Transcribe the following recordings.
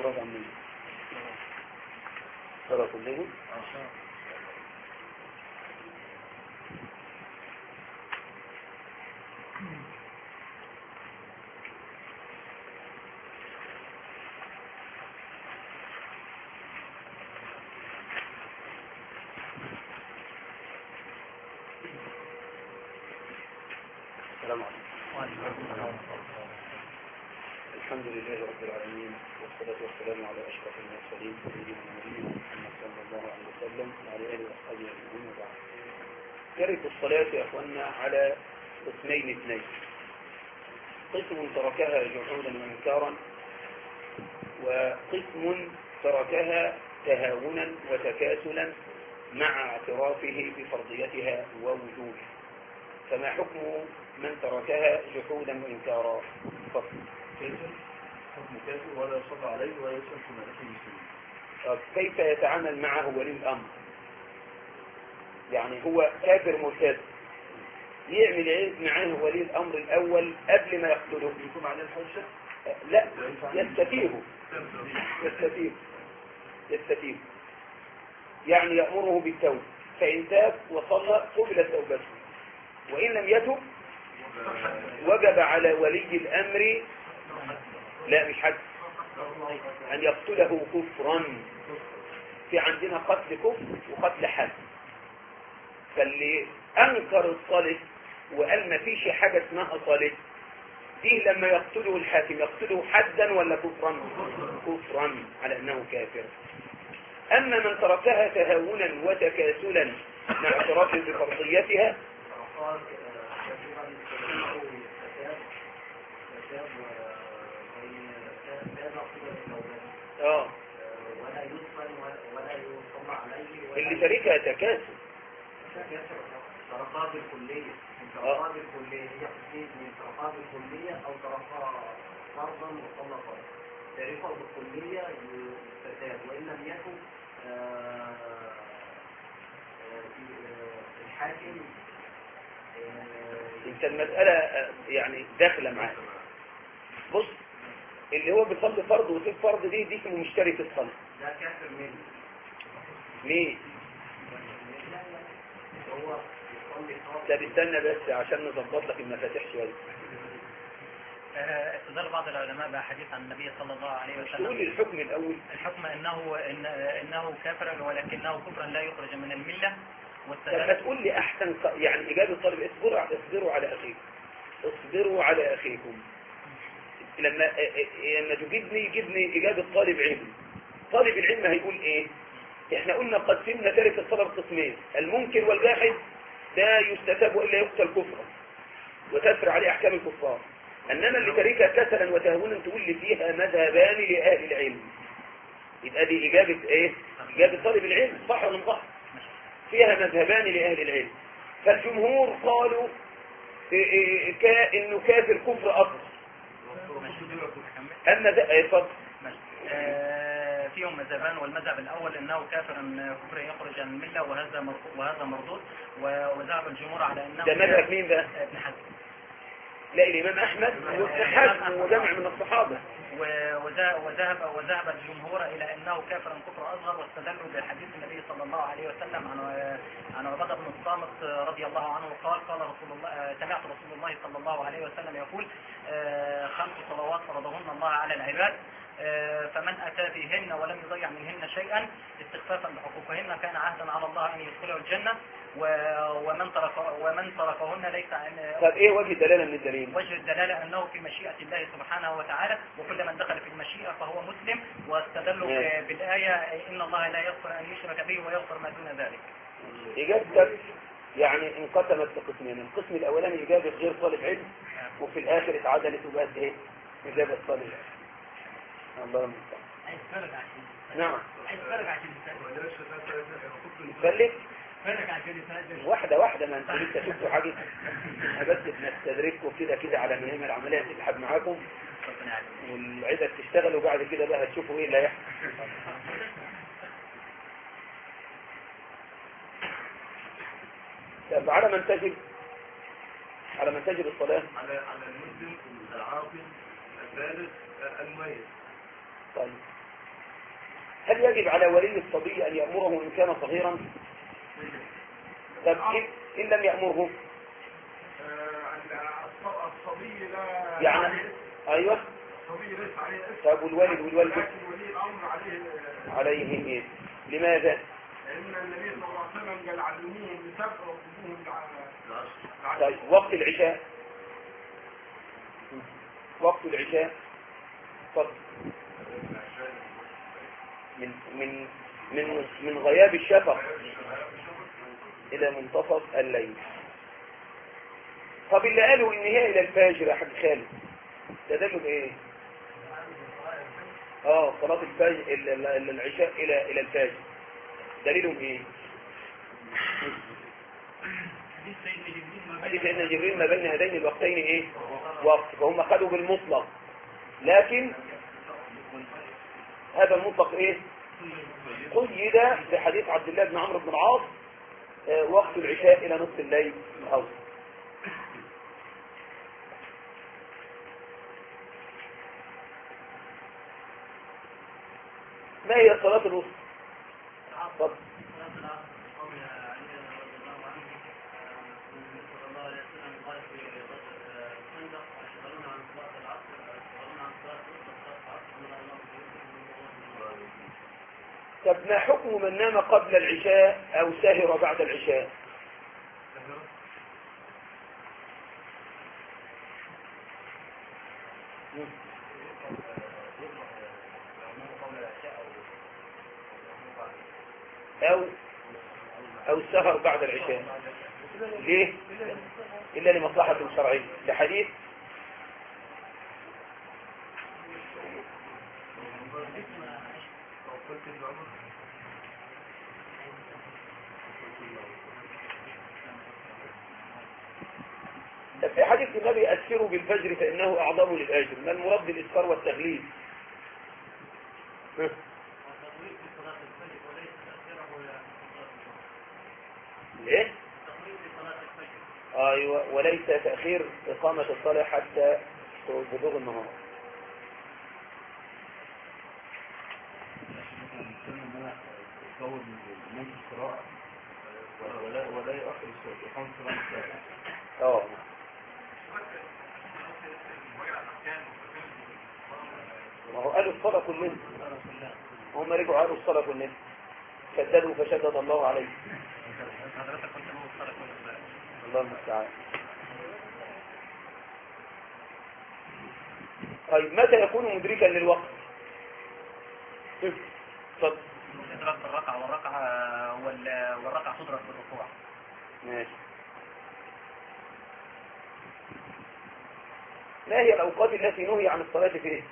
إفراد عن النية. صلاة الليل السلام عليكم. الحمد لله رب العالمين، والصلاة والسلام على أشرف المرسلين سيدنا ونبينا محمد صلى الله عليه وسلم وعلى آله وأصحابه أجمعين وبعد. ترك الصلاة يا أخوانا على قسمين اثنين: قسم تركها جحودا وإنكارا، وقسم تركها تهاونا وتكاسلا مع اعترافه بفرضيتها ووجوبها. فما حكم من تركها جحودا وإنكارا؟ فصل حكم كافر ولا يصلى عليه ولا يسأل في مدرسة المسلمين. كيف يتعامل معه ولي الأمر؟ يعني هو كافر مرتد، يعمل ايه معاه ولي الأمر الأول قبل ما يقتله؟ يكون عليه الحجة؟ لا، يستتيب يعني يأمره بالتوبة، فإن تاب وصلى قبلت توبته، وإن لم يتب وجب على ولي الأمر لا مش حد أن يقتله كفرا. في عندنا قتل كفر وقتل حد، فاللي أنكر الصلاة وقال ما فيش حاجة اسمها صلاة دي لما يقتله الحاكم يقتله حدا ولا كفرا؟ كفرا على أنه كافر. أما من تركها تهاونا وتكاسلا مع اعترافه بفرضيتها اللي تركها تكاسل طرقات الكلية من طرقات الكلية هي قسيم من طرقات الكلية أو طرقها فرضا وصلى فرضا. تاريخه بالكلية يستتاب، وإن لم يكن الحاكم انت المسألة يعني داخلة معاك. بص، اللي هو بيصلي فرض ويسيب فرض دي اسمه مشترك الصلاة. ده كافر منه. ليه؟ هو طب استنى بس عشان نظبط لك المفاتيح شويه. استدل بعض العلماء بحديث عن النبي صلى الله عليه وسلم. تقول الحكم الاول. الحكم انه كافر ولكنه كفرا لا يخرج من المله. طب تقول لي احسن يعني اجابه الطالب اصبروا على اخيكم. لما يجيبني اجابه طالب علم. طالب العلم هيقول ايه؟ احنا قلنا قسمنا تارك الصلاه قسمين: المنكر والجاحد ده يستتاب والا يقتل كفرا وتسرع عليه احكام الكفار. انما اللي تاركها كسلا وتهونا تقول لي فيها مذهبان لاهل العلم. يبقى دي اجابه ايه؟ اجابه طالب العلم، صح ولا صح؟ فيها مذهبان لاهل العلم. فالجمهور قالوا انه كافر كفر اكبر. اما ده اتفضل. فيهم مذهبان، والمذهب الاول انه كافر كفر يخرج عن المله، وهذا مردود. وذهب الجمهور على انه ده مذهب مين بقى؟ ابن حزم. لا، الامام احمد وابن حزم وجمع من الصحابه. وذهب الجمهور الى انه كافر كفر اصغر، واستدلوا بحديث النبي صلى الله عليه وسلم عن عبادة بن الصامت رضي الله عنه قال رسول الله سمعت رسول الله صلى الله عليه وسلم يقول 5 صلوات فرضهن الله على العباد، فمن أتى بهن ولم يضيع منهن شيئا استخفافا بحقوقهن كان عهدا على الله أن يدخله الجنة، ومن تركهن ليس. طب ايه وجه الدلالة من الدليل؟ وجه الدلالة أنه في مشيئة الله سبحانه وتعالى، وكل من دخل في المشيئة فهو مسلم. واستدلوا بالآية إن الله لا يغفر أن يشرك به ويغفر ما دون ذلك. إجابتك يعني انقسمت لقسمين: القسم الأولاني إجابة غير طالب علم، وفي الآخر اتعدلت وبقت ايه؟ إجابة طالب علم. الله المستعان. نعم. يفلت واحدة ما انتوا لسه شفتوا حاجة. بس بنستدركوا كده على ما نعمل عملية تسحب معاكم والعدة تشتغل، وبعد كده بقى هتشوفوا ايه اللي هيحصل. طب على من تجب الصلاة؟ على المسلم العاقل البالغ الميت. طيب هل يجب على ولي الصبي أن يأمره إن كان صغيرا؟ طب إن لم يأمره الصبي لا يعني أيوة. الصبي ليس عليه اسم. طب والوالد لكن ولي الأمر عليه إيه؟ لماذا؟ لأن النبي صلى الله عليه وسلم قال علموهم لسبع وقفوهم لعشر. طيب وقت العشاء، وقت العشاء فضل من غياب الشفق إلى منتصف الليل. طب اللي قالوا إن هي إلى الفجر يا حاج خالد تدلوا بإيه؟ صلاة الفجر العشاء إلى الفجر دليلهم إيه؟ حديث سيدنا جبريل ما بين هذين الوقتين إيه؟ وقت، فهم أخذوا بالمطلق، لكن هذا المطلق إيه؟ قيد بحديث عبد الله بن عمرو بن العاص وقت العشاء إلى نصف الليل الأوسط. ما هي الصلاة الوسطى؟ تفضل. طب ما حكم من نام قبل العشاء أو سهر بعد العشاء؟ أو السهر بعد العشاء، ليه؟ إلا لمصلحة شرعية، لحديث في حديث النبي أسفروا بالفجر فإنه أعظم للأجر. ما المراد بالإسفار والتغليب؟ ايه؟ ايوه، وليس تأخير إقامة الصلاة حتى بلوغ النهار. ولا يؤخر إقامة الصلاة. ما هو قالوا الصلاة كلهم، هم رجعوا قالوا الصلاة كلهم، شددوا فشدد الله عليه. الله المستعان. طيب متى يكون مدركا للوقت؟ اتفضل. إدراك الركعة والركعة تدرك بالركوع. ماشي. ما هي الأوقات التي نهي عن الصلاة فيها؟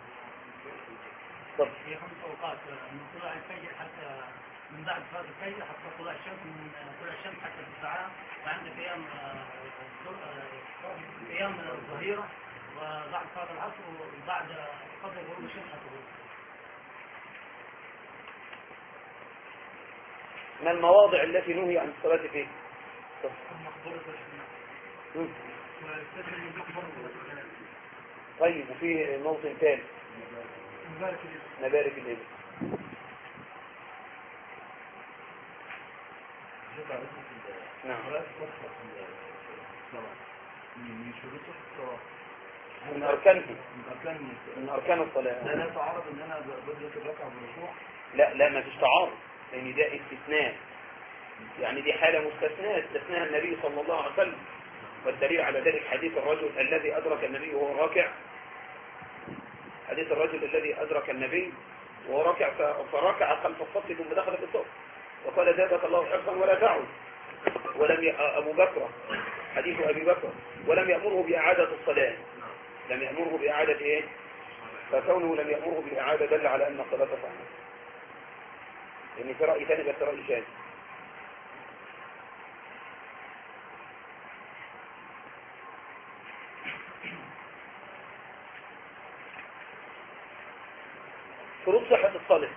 طب هي 5 أوقات من طلوع الفجر حتى من بعد صلاة الفجر حتى طلوع الشمس، من طلوع الشمس حتى الساعة، وعندك أيام الظهيرة وبعد صلاة العصر وبعد قبل غروب الشمس حتى غروب. ما المواضع التي نهي عن الصلاة فيها؟ طيب وفي موطن ثالث مبارك الإبل. نعم. من شروط الصلاة، من أركانه، من أركان الصلاة. لا يتعارض ان انا بدرك الركعة بالركوع. لا ما فيش تعارض، لأن ده استثناء، يعني دي حالة مستثناء استثناها النبي صلى الله عليه وسلم، والدليل على ذلك حديث الرجل الذي أدرك النبي وهو راكع، حديث الرجل الذي أدرك النبي وهو راكع فركع خلف الصف ثم دخل في الصف وقال زادك الله حفظا ولا تعد. ولم أبو بكر، حديث أبي بكر، ولم يأمره بإعادة الصلاة، لم يأمره بإعادة إيه؟ فكونه لم يأمره بإعادة دل على أن الصلاة صحيحة. لأن في رأي ثاني بس رأي شاذ. شروط صحة الصلاة.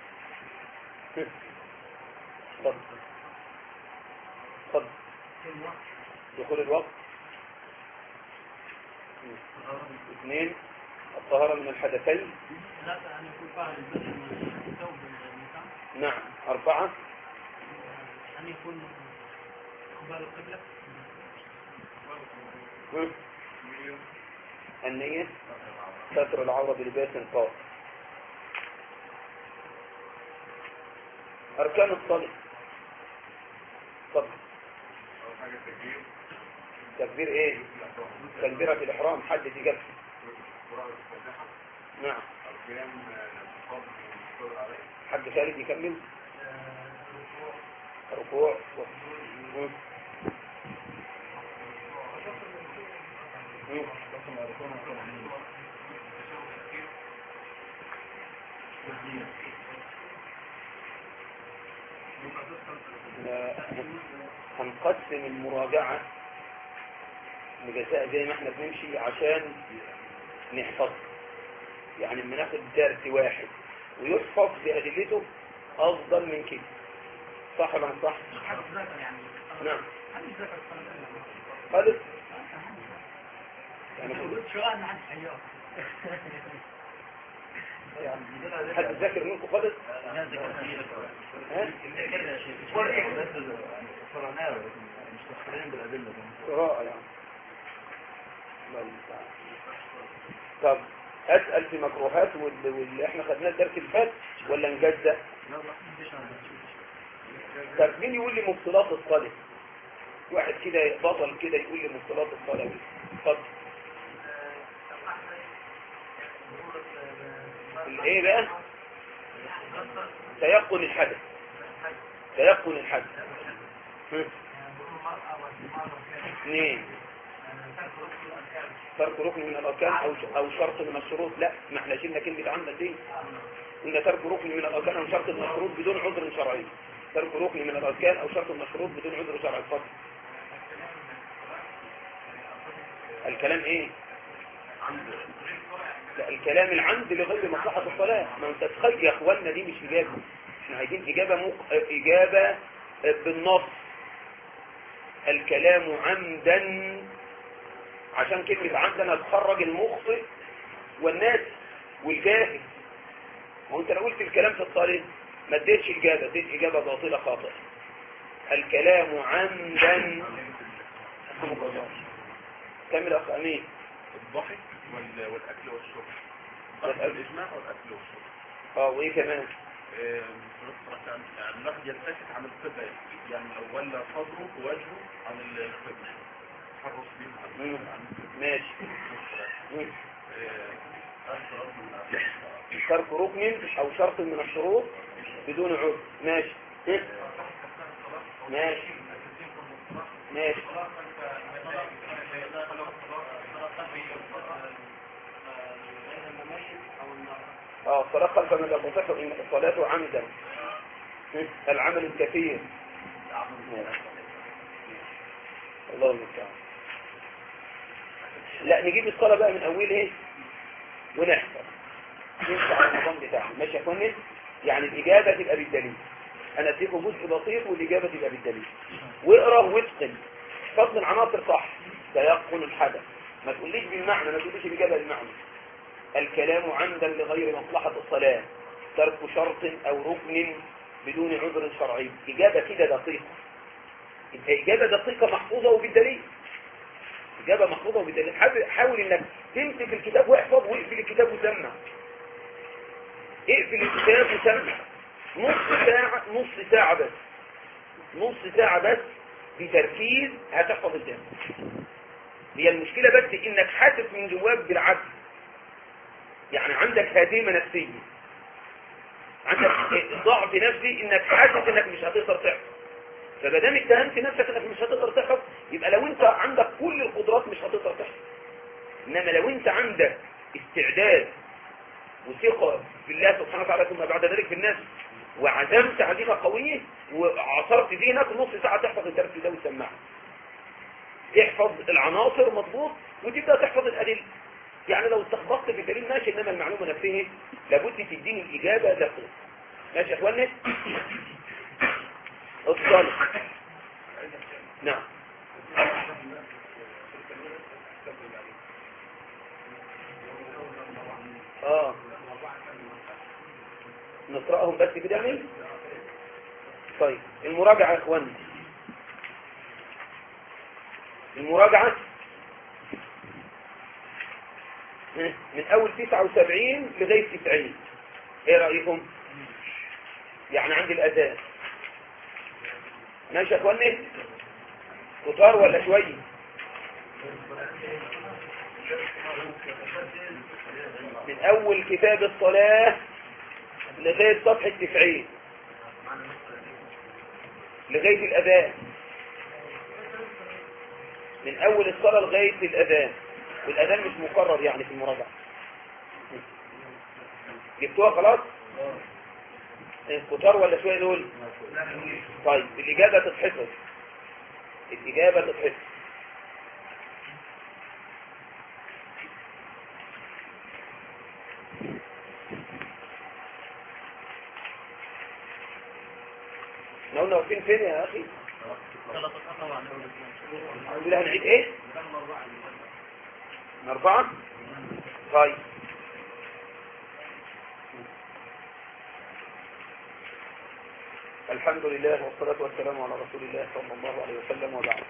تفضل. دخول الوقت. 2 الطهارة من الحدثين. لا أن يكون فاعل البدن والثوب المكان. نعم. 4. أن يكون قبال القبلة. النية. ستر العورة بلباس قاصر. أركان الصلاة. طب تكبير ايه؟ تكبيرة الإحرام. حد إجابته. نعم. حد ثالث يكمل. ركوع. هنقسم المراجعة مجزاء زي ما احنا بنمشي عشان نحفظ. يعني لما ناخد درس واحد ويحفظ بأدلته أفضل من كده. صح ولا مش صح؟ نعم. خالص يعني حد ذاكر منكم خالص؟ قراءة يعني. طب أسأل في مكروهات واللي احنا خدناه الدرس اللي فات ولا نجزأ؟ طب مين يقول لي مبطلات الصلاة؟ واحد كده بطل كده يقول لي مبطلات الصلاة. اتفضل. ايه بقى؟ تيقن الحدث. تيقن الحدث. 2. ترك ركن من الاركان او شرط من الشروط. لا، ما احنا شلنا كلمه عمدا دي. قلنا ترك ركن من الاركان او شرط من الشروط بدون عذر شرعي. ترك ركن من الاركان او شرط من الشروط بدون عذر شرعي. اتفضل. الكلام ايه؟ لا، الكلام العمد لغير مصلحة الصلاة. ما انت تخيل يا اخوانا دي مش اجابة. احنا عايزين اجابة بالنص. الكلام عمدا، عشان كلمة عمدا هتخرج المخطئ والناس والجاهل. وانت لو قلت الكلام في الصلاة ما اديتش اجابة، اديت اجابة باطلة خاطئة. الكلام عمدا. كمل اخ امين. الضحك والاكل والشرب. الاجماع والاكل والشرب. وايه كمان؟ الواحد يلتفت عن القبلة، يعني لو ولى صدره ووجهه عن القبلة تحرص بيه عن ماشي. ترك ركن او شرط من الشروط بدون عذر. ماشي. ماشي. ماشي. الصلاة خلف من لا تصح إن الصلاة عمدا. العمل الكثير. الله المستعان. لا، نجيب الصلاة بقى من أولها ونحفظ نمشي على النظام بتاعنا. ماشي يا اخواني؟ يعني الإجابة تبقى بالدليل. أنا أديكم جزء بسيط والإجابة تبقى بالدليل. واقرأ واتقن. احفظ العناصر صح. تيقن الحدث. ما تقوليش بالمعنى، ما تقوليش الإجابة بالمعنى. الكلام عمدا لغير مصلحة الصلاة. ترك شرط أو ركن بدون عذر شرعي. إجابة كده دقيقة. إجابة دقيقة محفوظة وبالدليل. إجابة محفوظة وبالدليل. حاول إنك تمسك الكتاب واحفظ، واقفل الكتاب وسمع. اقفل الكتاب وسمع. نص ساعة بس بتركيز هتحفظ الجامع. هي المشكلة بس إنك حاسس من جواك بالعجز. يعني عندك هزيمة نفسية، عندك ضعف نفسي انك حاسس انك مش هتقدر تحفظ. فمادام اتهمت نفسك انك مش هتقدر تحفظ، يبقى لو انت عندك كل القدرات مش هتقدر تحفظ. انما لو انت عندك استعداد وثقة في الله سبحانه وتعالى ثم بعد ذلك في الناس وعزمت عزيمة قوية وعصرت ذهنك، نص ساعة تحفظ الدرس ده وتسمعه. تحفظ العناصر مضبوط وتبدأ تحفظ الأدلة. يعني لو استخبطت في دليل ماشي، انما المعلومة نفسها لابد تديني الإجابة دقيقة. ماشي يا اخوانا؟ الصالح. نعم. نقرأهم بس كده يعني. طيب المراجعة يا اخواني، المراجعة من اول 79 لغاية 90. ايه رأيكم؟ يعني عندي الأذان ماشي يا اخواني؟ كتار ولا شوية؟ من اول كتاب الصلاة لغاية صفحة 90 لغاية الأذان، من أول الصلاة لغاية الأذان، والأذان مش مقرر يعني في المراجعة. جبتوها خلاص؟ كتار ولا شوية دول؟ طيب الإجابة تتحفظ، الإجابة تتحفظ. احنا قلنا واقفين فين يا أخي؟ نقول هنعيد ايه؟ 4. طيب الحمد لله والصلاة والسلام على رسول الله صلى الله عليه وسلم، وبعد.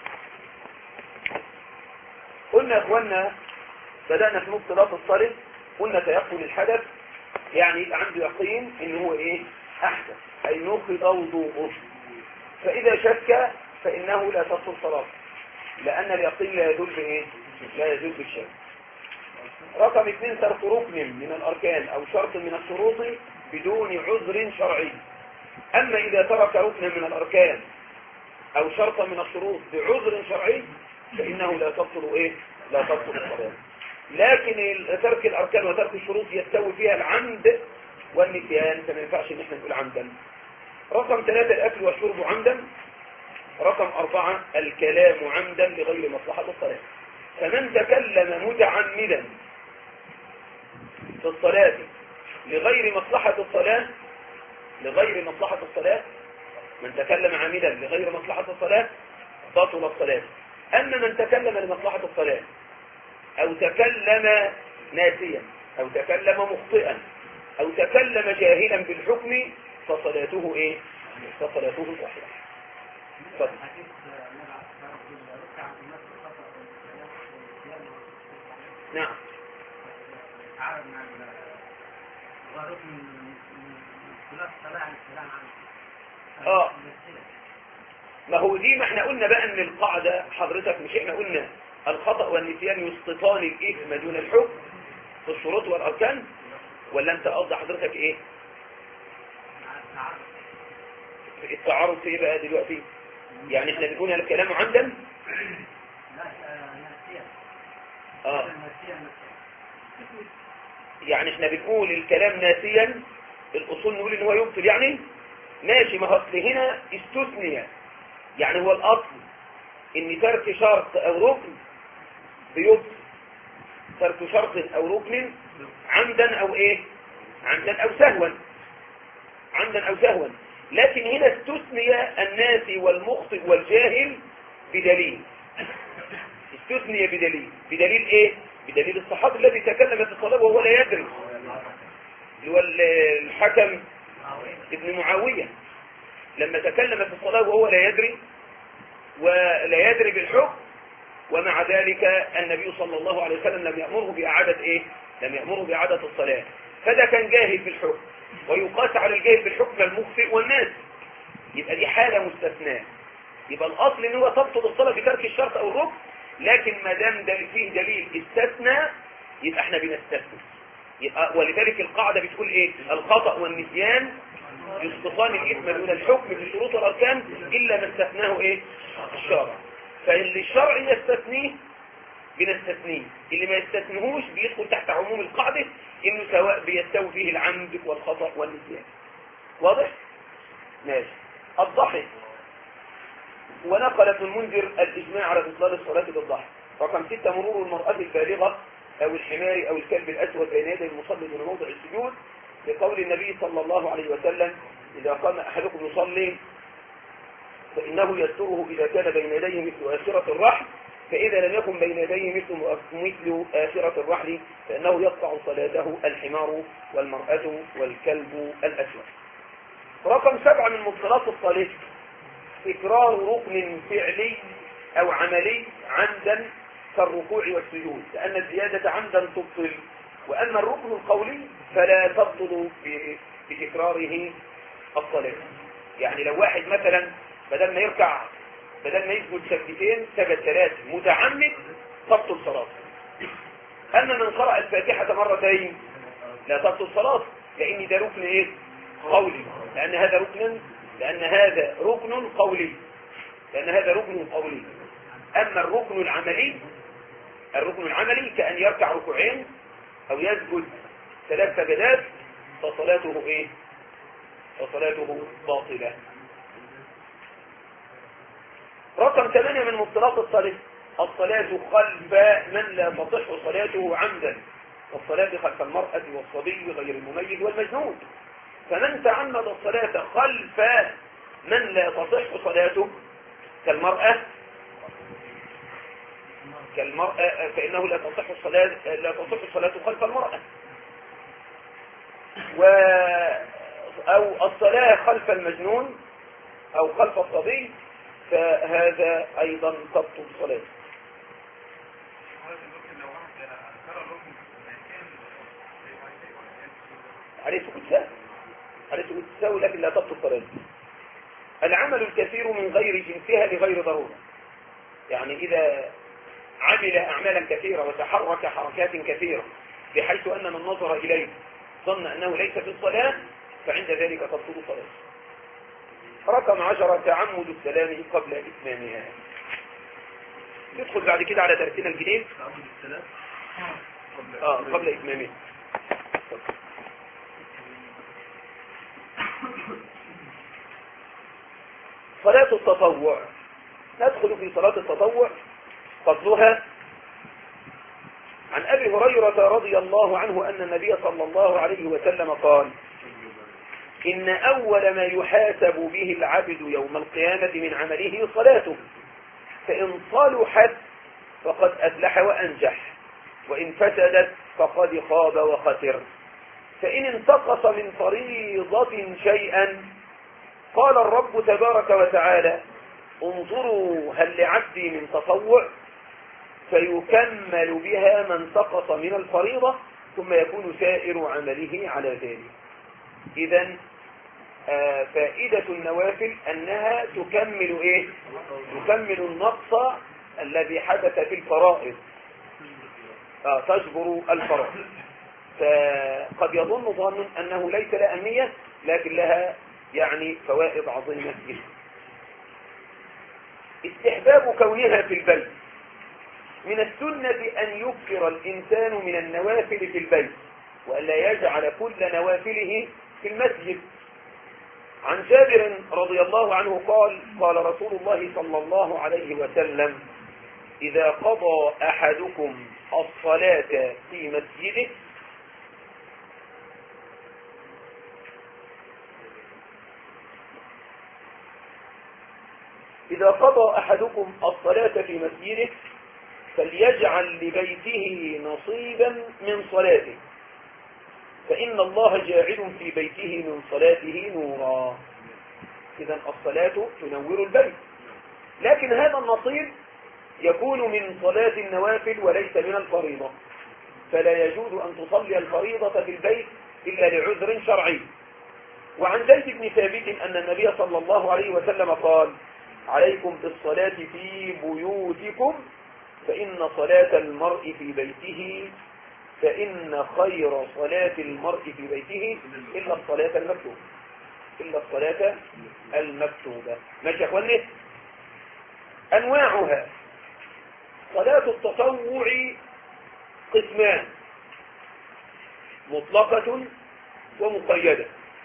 قلنا يا اخوانا بدأنا في نص صلاة الصلاة، قلنا تيقن الحدث يعني يبقى عنده يقين ان هو ايه؟ احدث، اي نقض وضوءه. فاذا شك فانه لا تبطل صلاته، لان اليقين لا يدل بايه؟ لا يدل بالشك. رقم 2 ترك ركن من الاركان او شرط من الشروط بدون عذر شرعي. اما اذا ترك ركنا من الاركان او شرطا من الشروط بعذر شرعي فانه لا تبطل ايه؟ لا تبطل الصلاه. لكن ترك الاركان وترك الشروط يستوي فيها العمد والنسيان، فما ينفعش ان احنا نقول عمدا. رقم 3 الاكل والشرب عمدا. رقم 4 الكلام عمدا لغير مصلحة الصلاة. فمن تكلم متعمدا في الصلاة لغير مصلحة الصلاة، لغير مصلحة الصلاة، من تكلم عامدا لغير مصلحة الصلاة بطل الصلاة. أما من تكلم لمصلحة الصلاة أو تكلم ناسيا أو تكلم مخطئا أو تكلم جاهلا بالحكم فصلاته إيه؟ فصلاته صحيحة. فضل. نعم. ما هو دي ما احنا قلنا بقى ان القاعدة حضرتك، مش احنا قلنا الخطأ والنسيان يسقطان الإثم دون الحكم في الشروط والأركان؟ ولا انت قصد حضرتك ايه؟ التعارض في ايه بقى دلوقتي؟ يعني احنا بنقول الكلام عمدا؟ يعني احنا بنقول الكلام ناسيا، الأصول نقول ان هو يبطل يعني؟ ماشي. ما هو اصل هنا استثنية، يعني هو الأصل ان ترك شرط او ركن بيبطل، ترك شرط او ركن عمدا او ايه؟ عمدا او سهوا، عمدا او سهوا. لكن هنا استثني الناسي والمخطئ والجاهل بدليل، استثني بدليل. بدليل ايه؟ بدليل الصحابي الذي تكلم في الصلاة وهو لا يدري، اللي هو الحكم ابن معاوية، لما تكلم في الصلاة وهو لا يدري ولا يدري بالحكم، ومع ذلك النبي صلى الله عليه وسلم لم يأمره بإعادة ايه؟ لم يأمره بإعادة الصلاة. فده كان جاهل بالحكم، ويقاس على الجاهل بالحكم المخطئ والناس، يبقى دي حالة مستثناء. يبقى الأصل ان هو تبطل الصلاة بترك الشرط او الركن، لكن ما دام فيه دليل استثنى يبقى احنا بنستثنى. يبقى ولذلك القاعدة بتقول ايه؟ الخطأ والنسيان يسقطان الإثم دون الحكم في شروط الأركان إلا ما استثناه ايه؟ الشرع. فاللي الشرع يستثنيه بنستثنيه، اللي ما يستثنيهوش بيدخل تحت عموم القاعدة انه سواء بيستوي فيه العمد والخطأ والنسيان. واضح؟ ماشي. الضحك، ونقل ابن المنذر الإجماع على بطلان الصلاة بالضحك. رقم 6 مرور المرأة البالغة أو الحمار أو الكلب الأسود بين يدي المصلي من موضع السجود، لقول النبي صلى الله عليه وسلم إذا قام أحدكم يصلي فإنه يستره إذا كان بين يديه مثل آخرة الرحل فإذا لم يكن بين يديه مثل آخرة الرحل فإنه يقطع صلاته الحمار والمرأة والكلب الأسود. رقم 7 من مبطلات الصلاة تكرار ركن فعلي أو عملي عمدا كالركوع والسجود، لأن الزيادة عمدا تبطل، وأما الركن القولي فلا تبطل بتكراره الصلاة. يعني لو واحد مثلا بدل ما يسجد سجدتين سجد 3 متعمد تبطل صلاته. أما من قرأ الفاتحة مرتين لا تبطل صلاته، لأن ده ركن إيه؟ قولي، لأن هذا ركن قولي. أما الركن العملي كأن يركع ركوعين أو يسجد 3 سجدات فصلاته إيه؟ فصلاته باطلة. رقم 8 من مبطلات الصلاة خلف من لا تصح صلاته عمدا، والصلاة خلف المرأة والصبي غير المميز والمجنون. فمن تعمد الصلاة خلف من لا تصح صلاته كالمرأة فإنه لا تصح الصلاة خلف المرأة، أو الصلاة خلف المجنون أو خلف الصبي، فهذا أيضا تبطل صلاته. عليه سكوت تساوي لكن لا تبطل صلاته. العمل الكثير من غير جنسها لغير ضرورة، يعني إذا عمل أعمالا كثيرة وتحرك حركات كثيرة بحيث أن من نظر إليه ظن أنه ليس في الصلاة فعند ذلك تبطل صلاته. رقم 10 تعمد السلام قبل إتمامها. ندخل بعد كده على درسنا الجديد تعمد السلام قبل إتمامها. صلاة التطوع. ندخل في صلاة التطوع فضلها. عن أبي هريرة رضي الله عنه أن النبي صلى الله عليه وسلم قال: إن أول ما يحاسب به العبد يوم القيامة من عمله صلاته، فإن صلحت فقد أفلح وأنجح، وإن فسدت فقد خاب وخسر. فإن انتقص من فريضة شيئا قال الرب تبارك وتعالى: انظروا هل لعبدي من تطوع، فيكمل بها ما انتقص من الفريضة، ثم يكون سائر عمله على ذلك. إذن فائدة النوافل أنها تكمل النقص الذي حدث في الفرائض، تجبر الفرائض. فقد يظن ظن أنه ليس لها أهمية، لكن لها يعني فوائد عظيمة جدا. استحباب كونها في البيت. من السنة أن يكثر الإنسان من النوافل في البيت، وألا يجعل كل نوافله في المسجد. عن جابر رضي الله عنه قال رسول الله صلى الله عليه وسلم: إذا قضى أحدكم الصلاة في مسجده فليجعل لبيته نصيبا من صلاته، فإن الله جاعل في بيته من صلاته نورا. إذن الصلاة تنور البيت، لكن هذا النصيب يكون من صلاة النوافل وليس من الفريضة، فلا يجوز أن تصلي الفريضة في البيت إلا لعذر شرعي. وعن زيد بن ثابت أن النبي صلى الله عليه وسلم قال: عليكم بالصلاة في بيوتكم، فإن صلاة المرء في بيته، فإن خير صلاة المرء في بيته إلا الصلاة المكتوبة. ماشي يا أخواني؟ أنواعها: صلاة التطوع قسمان: مطلقة ومقيدة.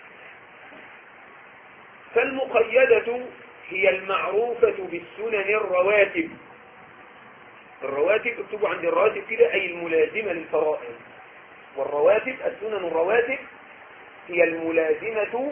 فالمقيدة هي المعروفة بالسنن الرواتب. الرواتب اكتبوا عند الرواتب كده، أي الملازمة للفرائض. والرواتب السنن الرواتب هي الملازمة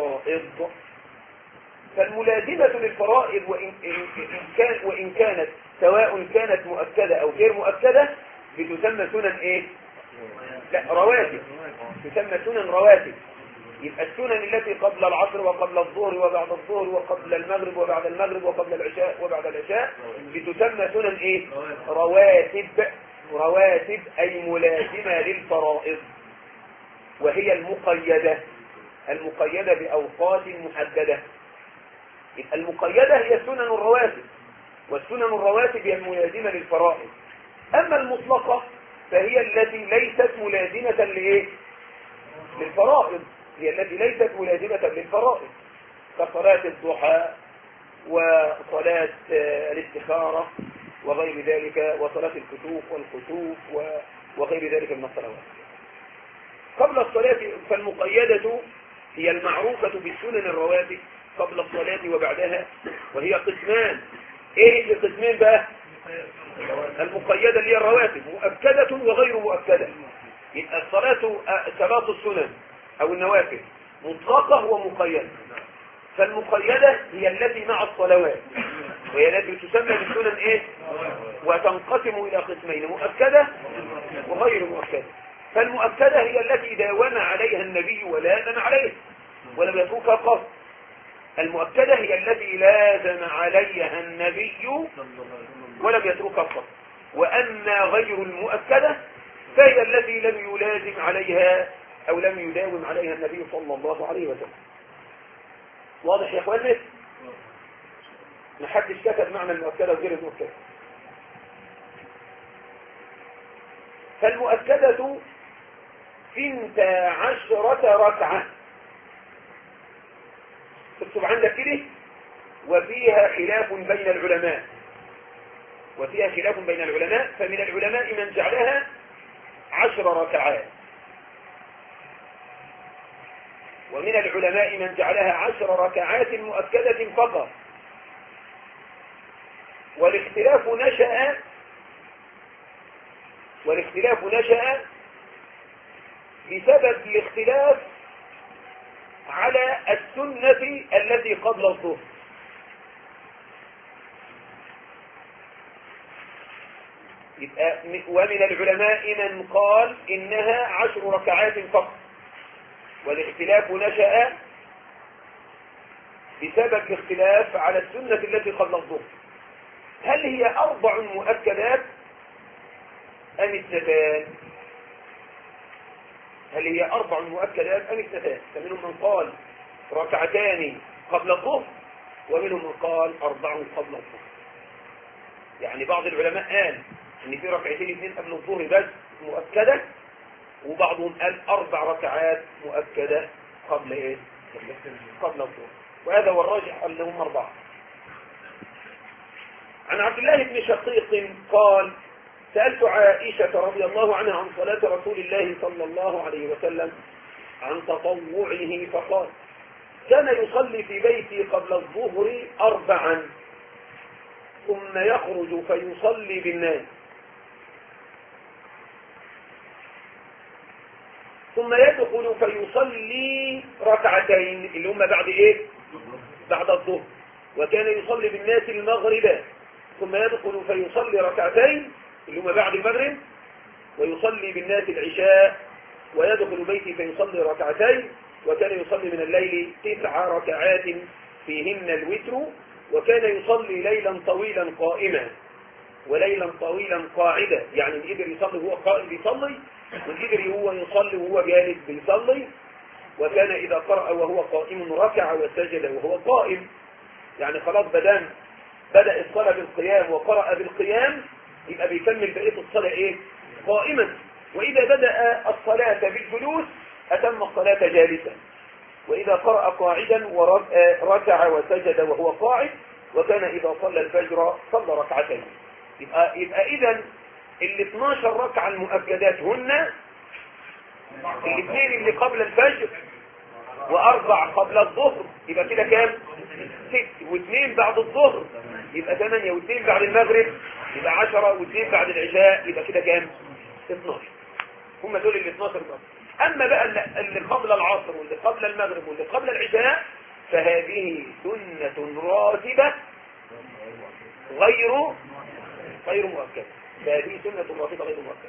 للفرائض. فالملازمة للفرائض وإن كانت سواء كانت مؤكدة أو غير مؤكدة بتسمى سنن إيه؟ لا، رواتب. تسمى سنن رواتب. يبقى السنن التي قبل العصر وقبل الظهر وبعد الظهر وقبل المغرب وبعد المغرب وقبل العشاء وبعد العشاء بتسمى سنن إيه؟ رواتب. رواتب أي ملازمة للفرائض، وهي المقيدة. المقيدة بأوقات محددة. يبقى المقيدة هي سنن الرواتب، والسنن الرواتب هي الملازمة للفرائض. أما المطلقة فهي التي ليست ملازمة لإيه؟ للفرائض. هي التي ليست ملازمة للفرائض، كصلاة الضحى وصلاة الاستخارة وغير ذلك، وصلاة الكسوف والخسوف وغير ذلك من الصلوات. قبل الصلاة فالمقيدة هي المعروفة بالسنن الرواتب قبل الصلاة وبعدها، وهي قسمان. ايه القسمين بقى؟ المقيدة اللي هي الرواتب مؤكدة وغير مؤكدة. يبقى صلاة السنن او النوافل مطلقة ومقيدة. فالمقيدة هي التي مع الصلوات، وهي التي تسمى بالسنن ايه؟ وتنقسم الى قسمين، مؤكدة وغير مؤكدة. فالمؤكدة هي التي داوم عليها النبي ولازم عليها ولم يتركها قط. المؤكدة هي التي لازم عليها النبي ولم يتركها قط. وأما غير المؤكدة فهي التي لم يلازم عليها أو لم يداوم عليها النبي صلى الله عليه وسلم. واضح يا اخواني؟ محدش كتب معنى المؤكدة وغير المؤكدة. فالمؤكدة 12 ركعة تكتب عندك كده، وفيها خلاف بين العلماء. فمن العلماء من جعلها 10 ركعات، ومن العلماء من جعلها 10 ركعات مؤكدة فقط. والاختلاف نشأ بسبب الاختلاف على السنة التي قبل الظهر. ومن العلماء من قال إنها 10 ركعات فقط. والاختلاف نشأ بسبب الاختلاف على السنة التي قبل الظهر، هل هي 4 مؤكدات أم 2؟ هل هي 4 مؤكدات أم 2؟ فمنهم من قال 2 ركعتان قبل الظهر، ومنهم من قال 4 قبل الظهر. يعني بعض العلماء قال ان في 2 ركعتين قبل الظهر بس مؤكدة، وبعضهم قال 4 ركعات مؤكدة قبل ايه؟ قبل الظهر. وهذا هو الراجح انهم 4. عن عبد الله بن شقيق قال: سألت عائشة رضي الله عنها عن صلاة رسول الله صلى الله عليه وسلم عن تطوعه، فقال: كان يصلي في بيتي قبل الظهر 4 ثم يخرج فيصلي بالناس، ثم يدخل فيصلي 2 ركعتين اللي هم بعد ايه؟ بعد الظهر. وكان يصلي بالناس المغرب، ثم يدخل فيصلي 2 ركعتين اللي هم بعد المغرب، ويصلي بالناس العشاء، ويدخل بيتي فيصلي 2 ركعتين. وكان يصلي من الليل 9 ركعات فيهن الوتر. وكان يصلي ليلا طويلا قائما وليلا طويلا قاعدا، يعني من قدر يصلي وهو قائم بيصلي، من قدر هو يصلي وهو جالس بيصلي. وكان إذا قرأ وهو قائم ركع وسجد وهو قائم، يعني خلاص بدأ الصلاة بالقيام وقرأ بالقيام، يبقى بيكمل بقية الصلاة ايه؟ قائما. وإذا بدأ الصلاة بالجلوس أتم الصلاة جالسا. وإذا قرأ قاعدا وركع وسجد وهو قاعد. وكان إذا صلى الفجر صلى 2 ركعتين. يبقى إذن 12 ركعة المؤكدات هن 2 اللي قبل الفجر و4 قبل الظهر، يبقى كده كام؟ 6. و2 بعد الظهر يبقى 8. و2 بعد المغرب يبقى 10. و2 بعد العشاء يبقى كده كام؟ 12. هم دول 12 بقى. أما بقى اللي قبل العصر واللي قبل المغرب واللي قبل العشاء فهذه سنة راتبة غير غير مؤكدة، فهذه سنة الرافضة غير مؤكدة.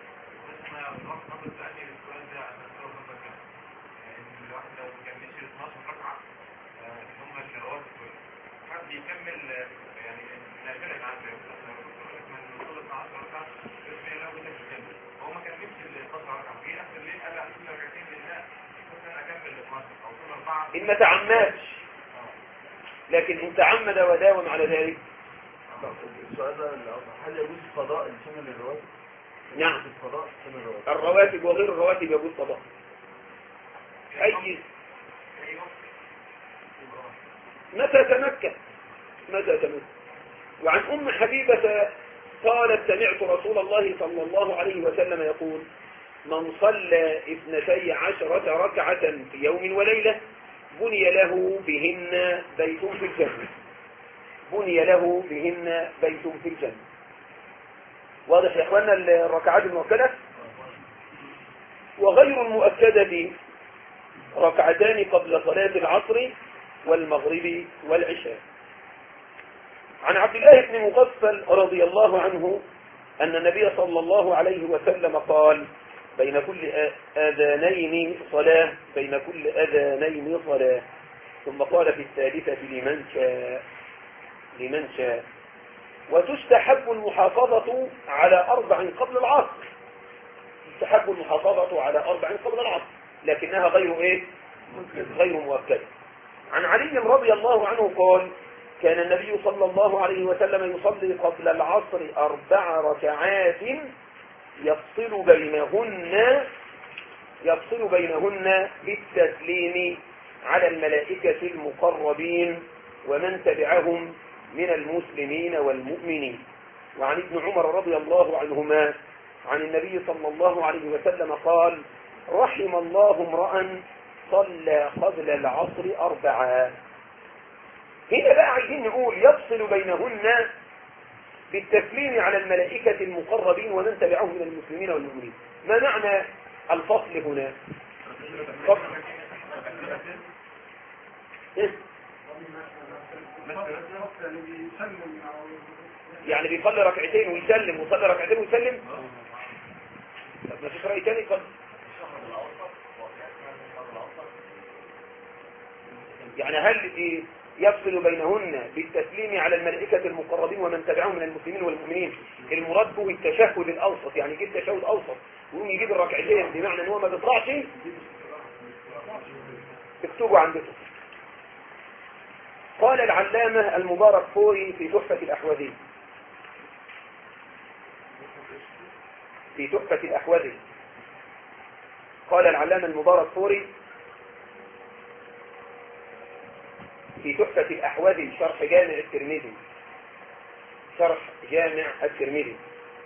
بيكمل يعني نافلة عنه من وصول 12 ركعة بسم الله وده بيكمل هو ما كملش ال 12 ركعة في نفس الليل قال احسن ركعتين لله مثلا اكمل ال 12 او طول 4 إن ما تعمدش، لكن إن تعمد وداوم على ذلك. السؤال ده هل يجوز قضاء السنن الرواتب؟ نعم، قضاء السنن الرواتب الرواتب وغير الرواتب يجوز قضاء أي متى تمكن. وعن أم حبيبة قالت سمعت رسول الله صلى الله عليه وسلم يقول من صلى 12 ركعة في يوم وليلة بني له بهن بيت في الجنة. بني له بهن بيت في الجنة. واضح يا اخوانا الركعات المؤكدة. وغير المؤكدة ركعتان قبل صلاة العصر والمغرب والعشاء. عن عبد الله بن مغفل رضي الله عنه أن النبي صلى الله عليه وسلم قال بين كل أذانين صلاة، بين كل أذانين صلاة. ثم قال في الثالثة لمن شاء. وتستحب المحافظة على 4 قبل العصر. تستحب المحافظة على 4 قبل العصر، لكنها غير مؤكدة. عن علي رضي الله عنه قال كان النبي صلى الله عليه وسلم يصلي قبل العصر 4 ركعات يفصل بينهن بالتسليم على الملائكة المقربين ومن تبعهم من المسلمين والمؤمنين. وعن ابن عمر رضي الله عنهما عن النبي صلى الله عليه وسلم قال رحم الله امرأ صلى قبل العصر 4. هنا بقى عايزين نقول يفصل بينهن بالتسليم على الملائكة المقربين ومن تبعهم من المسلمين والمؤمنين. ما معنى الفصل هنا؟ يعني بيصلي ركعتين ويسلم ويصلي ركعتين ويسلم. طب ما فيش رأي تاني يصلي. يعني هل يفصل بينهن بالتسليم على الملائكة المقربين ومن تبعهم من المسلمين والمؤمنين؟ المراد به التشهد الأوسط، يعني يجيب تشهد أوسط ويقوم يجيب الركعتين بمعنى ان هو ما بيطلعش. اكتبوا عندكم. قال العلامة المبارك فوري في تحفة الأحوذي قال العلامة المبارك فوري في تحفة الأحوذي شرح جامع الترمذي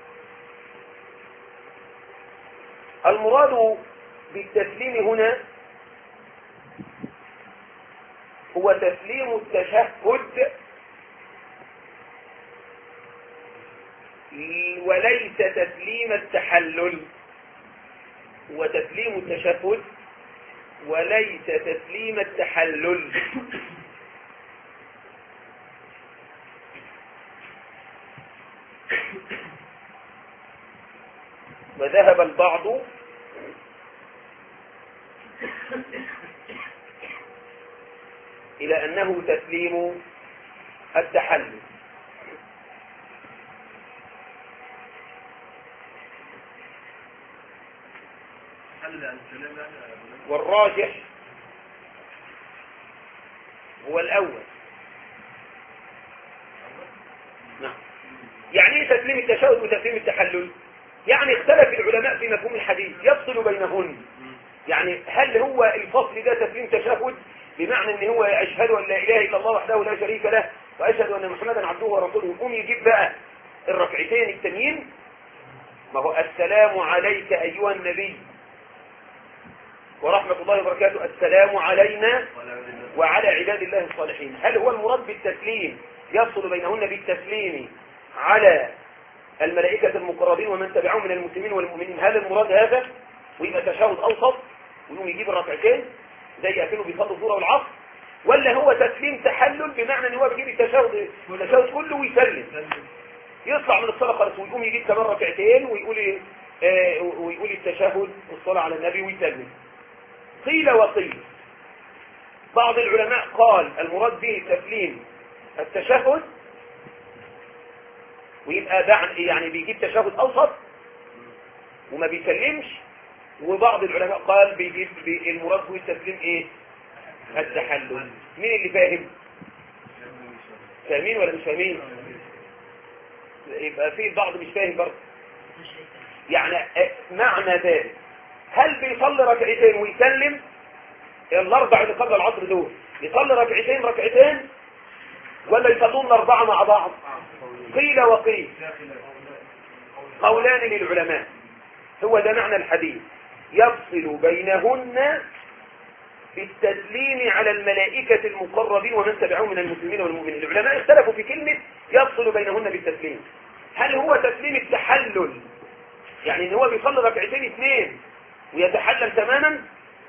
المراد بالتسليم هنا هو تسليم التشهد وليس تسليم التحلل. وتسليم التشهد وليس تسليم التحلل. وذهب البعض إلى أنه تسليم التحلل. والراجح هو الأول. نعم. يعني ايه تسليم التشهد وتسليم التحلل؟ يعني اختلف العلماء في مفهوم الحديث يفصل بينهن. يعني هل هو الفصل ده تسليم تشهد بمعنى ان هو اشهد ان لا اله الا الله وحده لا شريك له واشهد ان محمدا عبده ورسوله، يقوم يجيب بقى الركعتين التانيين؟ ما هو السلام عليك ايها النبي ورحمة الله وبركاته، السلام علينا وعلى عباد الله الصالحين. هل هو المراد بالتسليم يفصل بينهن بالتسليم على الملائكة المقربين ومن تبعهم من المسلمين والمؤمنين؟ هل المراد هذا ويبقى تشهد أوسط ويقوم يجيب الركعتين زي يأكلوا بيصلوا الظهر والعصر؟ ولا هو تسليم تحلل بمعنى ان هو بيجيب التشهد كله ويسلم؟ يطلع من الصلاة خالص ويقوم يجيب كمان ركعتين ويقول التشهد والصلاة على النبي ويسلم. قيل وقيل. بعض العلماء قال المراد به تسليم التشهد ويبقى يعني بيجيب تشهد أوسط وما بيسلمش، وبعض العلماء قال بيجيب المراد به التسليم ايه؟ التحلل. مين اللي فاهم؟ فاهمين ولا مش فاهمين؟ يبقى في البعض مش فاهم برضه. يعني معنى ذلك هل بيصلي ركعتين ويسلم؟ الاربع اللي قبل العصر دول يصلي ركعتين ولا يصلون الاربعه مع بعض؟ قيل وقيل، قولان للعلماء. هو ده معنى الحديث، يفصل بينهن بالتسليم على الملائكة المقربين ومن تبعهم من المسلمين والمؤمنين. العلماء اختلفوا في كلمة يفصل بينهن بالتسليم. هل هو تسليم التحلل، يعني ان هو بيصلي ركعتين اثنين ويتحلل تماما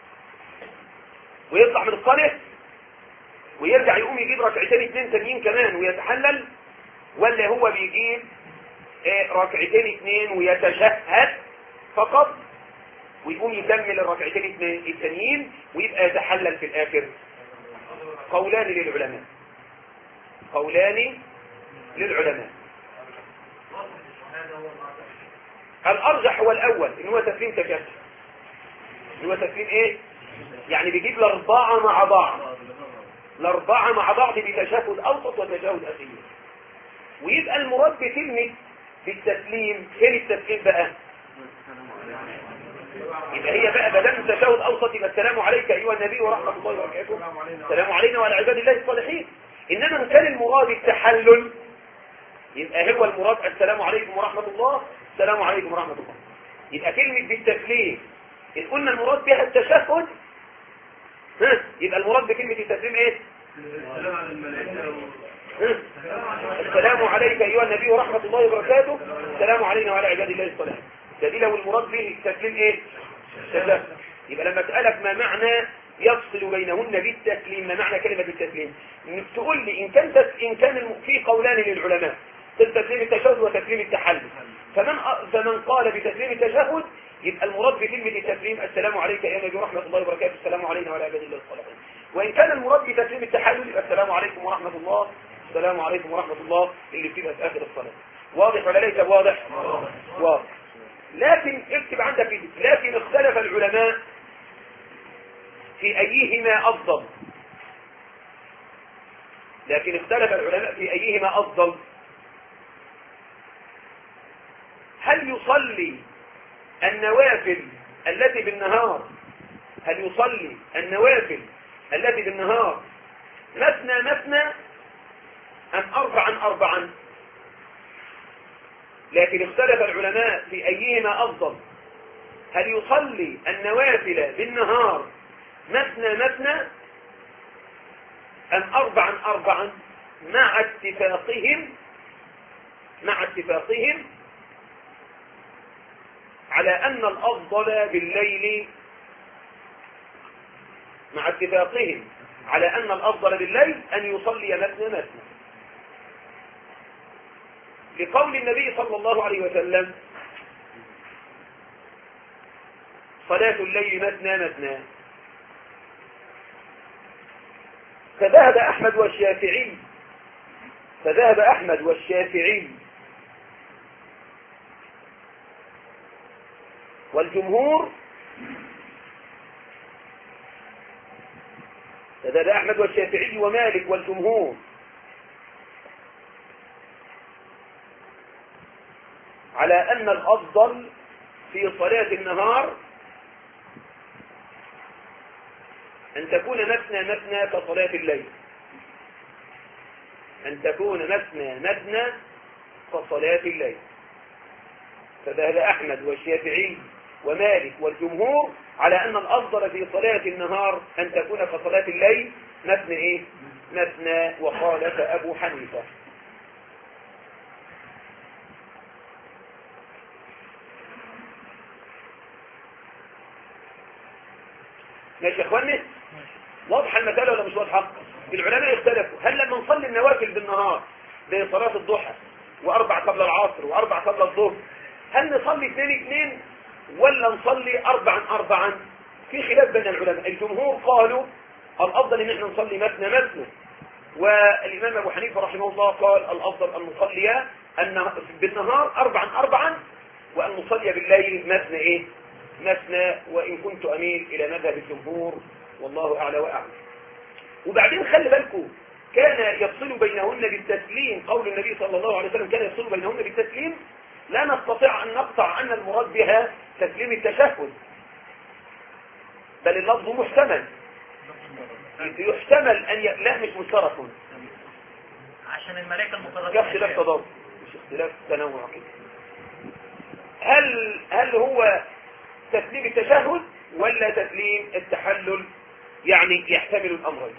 ويطلع من الصلاة ويرجع يقوم يجيب ركعتين اثنين تانيين كمان ويتحلل، ولا هو بيجيب ركعتين اثنين ويتشهد فقط ويقوم يكمل الركعتين التانيين ويبقى يتحلل في الآخر؟ قولان للعلماء، قولان للعلماء. الأرجح هو الأول، إن هو تسليم تشهد. إن هو تسليم إيه؟ يعني بيجيب الأربعة مع بعض، الأربعة مع بعض بتشهد أوسط وتشهد أخير. ويبقى المراد بكلمة بالتسليم، فين التسليم بقى؟ يبقى هي بقى بدل تشهد أوسط يبقى السلام عليك أيها النبي ورحمة الله وبركاته، السلام علينا وعلى عباد الله الصالحين. إنما كان المراد التحلل يبقى هو المراد السلام عليكم ورحمة الله، السلام عليكم ورحمة الله. يبقى كلمة بالتسليم إن قلنا المراد بها التشهد، يبقى المراد بكلمة التسليم إيه؟ السلام عليك أيها النبي ورحمة الله وبركاته، السلام علينا وعلى عباد الله الصالحين. ده دي لو المراد به التسليم إيه؟ التشهد. يبقى لما أسألك ما معنى يفصل بينهن بالتسليم، ما معنى كلمة التسليم؟ إنك تقول لي إن كان في قولان للعلماء تسليم التشهد وتسليم التحلل، فمن قال بتسليم التشهد يبقى المراد بكلمة التسليم السلام عليك يا نبي ورحمة الله وبركاته، السلام علينا وعلى عباد الله الصالحين. وإن كان المراد بتسليم التحلل يبقى السلام عليكم ورحمة الله، السلام عليكم ورحمة الله اللي بتبقى في آخر الصلاة. واضح ولا ليس واضح؟ واضح. لكن اكتب عندك كده، لكن اختلف العلماء في أيهما أفضل. لكن اختلف العلماء في أيهما أفضل. هل يصلي النوافل التي بالنهار، هل يصلي النوافل التي بالنهار مثنى أم أربعا؟ لكن اختلف العلماء في أيهما أفضل. هل يصلي النوافل بالنهار مثنى أم أربعا مع اتفاقهم على أن الأفضل بالليل، مع اتفاقهم على أن الأفضل بالليل أن يصلي مثنى، لقول النبي صلى الله عليه وسلم صلاة الليل مثنى. فذهب أحمد والشافعي والجمهور، فذهب أحمد والشافعي ومالك والجمهور على أن الأفضل في صلاة النهار أن تكون مثنى كصلاة الليل، أن تكون مثنى كصلاة الليل. فذهب أحمد والشافعي ومالك والجمهور على أن الأفضل في صلاة النهار أن تكون كصلاة الليل مثنى، وخالف أبو حنيفة. ماشي يا اخواني؟ واضحه المساله ولا مش واضحه؟ العلماء اختلفوا هل لما نصلي النوافل بالنهار زي صلاه الضحى وأربع قبل العصر وأربع قبل الظهر، هل نصلي 2 ولا نصلي 4 في خلاف بين العلماء. الجمهور قالوا الأفضل ان احنا نصلي مثنى، والإمام أبو حنيفة رحمه الله قال الأفضل أن نصلي بالنهار 4 وأن نصلي بالليل مثنى، وإن كنت أميل إلى مذهب الجمهور والله أعلى وأعلم. وبعدين خلي بالكم، كان يفصل بينهن بالتسليم، قول النبي صلى الله عليه وسلم كان يفصل بينهن بالتسليم، لا نستطيع أن نقطع أن المراد بها تسليم التشهد، بل اللفظ محتمل، يحتمل أن لا مش مشترك عشان الملائكة المقربين اختلاف تضاد مش اختلاف تنوع كده. هل هو تسليم التشهد ولا تسليم التحلل؟ يعني يحتمل الأمرين.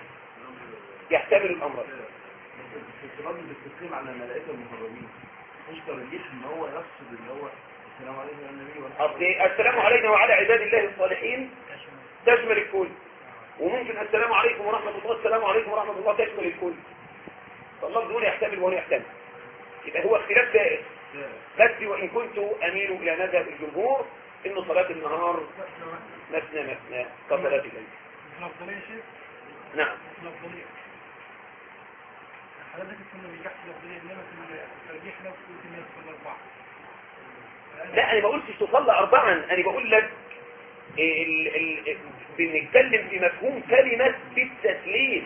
الكلام بالتسليم على الملائكة المقربين مش ترجيح ان هو يقصد اللي هو السلام عليكم يا النبي السلام علينا وعلى عباد الله الصالحين تشمل الكل، وممكن السلام عليكم ورحمة الله، السلام عليكم ورحمة الله تشمل الكل، فاللفظ هنا يحتمل وهنا يحتمل، يبقى هو اختلاف دائر. بس وإن كنت أميل إلى مذهب الجمهور إن صلاة النهار مثنى كصلاة الليل. نعم. حضرتك كنا بنجحت الأفضلية إنما الترجيح لو كنت الناس صلى 4. لا أنا ما قلتش تصلى 4، أنا بقول لك بنتكلم في مفهوم كلمة بالتسليم،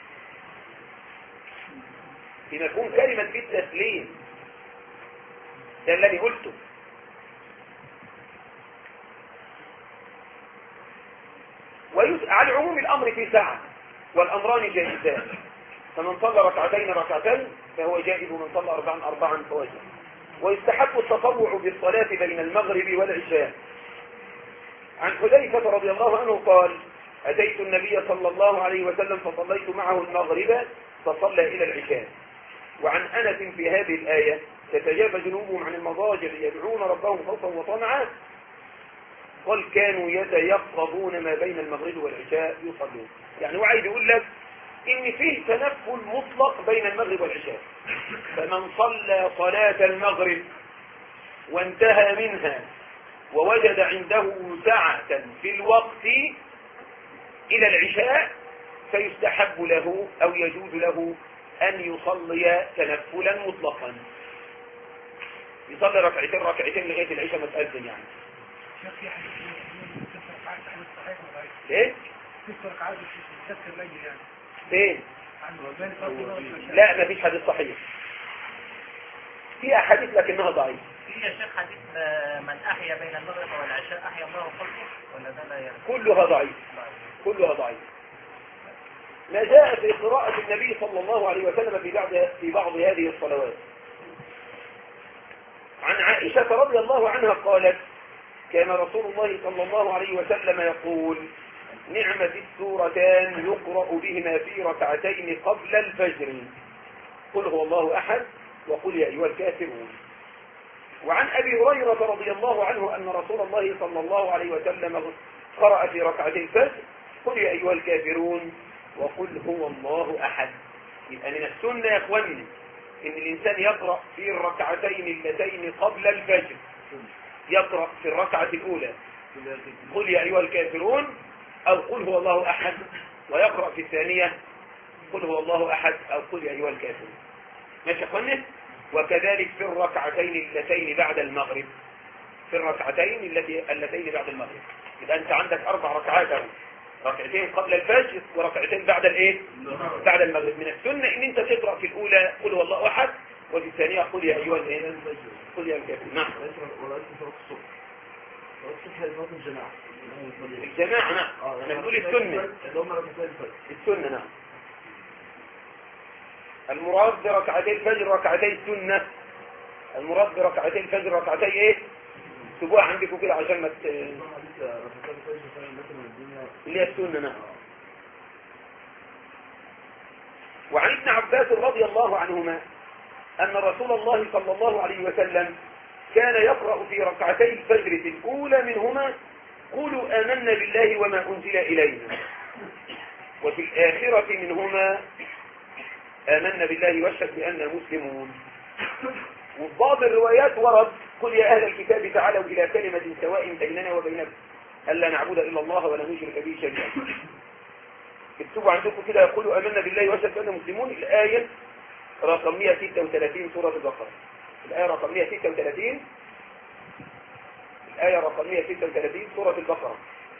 ده الذي قلته. على عموم الأمر في ساعة، والأمران جائزان، فمن صلى ركعتين فهو جائز، ومن صلى 4 فهو جائز. ويستحق التطوع بالصلاة بين المغرب والعشاء. عن حذيفة رضي الله عنه قال: أتيت النبي صلى الله عليه وسلم فصليت معه المغرب فصلى إلى العشاء. وعن أنس في هذه الآية: تتجافى جنوبهم عن المضاجع يدعون ربهم خوفا وطمعا، قال كانوا يتيقظون ما بين المغرب والعشاء يصلون. يعني هو عايز يقول لك إن فيه تنفل مطلق بين المغرب والعشاء، فمن صلى صلاة المغرب وانتهى منها ووجد عنده سعة في الوقت إلى العشاء فيستحب له أو يجوز له أن يصلي تنفلا مطلقا، يصلي ركعتين لغاية العشاء ما تأذن. يعني ايه؟ فين؟ لا ما فيش حديث صحيح، في أحاديث لكنها ضعيف. في يا شيخ حديث من أحيا بين المغرب والعشاء أحيا الله خلقه، ولا ده لا يعني؟ كلها ضعيف. ما جاء في قراءة النبي صلى الله عليه وسلم في بعض هذه الصلوات. عن عائشة رضي الله عنها قالت: كان رسول الله صلى الله عليه وسلم يقول: نعمة السورتان يقرأ بهما في ركعتين قبل الفجر، قل هو الله أحد وقل يا أيها الكافرون. وعن أبي هريرة رضي الله عنه أن رسول الله صلى الله عليه وسلم قرأ في ركعتي الفجر: قل يا أيها الكافرون وقل هو الله أحد. يبقى من السنة يا أخواني إن الإنسان يقرأ في الركعتين اللتين قبل الفجر، يقرأ في الركعة الأولى قل يا أيها الكافرون أو قل هو الله أحد، ويقرأ في الثانية قل هو الله أحد أو قل يا أيها الكافرون. ماشي يا أخواني؟ وكذلك في الركعتين اللتين بعد المغرب، اللتين بعد المغرب. يبقى أنت عندك 4 ركعات، ركعتين قبل الفجر وركعتين بعد بعد المغرب. من السنة ان انت تقرأ في الاولى قل هو الله احد، وفي الثانية قل يا ايها الكافرون. نعم. الجماعة نعم. نقول السنة نعم. المراد بركعتي الفجر ركعتي السنة، المراد بركعتي الفجر ركعتي ايه؟ سبوع عندكم كده عشان ما اللي هي السنة. نعم. وعن ابن عباس رضي الله عنهما أن رسول الله صلى الله عليه وسلم كان يقرأ في ركعتي الفجر في الأولى منهما قولوا آمنا بالله وما أنزل إلينا، وفي الآخرة منهما آمنا بالله واشهد بأننا مسلمون. وفي بعض الروايات ورد قل يا أهل الكتاب تعالوا إلى كلمة سواء بيننا وبينكم ألا نعبد إلا الله ولا نشرك به شيئا. اكتبوا عندكم كده يقولوا آمنا بالله واشهد بأننا مسلمون. الآية رقم 136 سورة البقرة. الآية رقم 136 الآية رقم 136 سورة البقرة.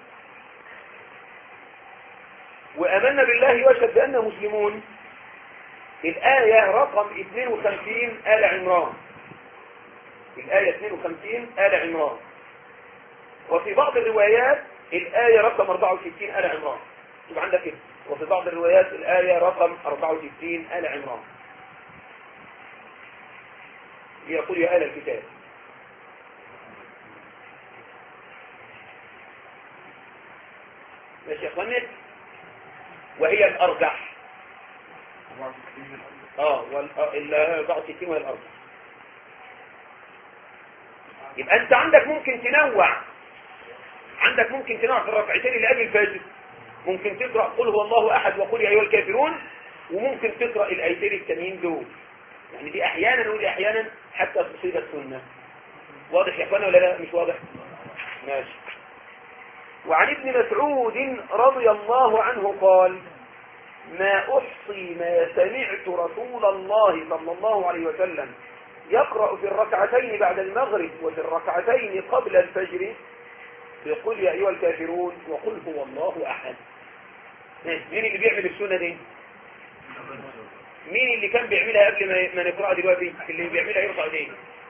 وآمنا بالله واشهد بأننا مسلمون الآية رقم 52 آل عمران. الآية 52 آل عمران. وفي بعض الروايات الآية رقم 64 آل عمران. يبقى عندك كده. وفي بعض الروايات الآية رقم 64 آل عمران. يقول يا أهل الكتاب. ماشي يا اخواني. وهي الأرجح. الآية 64 وهي الأرجح. يبقى أنت عندك ممكن تنوع. في الركعتين اللي قبل الفجر. ممكن تقرأ قل هو الله أحد وقل يا أيها الكافرون، وممكن تقرأ الآيتين التانيين دول. يعني دي أحيانا ودي أحيانا حتى تصيب السنة. واضح يا أخوانا ولا لا؟ مش واضح؟ ماشي. وعن ابن مسعود رضي الله عنه قال ما أحصي ما سمعت رسول الله صلى الله عليه وسلم يقرأ في الركعتين بعد المغرب وفي الركعتين قبل الفجر يقول يا أيها الكافرون وقل هو الله أحد. مين اللي بيعمل السنة دي؟ مين اللي كان بيعملها قبل ما نقرأها دلوقتي؟ اللي بيعملها يرفع ايديه.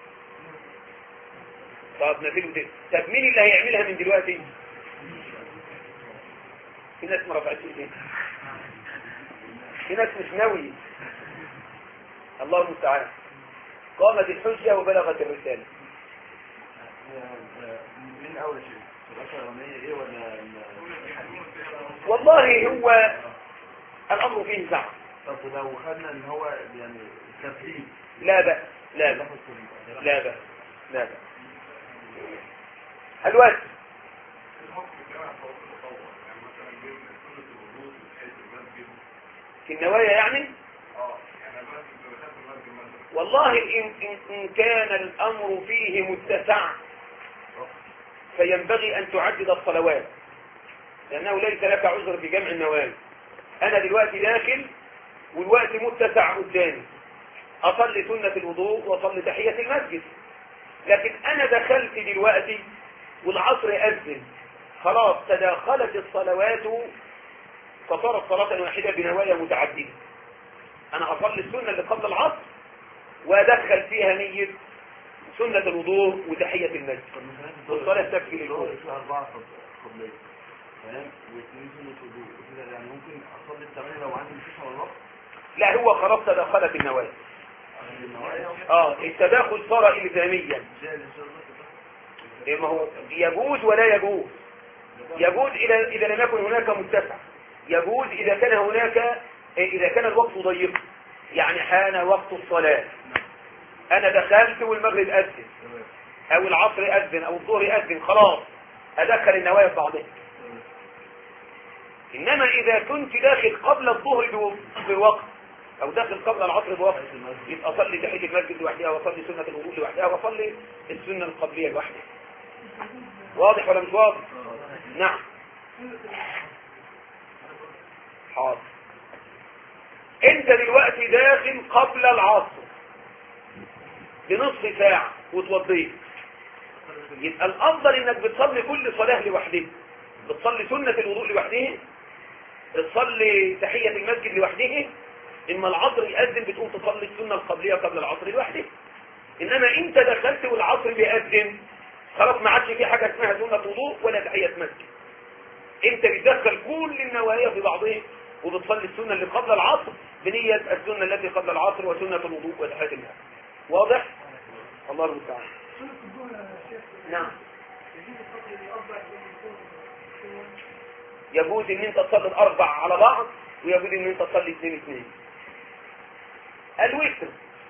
طب نزلوا دي. طب مين اللي هيعملها من دلوقتي؟ في ناس ما رفعتش ايديه. في ناس مش ناوي. الله المستعان. قامت الحجة وبلغت الرسالة. من أول شيء إيه ولا والله هو الأمر فيه سعة. طب لو خدنا ان هو يعني تفريق لا بأس لا بأس لا بأس لا بأس. الوقت في النوايا يعني والله إن كان الأمر فيه متسع فينبغي أن تعدد الصلوات لأنه ليس لك عذر بجمع النوايا. أنا دلوقتي داخل والوقت متسع قدامي أصلي سنة الوضوء وأصلي تحية المسجد، لكن أنا دخلت دلوقتي والعصر أذن خلاص تداخلت الصلوات فصارت صلاة واحدة بنوايا متعددة. أنا أصلي السنة اللي قبل العصر وأدخل فيها نية سنة الوضوء وتحية المسجد والصلاة تكفي للوضوء. أربعة قبلية تمام واثنين سنة وضوء وكده، يعني ممكن أصلي الثمانية لو عندي مفيش ولا الوقت. لا هو خلاص تدخلت النوايا. التداخل صار إلزاميا. ما هو يجوز ولا يجوز. يجوز إذا لم يكن هناك متسع. يجوز إذا كان الوقت ضيق، يعني حان وقت الصلاة أنا دخلت والمغرب أذن أو العصر أذن أو الظهر أذن خلاص أدخل النوايا في بعضها. إنما إذا كنت داخل قبل الظهر بوقت أو داخل قبل العصر بوقت يبقى أصلي تحية المسجد لوحدها وأصلي سنة الوضوء لوحدها وأصلي السنة القبلية لوحدها. واضح ولا مش واضح؟ نعم حاضر. أنت دلوقتي داخل قبل العصر بنصف ساعة وتوضيت، يبقى الأفضل إنك بتصلي كل صلاة لوحدها. بتصلي سنة الوضوء لوحدها، بتصلي تحية المسجد لوحدها، إما العصر يأذن بتقوم تصلي السنة القبلية قبل العصر لوحدها. إنما أنت دخلت والعصر بيأذن خلاص ما عادش في حاجة اسمها سنة وضوء ولا تحية مسجد. أنت بتدخل كل النوايا في بعضها وبتصلي السنة اللي قبل العصر بنية السنة التي قبل العصر وسنة الوضوء وتحية المسجد. واضح؟ الله المستعان. نعم يجوز ان انت تصلي الاربع على بعض ويجوز ان انت تصلي اثنين. الوتر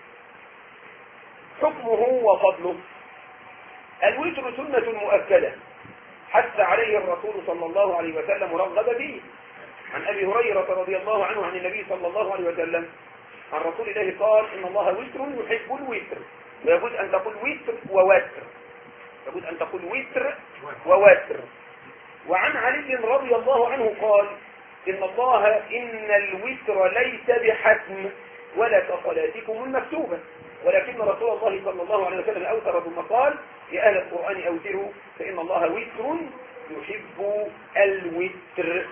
حكمه وفضله. الوتر سنة مؤكدة حث عليه الرسول صلى الله عليه وسلم ورغب فيه. عن ابي هريرة رضي الله عنه عن النبي صلى الله عليه وسلم عن رسول الله قال ان الله وتر يحب الوتر ويجوز أن تقول وتر ووتر، يجوز أن تقول وتر ووتر. وعن علي رضي الله عنه قال إن الوتر ليس بحتم ولا كصلاتكم المكتوبة، ولكن رسول الله صلى الله عليه وسلم أوتر ثم قال يا أهل القرآن أوتروا فإن الله وتر يحب الوتر.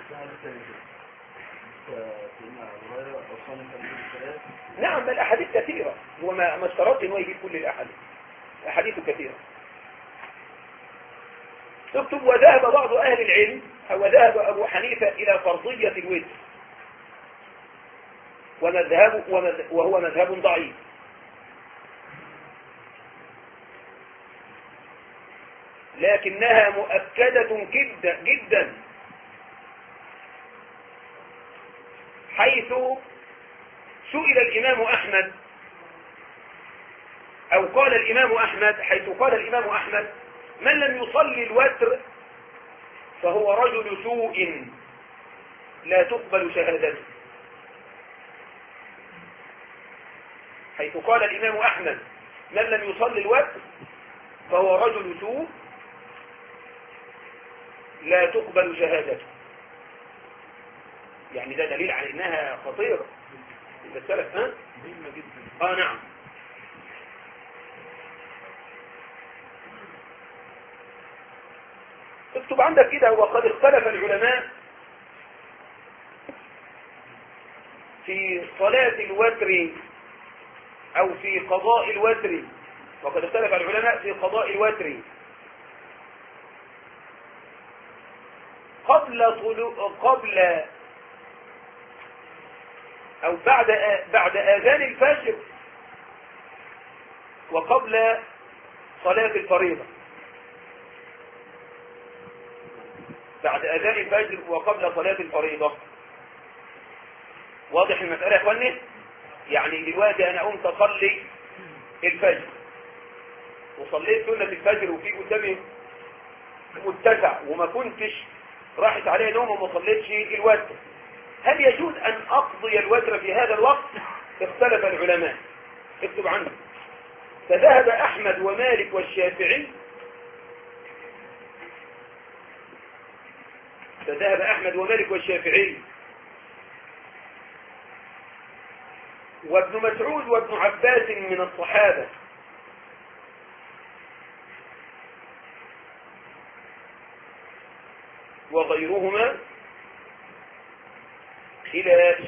نعم بل أحاديث كثيرة، هو ما اشترط أنه يجيب كل الأحاديث، أحاديث كثيرة. اكتب وذهب بعض أهل العلم أو ذهب أبو حنيفة إلى فرضية الوتر وهو مذهب ضعيف، لكنها مؤكدة جدا جدا، حيث سئل الإمام أحمد أو قال الإمام أحمد، حيث قال الإمام أحمد من لم يصلي الوتر فهو رجل سوء لا تقبل شهادته. حيث قال الإمام أحمد من لم يصلي الوتر فهو رجل سوء لا تقبل شهادته. يعني ده دليل على إنها خطيرة السلف. نعم. اكتب عندك كده وقد اختلف العلماء في صلاة الوتر أو في قضاء الوتر، وقد اختلف العلماء في قضاء الوتر قبل أو بعد آذان الفجر وقبل صلاة الفريضة. بعد آذان الفجر وقبل صلاة الفريضة. واضح المسألة يا اخواني؟ يعني دلوقتي أنا قمت أصلي الفجر وصليت سنة الفجر وفي قدامي متسع وما كنتش راحت عليه نوم وما صليتش الوتر، هل يجوز أن أقضي الوتر في هذا الوقت؟ اختلف العلماء. اكتب عنه. فذهب أحمد ومالك والشافعي وابن مسعود وابن عباس من الصحابة وغيرهما إلى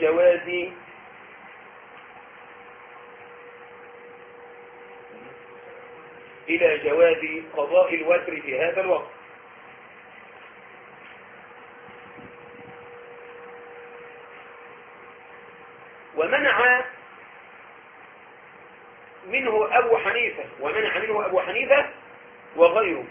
جواز قضاء الوتر في هذا الوقت. ومنع منه أبو حنيفة وغيره.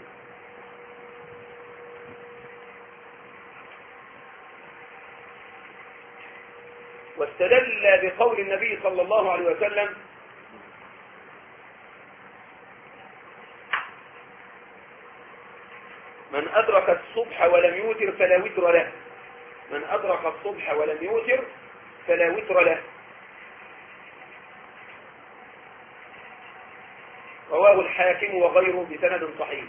واستدل بقول النبي صلى الله عليه وسلم من أدرك الصبح ولم يوتر فلا وتر له. من أدرك الصبح ولم يوتر فلا وتر له. رواه الحاكم وغيره بسند صحيح.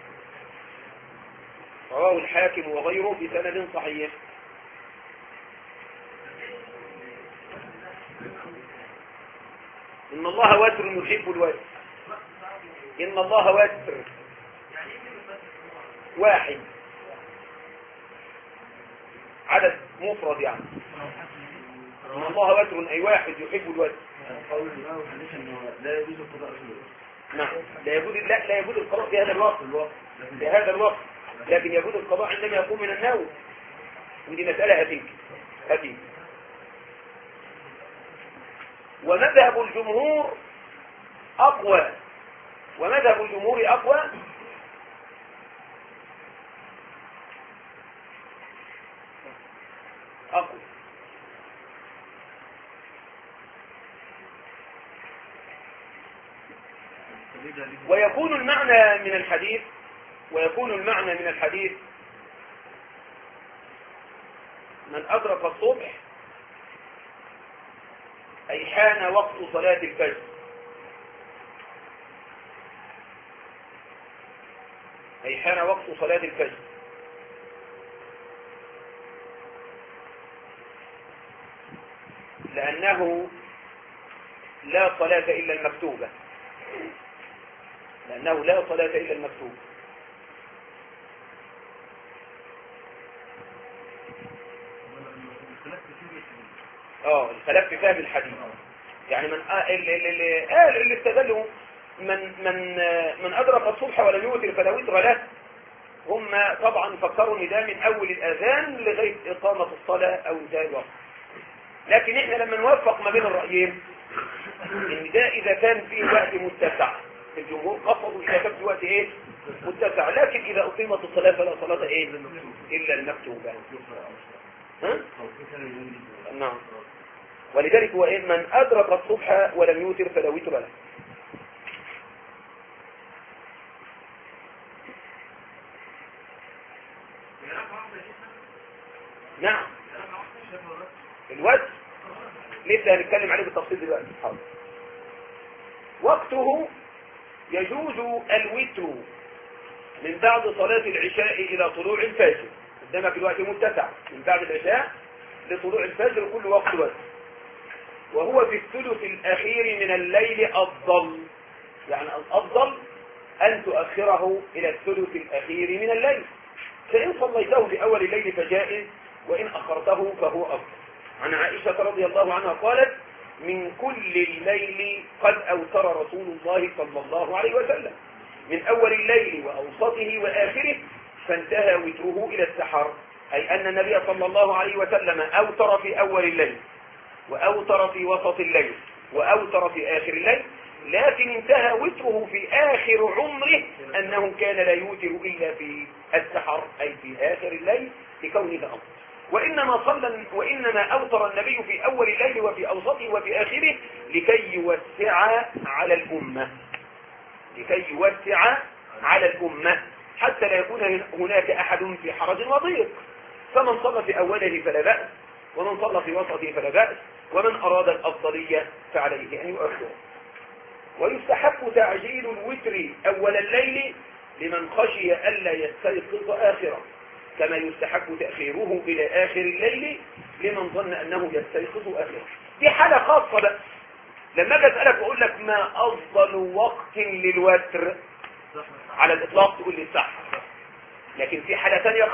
إن الله وتر يحب الوتر. إن الله وتر واحد، عدد مفرد يعني. إن الله وتر أي واحد يحب الوتر. لا يجوز القضاء في الوقت. نعم لا يجوز القضاء في هذا الوقت، لكن يجوز القضاء عندما يقوم من النوم، ودي مسألة هتيجي. ومذهب الجمهور أقوى ويكون المعنى من الحديث من أدرك الصبح أي حان وقت صلاة الفجر، أي حان وقت صلاة الفجر. لأنه لا صلاة إلا المكتوبة، لأنه لا صلاة إلا المكتوبة. الخلاف في فهم الحديث. يعني اللي استدلوا من أدرك الصبح ولم يوتر فلا وتر له، هم طبعا فكروا ان ده من أول الأذان لغاية إقامة الصلاة أو انتهاء الوقت. لكن احنا لما نوفق ما بين الرأيين ان ده إذا كان فيه وقت متسع، الجمهور قصدوا إذا كان فيه وقت متسع، لكن إذا أقيمت الصلاة فلا صلاة إلا المكتوبة. نعم. ولذلك هو من أدرك الصبح ولم يوتر فلا وتر له. نعم. الوقت لسه هنتكلم عليه بالتفصيل دلوقتي. حاضر. وقته يجوز الوتر من بعد صلاة العشاء إلى طلوع الفجر. قدامك الوقت متسع من بعد العشاء لطلوع الفجر، كل وقت وقت. وهو في الثلث الأخير من الليل أفضل، يعني الأفضل أن تؤخره إلى الثلث الأخير من الليل، فإن صليته في أول الليل فجائز، وإن أخرته فهو أفضل. عن عائشة رضي الله عنها قالت: من كل الليل قد أوتر رسول الله صلى الله عليه وسلم، من أول الليل وأوسطه وآخره، فانتهى وتره إلى السحر، أي أن النبي صلى الله عليه وسلم أوتر في أول الليل وأوتر في وسط الليل وأوتر في آخر الليل، لكن انتهى وتره في آخر عمره أنه كان لا يوتر إلا في السحر، أي في آخر الليل لكونه أمر. وإنما أوتر النبي في أول الليل وفي أوسطه وفي آخره لكي يوسع على الأمة، حتى لا يكون هناك أحد في حرج وضيق. فمن صلى في أوله فلا بأس، ومن صلى في وسطه فلا بأس، ومن أراد الأفضلية فعليه أن يؤخره. ويستحق تعجيل الوتر أول الليل لمن خشي ألا يستيقظ آخره، كما يستحق تأخيره إلى آخر الليل لمن ظن أنه يستيقظ آخره. دي حالة خاصة بقى. لما أجي أسألك وأقول لك ما أفضل وقت للوتر على الإطلاق تقول لي السحر، لكن في حالة ثانية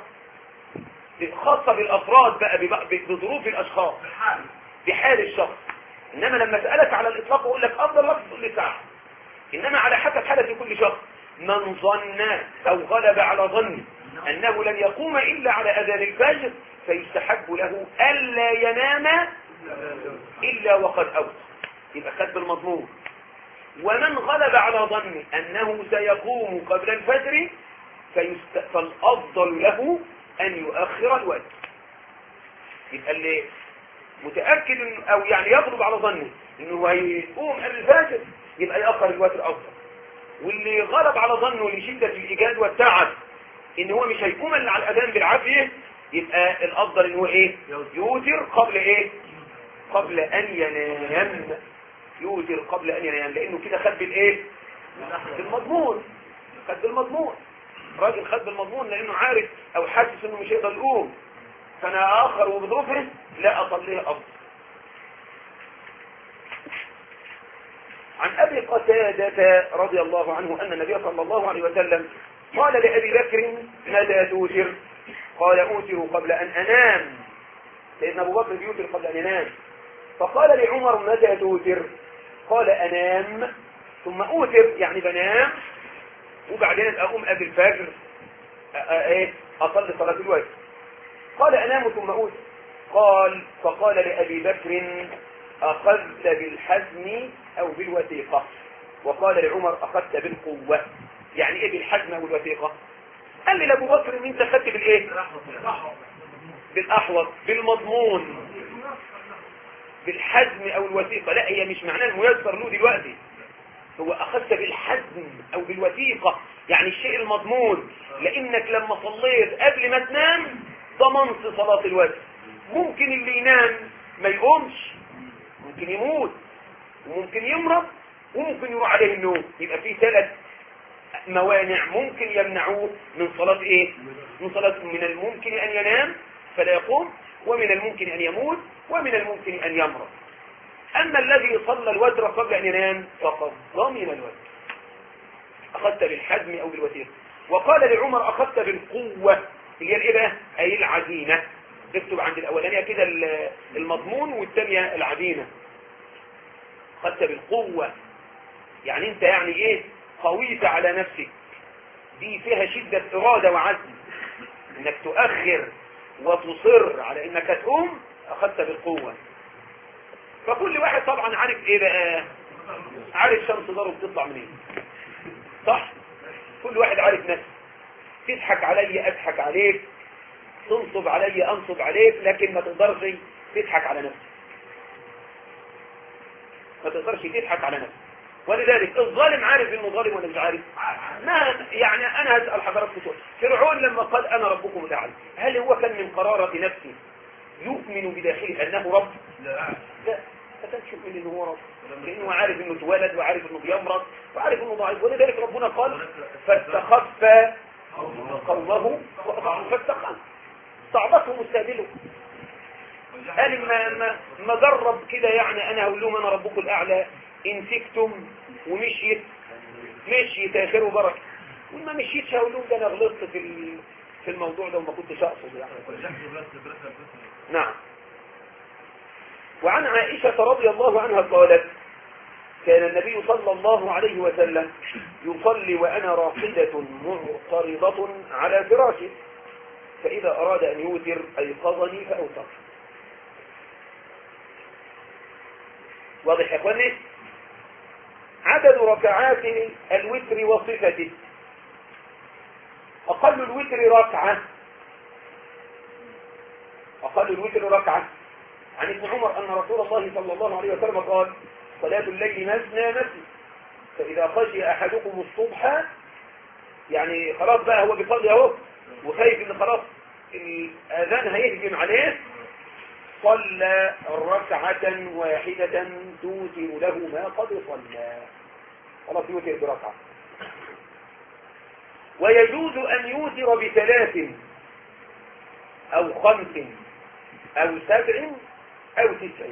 خاصة بالأفراد بقى بظروف الأشخاص بحال الشخص. إنما لما أسألك على الإطلاق وأقول لك أفضل وقت تقول لي سحر، إنما على حسب حالة كل شخص. من ظن أو غلب على ظنه أنه لن يقوم إلا على أذان الفجر فيستحب له ألا ينام إلا وقد أوتر، يبقى خد بالمضمون. ومن غلب على ظنه أنه سيقوم قبل الفجر فالأفضل له أن يؤخر الوتر. يبقى اللي متأكد أو يعني يغلب على ظنه أنه هيقوم قبل الفجر يبقى يأخر الوتر أفضل. واللي غلب على ظنه لشدة الإجهاد والتعب إن هو مش هيقوم إلا على الأذان بالعافية، يبقى الأفضل إن هو يوتر قبل أن ينام. يوتر قبل أن ينام، لأنه كده خد بالمضمون. راجل خد بالمضمون لأنه عارف أو حاسس إنه مش هيقدر يقوم، فأنا آخر وبظروفه لا أصليه أفضل. عن أبي قتادة رضي الله عنه أن النبي صلى الله عليه وسلم قال لأبي بكر: متى توتر؟ قال: أوتر قبل أن أنام. لأن أبو بكر يوتر قبل أن ينام. فقال لعمر: متى توتر؟ قال: أنام ثم أوتر، يعني بنام وبعدين أقوم قبل الفجر أصلي صلاة الوتر. قال: أنام ثم أوتر. فقال لأبي بكر: أخذت بالحزم أو بالوثيقة؟ وقال لعمر: أخذت بالقوة. يعني إيه بالحزم أو بالوثيقة؟ قال لي لأبو بكر: إن أنت أخذت بالإيه؟ بالأحوط، بالمضمون، بالحزم أو الوثيقة. لا، هي مش معناه الميسر له دلوقتي، هو أخذت بالحزم أو بالوثيقة، يعني الشيء المضمون، لأنك لما صليت قبل ما تنام ضمنت صلاة الوتر. ممكن اللي ينام ما يقومش، ممكن يموت وممكن يمرض وممكن يروح عليه النوم، يبقى فيه موانع ممكن يمنعوه من صلاة ايه؟ من صلاة. من الممكن ان ينام فلا يقوم، ومن الممكن ان يموت، ومن الممكن ان يمرض. اما الذي صلى الوتر قبل ان ينام فقد ضمن الوتر، اخذت بالحزم او بالوتير. وقال لعمر اخذت بالقوة، اللي هي الايه بقى؟ اي العزيمة. اكتب عند الاولانية كده المضمون، والثانية العزيمة. اخذت بالقوة يعني انت يعني ايه؟ قويت على نفسك. دي فيها شدة ارادة وعزم، انك تؤخر وتصر على انك تقوم. اخذت بالقوة. فكل واحد طبعا عارف ايه بقى؟ عارف شمس ضرب بتطلع منين، صح؟ كل واحد عارف نفسه. تضحك علي اضحك عليك، تنصب علي انصب عليك، لكن ما تقدرش تضحك على نفسك. ما تقدرش تضحك على نفسك. ولذلك الظالم عارف انه ظالم ولا مش عارف؟ ما يعني انا هسأل حضراتكم سؤال. فرعون لما قال انا ربكم الاعلى، هل هو كان من قرارة نفسه يؤمن بداخله انه رب؟ لا، ما كانش يؤمن انه هو رب، لانه عارف انه اتولد، وعارف انه بيمرض، وعارف انه ضعيف. ولذلك ربنا قال فاستخف قومه فاستقام، صعبتهم استهدلوا. قال ما جرب كده، يعني انا هقول لهم انا ربكم الاعلى، ان سكتم ومشيت اخره بركه، وما مشيتش هقول لهم ده انا غلطت في الموضوع ده وما كنتش اقصد يعني. نعم. وعن عائشة رضي الله عنها قالت كان النبي صلى الله عليه وسلم يصلي وأنا راقدة معترضة على فراشه، فإذا أراد أن يوتر أيقظني فأوتر. واضح يا اخواني؟ عدد ركعات الوتر وصفته. أقل الوتر ركعة، أقل الوتر ركعة. عن ابن عمر أن رسول الله صلى الله عليه وسلم قال صلاة الليل مثنى مثنى، فإذا خشي أحدكم الصبح، يعني خلاص بقى هو بيصلي اهو وخايف ان خلاص الأذان هيهجم عليه، صلى ركعة واحدة توتر له ما قد صلى، خلاص يوتر بركعة. ويجوز أن يوتر بثلاث أو 5 أو 7 أو 9.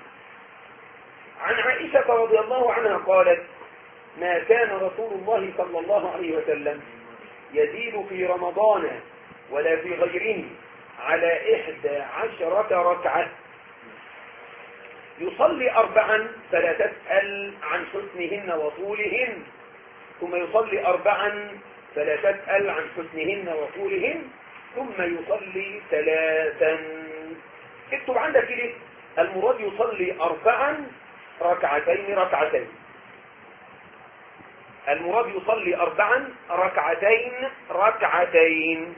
عن عائشة رضي الله عنها قالت ما كان رسول الله صلى الله عليه وسلم يزيد في رمضان ولا في غيره على 11 ركعة، يصلي 4 فلا تسأل عن حسنهن وطولهن، ثم يصلي 4 فلا تسأل عن حسنهن وطولهن، ثم يصلي 3. اكتب عندك كده المراد يصلي 4 ركعتين. المراد يصلي 4 ركعتين.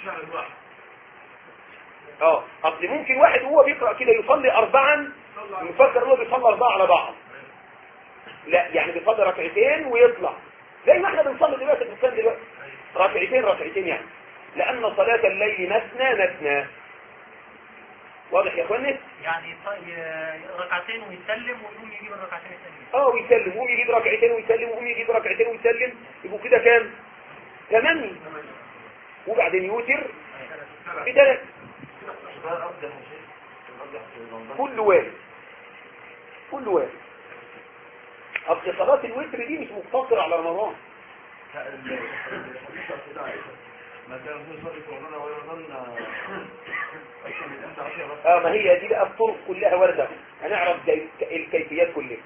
اصل ممكن واحد وهو بيقرأ كده يصلي 4 يفكر انه بيصلي 4 على بعض، لا يعني بيصلي 2 ركعتين ويطلع زي ما احنا بنصلي دلوقتي في الصلاة دلوقتي 2 ركعتين يعني، لأن صلاة الليل مثنى. واضح يا اخواني؟ يعني ركعتين ويسلم ويقوم يجيب الركعتين الثانيين. ويسلم ويقوم يجيب ركعتين ويسلم ويقوم يجيب ركعتين ويسلم، يبقوا كده كام؟ 8. وبعدين يوتر ب3. كل وارد. اصل صلاة الوتر دي مش مقتصرة على رمضان. ما كان يصلي في رمضان ويظن ما هي دي بقى الطرق كلها واردة، هنعرف الكيفيات كلها.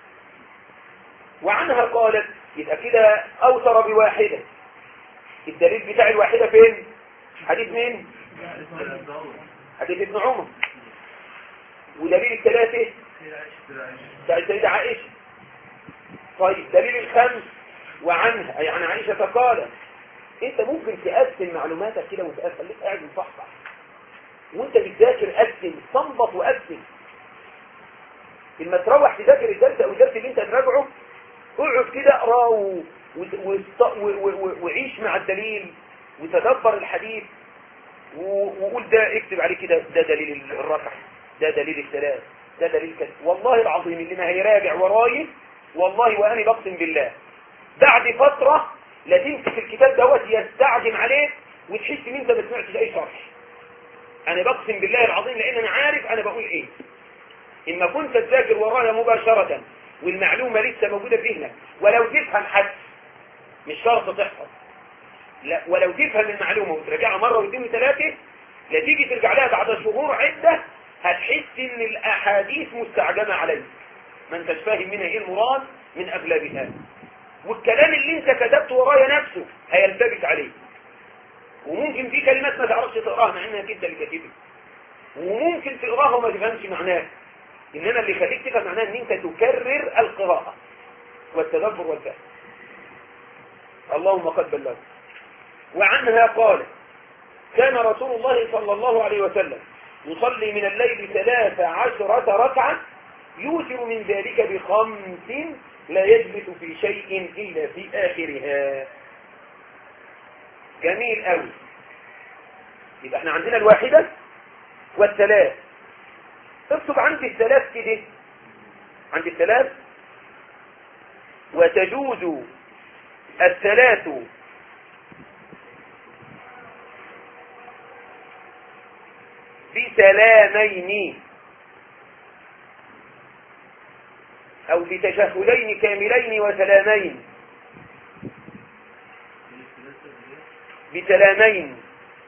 وعنها قالت يبقى كده اوتر ب1. الدليل بتاع الواحدة فين؟ حديث مين؟ حديث ابن عمر. ودليل 3 بتاع السيدة عائشة. طيب دليل 5 وعنها يعني عائشة قالت. انت ممكن تقسم معلوماتك كده وتقسم، خليك قاعد مصحصح وانت بتذاكر، قسم صنبط وقسم. لما تروح تذاكر الدرس او الدرس اللي انت تراجعه اقعد كده اقراه وعيش مع الدليل وتدبر الحديث وقول ده، اكتب عليه كده ده دليل الركعة، ده دليل الثلاث، ده دليل كذا. والله العظيم اللي ما هيراجع وراي والله وانا بقسم بالله بعد فترة لا تمسك الكتاب دوت يستعجم عليك وتحس ان انت ما سمعتش اي شرح. انا بقسم بالله العظيم لان انا عارف انا بقول ايه. اما كنت تذاكر ورايا مباشرة والمعلومة لسه موجودة في ذهنك، ولو تفهم حتى مش شرط تحفظ، لا ولو تفهم المعلومة وتراجعها مرة واثنين وثلاثة، لا تيجي ترجع لها بعد شهور عدة هتحس ان الاحاديث مستعجمة عليك، ما انتش فاهم منها ايه المراد من اغلبها، والكلام اللي انت كتبته ورايا نفسه هيلتبس عليك، وممكن في كلمات ما تعرفش تقراها مع انها انت اللي كاتبها، وممكن تقراها وما تفهمش معناها، انما اللي يخليك تفهم معناها ان انت تكرر القراءة والتدبر والفهم. اللهم قد بلغت. وعنها قال: كان رسول الله صلى الله عليه وسلم يصلي من الليل 13 ركعة يوتر من ذلك ب5 لا يجلس في شيء إلا في آخرها. جميل قوي. يبقى احنا عندنا الواحدة والثلاث. اكتب عندي الثلاث كده، عندي الثلاث. وتجوز الثلاث بسلامين أو بتشهدين كاملين وسلامين، بسلامين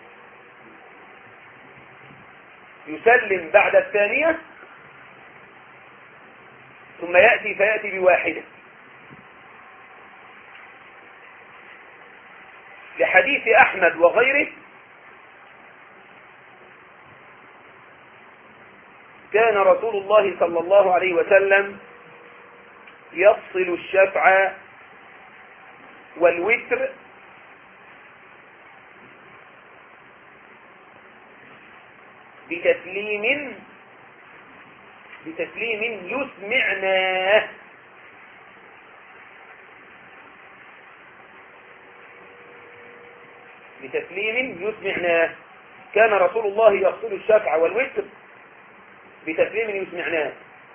يسلم بعد الثانية ثم فيأتي بواحدة، لحديث أحمد وغيره: كان رسول الله صلى الله عليه وسلم يفصل الشفع والوتر بتسليم يسمعناه، بتسليم يسمعناه. كان رسول الله يفصل الشفع والوتر بتسليم يسمعناه.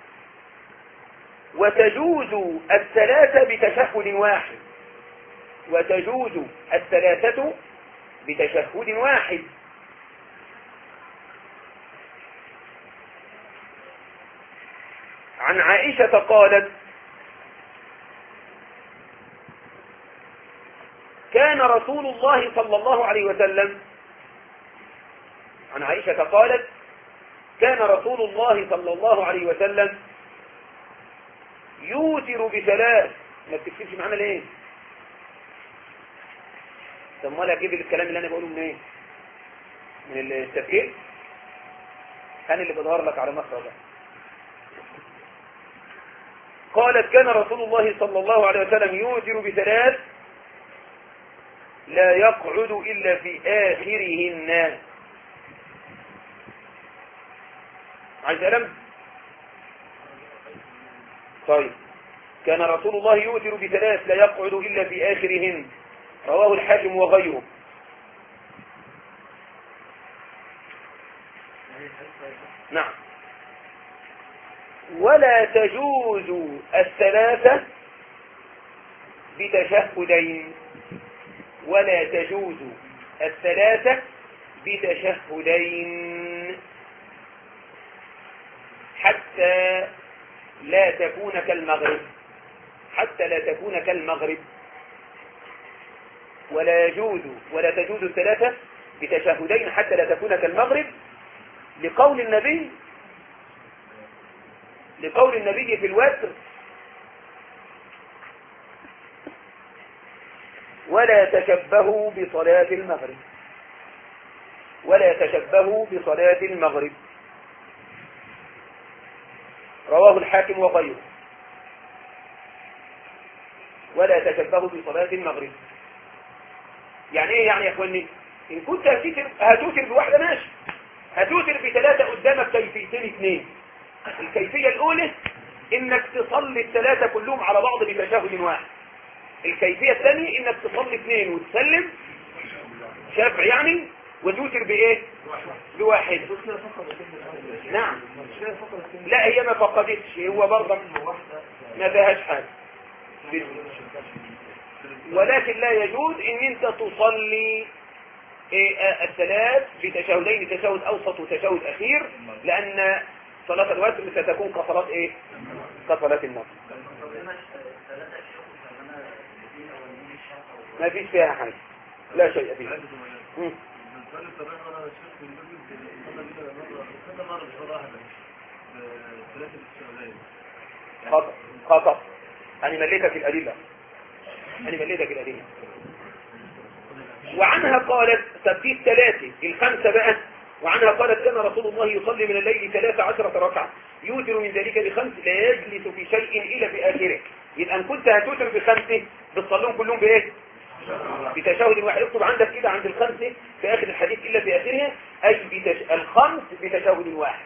وتجوز الثلاثة بتشهد واحد، وتجوز الثلاثة بتشهد واحد. عن عائشة قالت: كان رسول الله صلى الله عليه وسلم، عن عائشة قالت: كان رسول الله صلى الله عليه وسلم يوتر بثلاث. ما بتكتبش معانا ليه؟ ثم لا اجيب الكلام اللي انا بقوله منين؟ من التفكير. انا اللي بظهر لك على مخرج. قالت: كان رسول الله صلى الله عليه وسلم يوتر بثلاث لا يقعد إلا في آخرهن. عايز ألم؟ طيب. كان رسول الله يوتر بثلاث لا يقعد إلا في آخرهن. رواه الحاكم وغيره. نعم. ولا تجوز الثلاثة بتشهدين، ولا تجوز الثلاثة بتشهدين حتى لا تكون كالمغرب، حتى لا تكون كالمغرب. ولا تجوز الثلاثة بتشهدين حتى لا تكون كالمغرب، لقول النبي في الوتر: ولا تشبهوا بصلاة المغرب، ولا تشبهوا بصلاة المغرب. رواه الحاكم وغيره. ولا تشبهوا بصلاة المغرب. يعني ايه يعني يا اخواني؟ ان كنت هتوتر بواحدة ماشي، هتوتر بثلاثة قدامك كيفيتين اثنين. الكيفية الاولى انك تصلي الثلاثة كلهم على بعض بتشهد واحد. الكيفية الثانية انك تصلي اثنين وتسلم شافع يعني، وتوتر بايه؟ بواحد. نعم. لا هي ما فقدتش، هو برضه ما فيهاش حاجة. ولكن لا يجوز ان انت تصلي الثلاث بتشهدين، تشهد اوسط وتشهد اخير، لان صلاة الوتر ستكون كصلاة ايه؟ كصلاة النفل. ما فيش فيها حاجة، لا شيء فيها. خطأ خطأ، أنا مليتك الأدلة، وعنها قالت تبدي الثلاثة الخمسة بقى، وعنها قالت كان رسول الله يصلي من الليل 13 ركعة يوتر من ذلك بخمس لا يجلس في شيء إلا في آخره. يبقى أن كنت هتوتر بخمسة بتصلون كلهم بإيه؟ بتشهد واحد. اكتب عندك كده عند الخمسة في آخر الحديث إلا في آخرها، أي الخمس بتشهد واحد،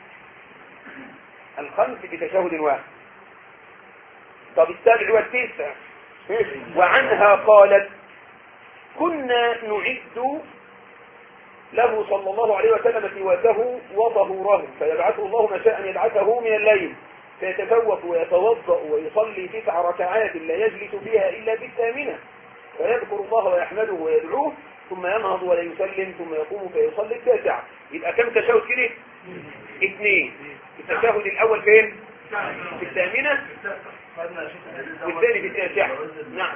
الخمس بتشهد واحد. طب السابع والتاسع، وعنها قالت كنا نعد له صلى الله عليه وسلم سواكه وطهوره فيبعثه الله ما شاء أن يبعثه من الليل فيتفوق ويتوضأ ويصلي 9 ركعات لا يجلس فيها إلا بالثامنة فيذكر الله ويحمده ويدعوه ثم ينهض ولا يسلم ثم يقوم فيصلي 9. يبقى كم تشهد كده؟ 2. التشهد الأول فين؟ في الثامنة والثاني في 9. نعم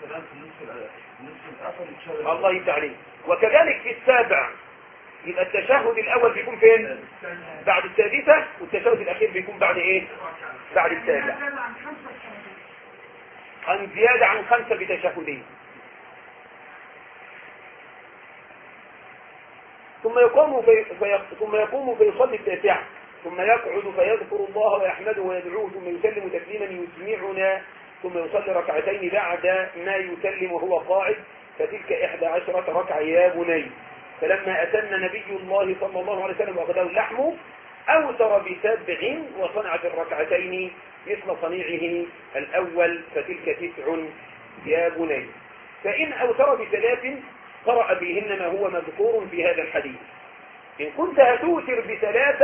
الله يتعلم. وكذلك في السابع يبقى التشهد الأول بيكون فين؟ بعد السادسة، والتشهد الأخير بيكون بعد إيه؟ بعد السابع. عن زيادة عن 5 بتشهدين. ثم يقوم فيصلي 9 ثم يقعد فيذكر الله ويحمده ويدعوه ثم يسلم تسليما يسمعنا ثم يصلي ركعتين بعد ما يسلم وهو قاعد فتلك 11 ركعة يا بني. فلما أتم نبي الله صلى الله عليه وسلم وأخذه اللحم أوتر ب7 وصنع في الركعتين مثل صنيعه الأول فتلك 9 يا بني. فإن أوتر ب3 قرأ بهن ما هو مذكور في هذا الحديث. إن كنت هتوتر ب3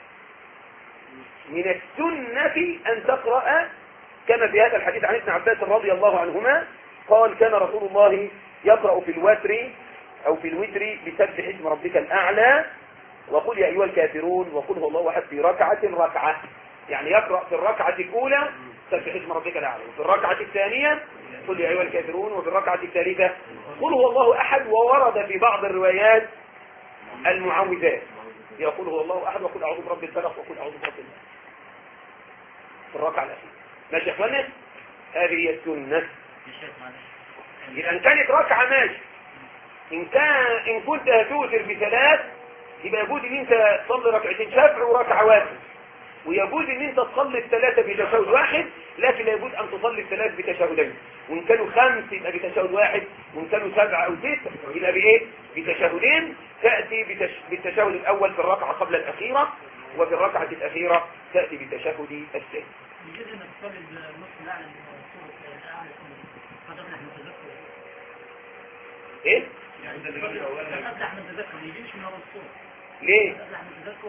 من السنة أن تقرأ كما في هذا الحديث عن ابن عباس رضي الله عنهما قال كان رسول الله يقرأ في الوتر أو في الوتر بسبح اسم ربك الأعلى وقل يا أيها الكافرون وقل هو الله أحد في ركعة، يعني يقرأ في الركعة الأولى سبح اسم ربك الأعلى، وفي الركعة الثانية قل يا أيها الكافرون، وفي الركعة الثالثة قل هو الله أحد. وورد في بعض الروايات المعوذات يقول هو الله أحد وقل أعوذ برب الفلق وقل أعوذ برب الناس في الركعة الأخيرة. ماشي يا اخوانا؟ هذه هي السنة. إذا إن كانت ركعة ماشي، إن كنت هتوتر ب3 يبقى يجوز إن أنت تصلي ركعتين شفع وركعة واحد، ويجوز إن أنت تصلي ال3 بتشهد واحد، لكن لا يجوز أن تصلي ال3 بتشهدين. وإن كانوا 5 يبقى بتشهد واحد، وإن كانوا 7 أو 6 يبقى بإيه؟ بتشهدين. تأتي بالتشهد الأول في الركعة قبل الأخيرة، وفي الركعة الأخيرة تأتي بالتشهد الثاني. يجوز انك تصلي النص الاعلى من الصوره الاعلى قدر نحن نتذكر ايه؟ يعني قبل احنا نتذكر ما يجيش من ورا الصوره. ليه؟ قبل احنا نتذكر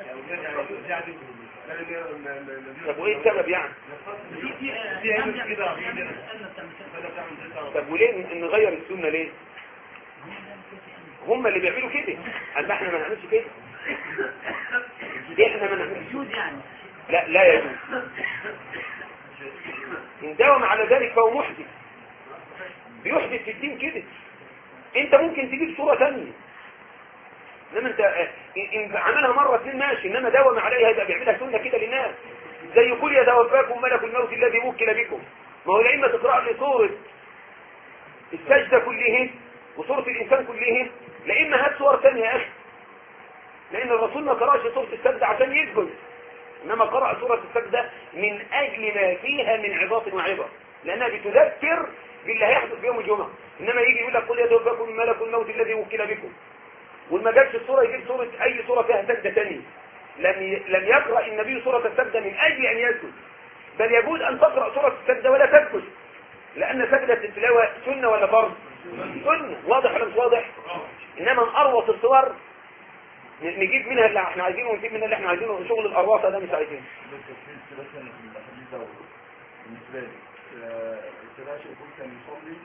طب وايه السبب يعني؟ طب وليه نغير السنة ليه؟ هم اللي بيعملوا كده، اما احنا ما نعملش كده. احنا ما نعملش يعني لا يجوز. إن داوم على ذلك فهو محدث، بيحدث في الدين كده. انت ممكن تجيب صورة ثانية، انما انت ان عملها مرة 2 ماشي، انما داوم عليها يبقى بيعملها سنة كده للناس. زي يقول يتوفاكم ملك الموت الذي وكل بكم. ما هو لا اما تقرأ لي صورة السجدة كلها وصورة الانسان كلها، لا اما هات صور ثانية يا اخي، لان الرسول ما قرأش صورة السجدة عشان يسجد، إنما قرأ سورة السجدة من أجل ما فيها من عظات وعظة، لأنها بتذكر باللي هيحدث في يوم الجمعة. إنما يجي يقول لك قل يتوفاكم ملك الموت الذي وكل بكم، وما جابش السورة يجيب سورة أي سورة فيها سجدة ثانية. لم يقرأ النبي سورة السجدة من أجل أن يسجد، بل يجوز أن تقرأ سورة السجدة ولا تسجد، لأن سجدة التلاوة سنة ولا فرض؟ سنة. واضح ولا مش واضح؟ إنما من أروط الصور نجيب منها اللي احنا عايزينه ونجيب منها اللي احنا عايزينه، شغل الأرواطة ده مش عايزينه. الفراش يقول كان يصلي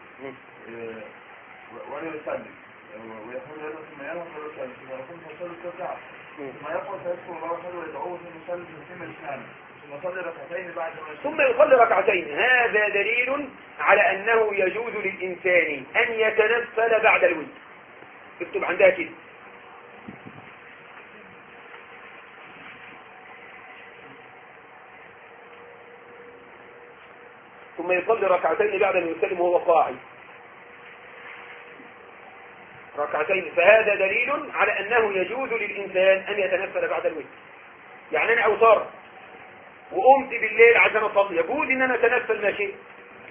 وانا يسلم ويقول هذا ثم ينام فيسلم ثم يقوم فيصلي تسعة ثم يقوم فيذكر الله وحده ويدعوه ثم يسلم ثم يسلم ثم يصلي ركعتين بعد ما يسلم ثم يصلي ركعتين. هذا دليل على أنه يجوز للإنسان أن يتنفل بعد الوتر. اكتب عندها كده. ثم يصلي ركعتين بعد أن يسلم وهو قاعد ركعتين. فهذا دليل على أنه يجوز للإنسان أن يتنفل بعد الوتر. يعني أنا أوترت وقمت بالليل عشان أصلي، يجوز إن أنا أتنفل ما شئت.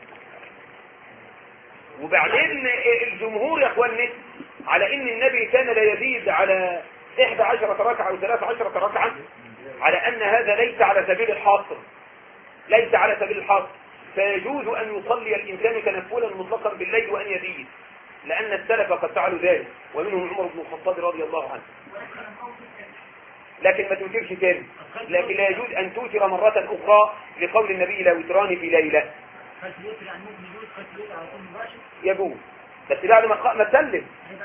وبعدين الجمهور يا أخواني على إن النبي كان لا يزيد على 11 ركعة أو 13 ركعة، على أن هذا ليس على سبيل الحصر، ليس على سبيل الحصر، فيجوز أن يصلي الإنسان تنفلا مطلقا بالليل وأن يزيد، لأن السلف قد فعلوا ذلك، ومنهم عمر بن الخطاب رضي الله عنه. لكن ما توترش تاني، لكن لا يجوز أن توتر مرة أخرى لقول النبي لا وتران في ليلة. يجوز بس بعد ما تسلم.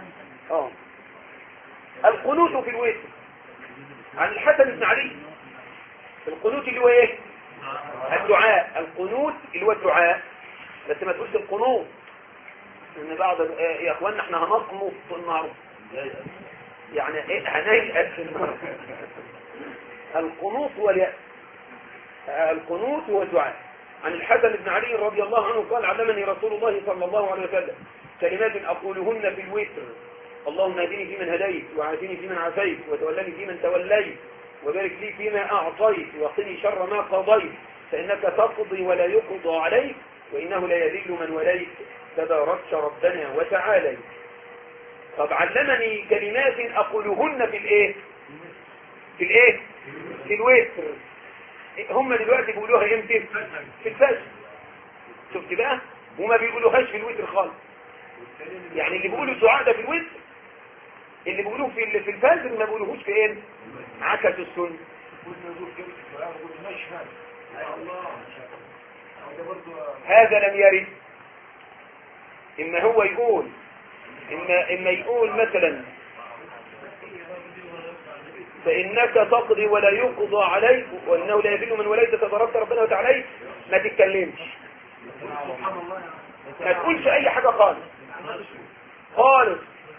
القنوت في الوتر عن الحسن بن علي. القنوت اللي هو ايه؟ الدعاء. القنوت اللي هو الدعاء، بس ما تقولش القنوت، ان بعض يا اخوانا احنا هنقنط النهارده يعني ايه، هنيأس النهارده. القنوت هو اليأس. القنوت هو الدعاء. عن الحسن بن علي رضي الله عنه قال علمني رسول الله صلى الله عليه وسلم كلمات أقولهن في الوتر: اللهم اهدني فيمن هديت، وعافني فيمن عافيت، وتولني فيمن توليت، وبارك لي فيما أعطيت، وقني شر ما قضيت، فإنك تقضي ولا يقضى عليك، وإنه لا يذل من وليت، تباركت ربنا وتعاليت. طب علمني كلمات أقولهن في الإيه؟ في الإيه؟ في الوتر. هم دلوقتي بيقولوها امتى؟ في الفجر. شفت بقى؟ وما بيقولوهاش في الوتر خالص. يعني اللي بيقولوا الدعاء ده في الوتر، اللي بيقولوه في الفجر ما بيقولوهوش في ايه؟ عكس السنة. هذا لم يرد. اما هو يقول اما يقول مثلا فإنك تقضي ولا يقضى عليك، وإنه لا يذل من وليت، تباركت ربنا وتعالى، ما تتكلمش، ما تقولش أي حاجة خالص خالص،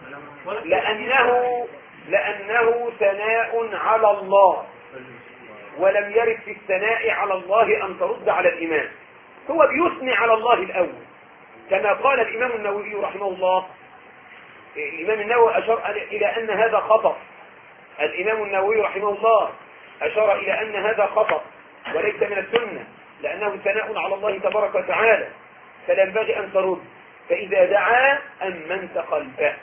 لأنه ثناء على الله، ولم يرد في الثناء على الله أن ترد على الإمام. هو بيثني على الله الأول، كما قال الإمام النووي رحمه الله. الإمام النووي أشار إلى أن هذا خطأ. الإمام النووي رحمه الله أشار إلى أن هذا خطأ وليس من السنة، لأنه ثناء على الله تبارك وتعالى، فلا ينبغي أن ترد. فإذا دعا أمنت قلبه.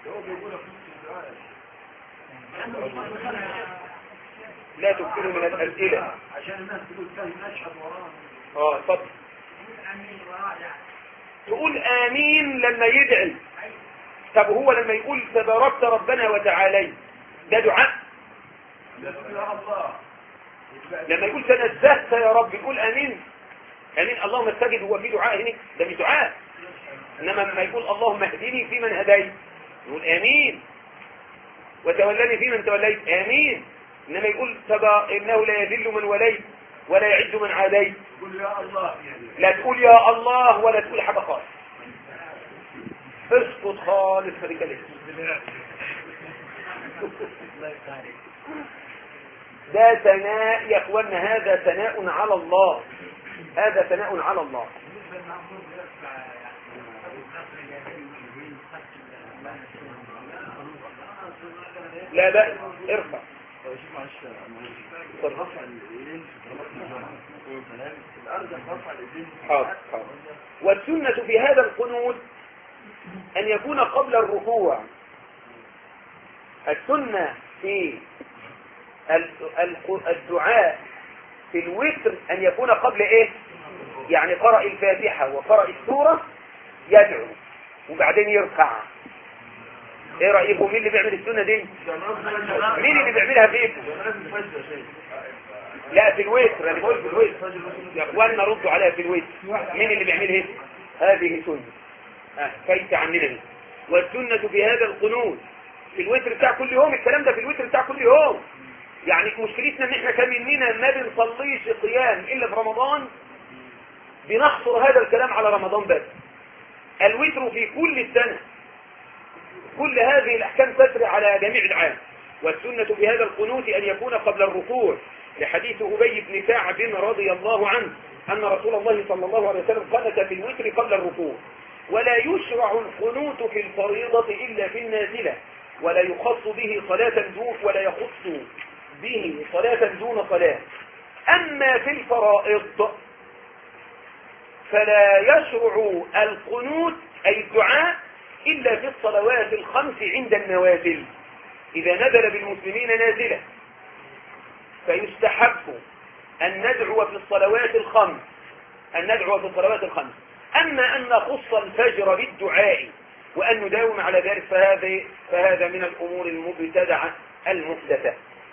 لا تكثروا من الأسئلة عشان الناس تقول فاهم أشهد ورانا. اتفضل. تقول آمين لما يدعي. طب هو لما يقول تباركت ربنا وتعالى ده دعاء؟ لما يقول تنزهت يا رب يقول آمين؟ آمين اللهم استجد، هو في دعاء هنا؟ ده مش دعاء. إنما لما يقول اللهم اهدني فيمن هديت يقول آمين، وتولني فيمن توليت آمين. إنما يقول إنه لا يذل من وليت ولا يعز من عاديت، قل يا الله. لا تقول يا الله ولا تقول حاجة خالص، اسكت خالص ما تتكلمش. ده ثناء يا اخوانا، هذا ثناء على الله، هذا ثناء على الله. لا بأس، ارفع. حاضر. والسنة في هذا القنوت أن يكون قبل الركوع. السنة في الدعاء في الوتر أن يكون قبل إيه؟ يعني قرأ الفاتحة وقرأ السورة يدعو وبعدين يركع. ايه رأيكم؟ مين اللي بيعمل السنة دي؟ مين اللي بيعملها فيكم؟ لا في الوتر، انا بقول في الوتر يا اخواننا ردوا عليها في الوتر. مين اللي بيعملها؟ هذه سنة كيف عننا. والسنة في هذا القنوت في الوتر بتاع كل يوم، الكلام ده في الوتر بتاع كل يوم. يعني مشكلتنا ان احنا كمننا ما بنصليش قيام الا في رمضان، بنحصر هذا الكلام على رمضان بس. الوتر في كل السنة، كل هذه الأحكام تسري على جميع العام. والسنة في هذا القنوت أن يكون قبل الركوع، لحديث أبي بن كعب رضي الله عنه أن رسول الله صلى الله عليه وسلم قنت في الوتر قبل الركوع. ولا يشرع القنوت في الفريضة إلا في النازلة، ولا يخص به صلاة دون صلاة. أما في الفرائض فلا يشرع القنوت أي الدعاء إلا في الصلوات الخمس عند النوازل. إذا نزل بالمسلمين نازلة فيستحب أن ندعو في الصلوات الخمس، أما أن نخص الفجر بالدعاء وأن نداوم على ذلك فهذا من الأمور المبتدعة المحدثة.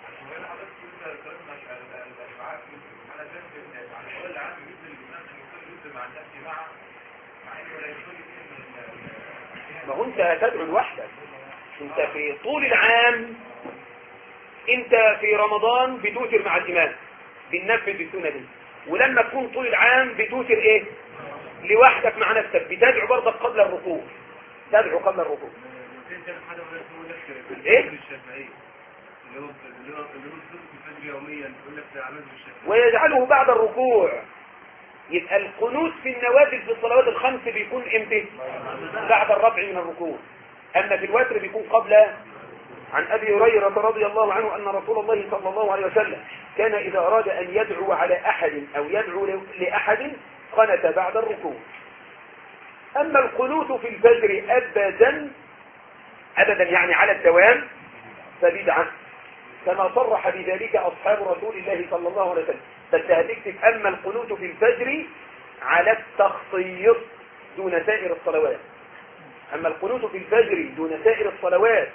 ما هو انت هتدعو لوحدك، انت في طول العام، انت في رمضان بتوتر مع الامام بننفذ السنة دي، ولما تكون طول العام بتوتر ايه لوحدك مع نفسك، بتدعو برضك قبل الركوع، تدعو قبل الركوع. ايه ويجعله بعد الركوع. يبقى القنوت في النوازل في الصلوات الخمس بيكون امتى؟ بعد الرفع من الركوع. اما في الوتر بيكون قبل. عن ابي هريره رضي الله عنه ان رسول الله صلى الله عليه وسلم كان اذا اراد ان يدعو على احد او يدعو لاحد قنت بعد الركوع. اما القنوت في الفجر ابدا يعني على الدوام فبدعه، كما صرح بذلك اصحاب رسول الله صلى الله عليه وسلم. بس هتكتب اما القنوت في الفجر على التخصيص دون سائر الصلوات. اما القنوت في الفجر دون سائر الصلوات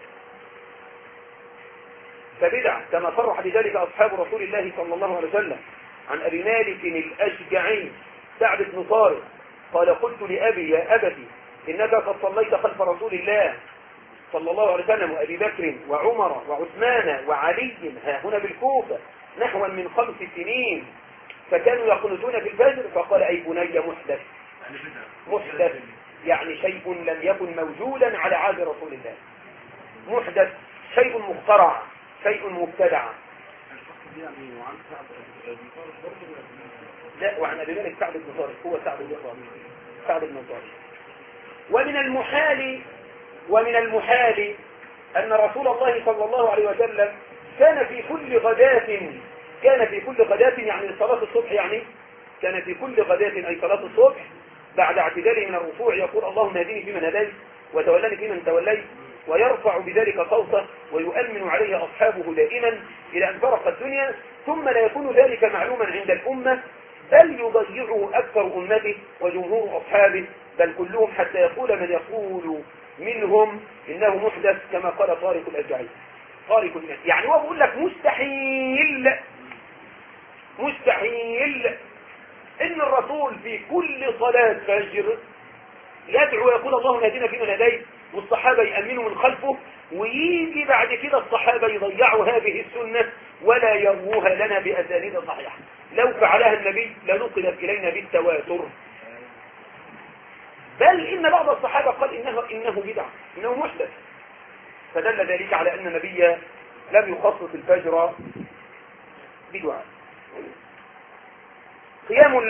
فبدعة، كما صرح بذلك اصحاب رسول الله صلى الله عليه وسلم. عن ابي مالك الاشجعي سعد بن طارق قال قلت لابي يا ابتي انك قد صليت خلف رسول الله صلى الله عليه وسلم وابي بكر وعمر وعثمان وعلي ها هنا بالكوفة نحوا من 5 سنين فكانوا يقنطون في الفجر، فقال اي بني محدث يعني شيء لم يكن موجودا على عهد رسول الله، محدث شيء مخترع، شيء مبتدع. لا وعن ابي مالك سعد بن طارق، هو سعد بن طارق. ومن المحال ان رسول الله صلى الله عليه وسلم كان في كل غداة يعني صلاة الصبح، يعني كان في كل غداة أي صلاة الصبح بعد اعتداله من الركوع يقول اللهم اهدني فيمن هديت وتولني فيمن توليت، ويرفع بذلك صوته ويؤمن عليه أصحابه دائما إلى أن فرق الدنيا، ثم لا يكون ذلك معلوما عند الأمة بل يضيعه أكثر أمته وجمهور أصحابه، بل كلهم حتى يقول من يقول منهم إنه محدث كما قال طارق الأشجعي. يعني هو بيقول لك مستحيل ان الرسول في كل صلاة فجر يدعو ويقول اللهم اهدنا فيمن هديت والصحابة يأمنوا من خلفه، ويجي بعد كده الصحابة يضيعوا هذه السنة ولا يروها لنا بأسانيد صحيحة. لو فعلها النبي لنقلت إلينا بالتواتر، بل إن بعض الصحابة قال إنه بدعة، إنه محدث. فدل ذلك على أن النبي لم يخصص الفجر بدعاء. قيام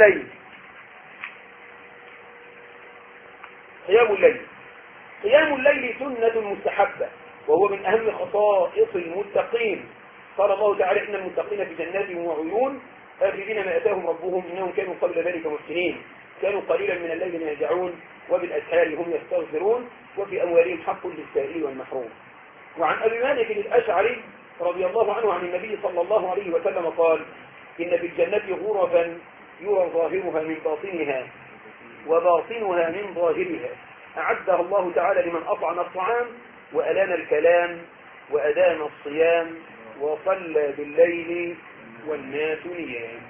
الليل سنة مستحبة، وهو من أهم خصائص المتقين. قال الله تعالى إن المتقين في جنات وعيون آخذين ما آتاهم ربهم إنهم كانوا قبل ذلك محسنين كانوا قليلا من الليل ما يهجعون وبالأسحار هم يستغفرون وفي أموالهم حق للسائل والمحروم. وعن أبي مالك الأشعري رضي الله عنه عن النبي صلى الله عليه وسلم قال إن في الجنة غرفا يرى ظاهرها من باطنها وباطنها من ظاهرها أعدها الله تعالى لمن أطعم الطعام وألان الكلام وأدام الصيام وصلى بالليل والناس نيام.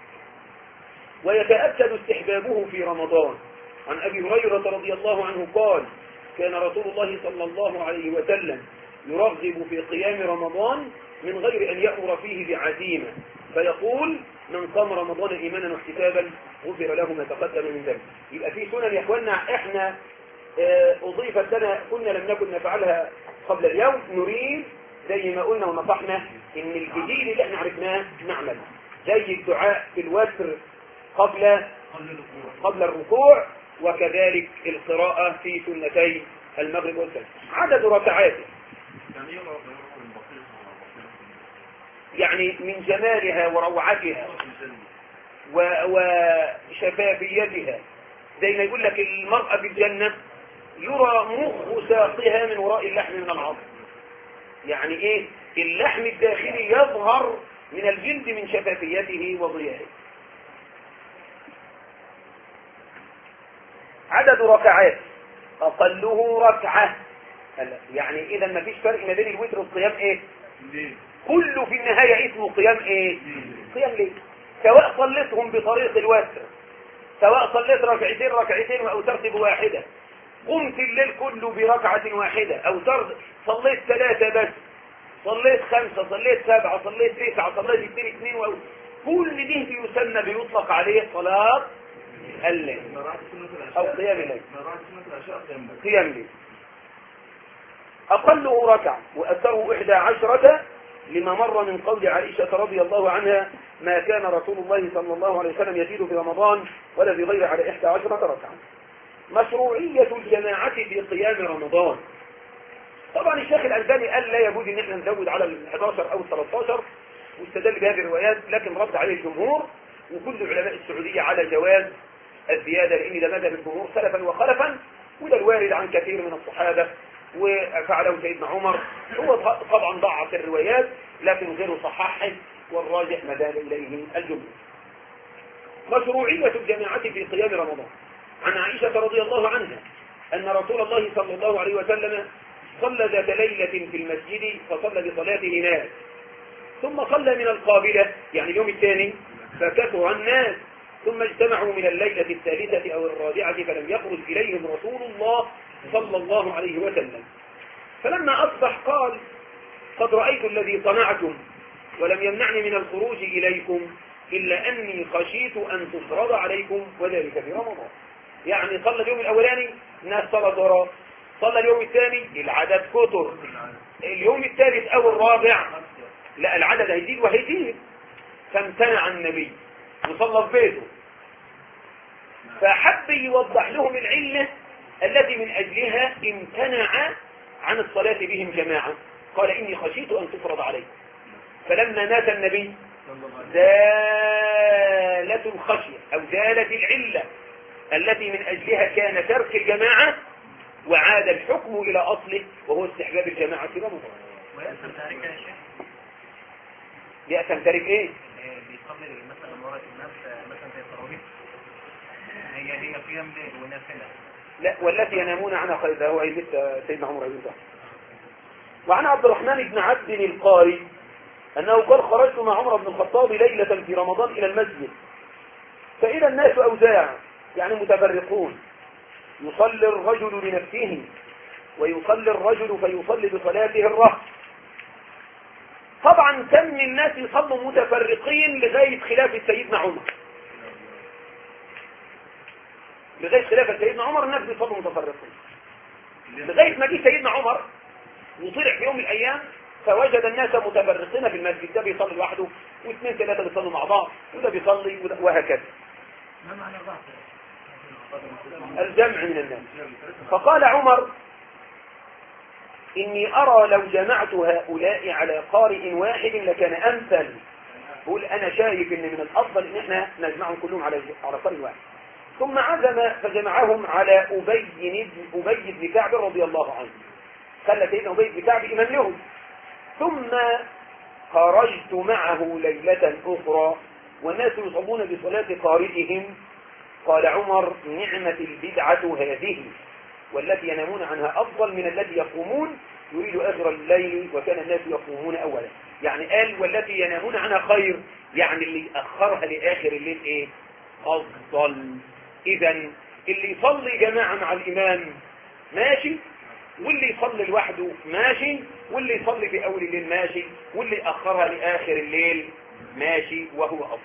ويتأكد استحبابه في رمضان. عن أبي هريرة رضي الله عنه قال كان رسول الله صلى الله عليه وسلم يرغب في قيام رمضان من غير أن يأمر فيه بعزيمة، فيقول من قام رمضان إيمانا واحتسابا غفر له ما تقدم من ذنبه. يبقى في سنن يا اخوانا احنا أضيفت لنا كنا لم نكن نفعلها قبل اليوم، نريد زي ما قلنا ونصحنا إن الجديد اللي احنا عرفناه نعمل، زي الدعاء في الوتر قبل الركوع، وكذلك القراءة في سنتي المغرب والفجر. عدد ركعاته يعني من جمالها وروعتها وشفافيتها، زي ما يقول لك المرأة في الجنة يرى مخ ساقها من وراء اللحم من العظم. يعني ايه؟ اللحم الداخلي يظهر من الجلد من شفافيته وضيائه. عدد ركعات أقله ركعة. يعني إذا ما فيش فرق ما بين الوتر والقيام إيه؟ كله في النهاية اسمه قيام إيه؟ قيام ليه؟ سواء صليتهم بطريق الوتر، سواء صليت ركعتين وأوترت بواحدة، قمت الليل كله بركعة واحدة، أو صليت 3 بس، صليت 5، صليت 7، صليت 9، صليت 2، كل دي يسمى بيطلق عليه صلاة الليل أو قيام الليل. قيام الليل أقله ركعة وأكثره 11 لما مر من قول عائشة رضي الله عنها ما كان رسول الله صلى الله عليه وسلم يزيد في رمضان ولا في غيره على 11 ركعة. مشروعية الجماعة في قيام رمضان. طبعا الشيخ الألباني قال لا يجوز ان احنا نزود على 11 او 13 واستدل بهذه الروايات، لكن رد عليه الجمهور وكل علماء السعودية على جواز الزيادة، لان ده مذهب الجمهور سلفا وخلفا، وده الوارد عن كثير من الصحابة وفعله سيدنا عمر. هو طبعا ضعف الروايات لكن غيره صححه، والراجح ما دال اليه الجمهور. مشروعية الجماعة في قيام رمضان. عن عائشة رضي الله عنها أن رسول الله صلى الله عليه وسلم صلى ذات ليلة في المسجد فصلى بصلاته ناس، ثم صلى من القابلة يعني اليوم الثاني فكثر الناس، ثم اجتمعوا من الليلة الثالثة أو الرابعة فلم يخرج إليهم رسول الله صلى الله عليه وسلم. فلما أصبح قال قد رأيت الذي صنعتم ولم يمنعني من الخروج إليكم إلا أني خشيت أن تفرض عليكم وذلك في رمضان. يعني صلى اليوم الأولاني الناس صلت وراه، صلى اليوم الثاني العدد كتر، اليوم الثالث أو الرابع لا العدد هيزيد وهيزيد، فامتنع النبي وصلى في بيته. فحب يوضح لهم العلة التي من أجلها امتنع عن الصلاة بهم جماعة. قال إني خشيت أن تفرض عليكم. فلما مات النبي زالت الخشية أو زالت العلة التي من أجلها كان ترك الجماعة، وعاد الحكم إلى أصله وهو استحباب الجماعة في رمضان. ويأثم تاركها يا شيخ؟ يأثم تارك إيه؟ بيصلي مثلا ورا الناس مثلا زي التراويح، هي قيام ليل ونافلة. لا، والتي ينامون عنها خير، ده هو لسه سيدنا عمر بن الخطاب. وعن عبد الرحمن بن عبد القاري أنه قال خرجت مع عمر بن الخطاب ليلة في رمضان إلى المسجد فإذا الناس أوزاع يعني متفرقون، يصلي الرجل لنفسه ويصلي الرجل فيصلي بصلاته الرهط. طبعا كم الناس يصلوا متفرقين لغاية خلافة سيدنا عمر، لغاية خلافة سيدنا عمر الناس بيصلوا متفرقين، لغاية ما جه سيدنا عمر وطلع في يوم من الأيام فوجد الناس متفرقين في المسجد، ده بيصلي لوحده واثنين ثلاثة بيصلوا مع بعض وده بيصلي وهكذا. ما معنى الرهط؟ الجمع من الناس. فقال عمر إني أرى لو جمعت هؤلاء على قارئ واحد لكان أمثل. بقول أنا شايف إن من الأفضل إن إحنا نجمعهم كلهم على قارئ واحد. ثم عزم فجمعهم على أبي بن كعب رضي الله عنه، خلى سيدنا أبي بن كعب إمام لهم. ثم خرجت معه ليلة أخرى والناس يصلون بصلاة قارئهم. قال عمر نعمة البدعة هذه والتي ينامون عنها أفضل من التي يقومون يريد أجر الليل وكان الناس يقومون أولا. يعني قال والتي ينامون عنها خير، يعني اللي أخرها لآخر الليل إيه؟ أفضل. إذا اللي يصلي جماعة مع الإمام ماشي، واللي يصلي لوحده ماشي، واللي يصلي في أول الليل ماشي، واللي أخرها لآخر الليل ماشي، وهو أفضل.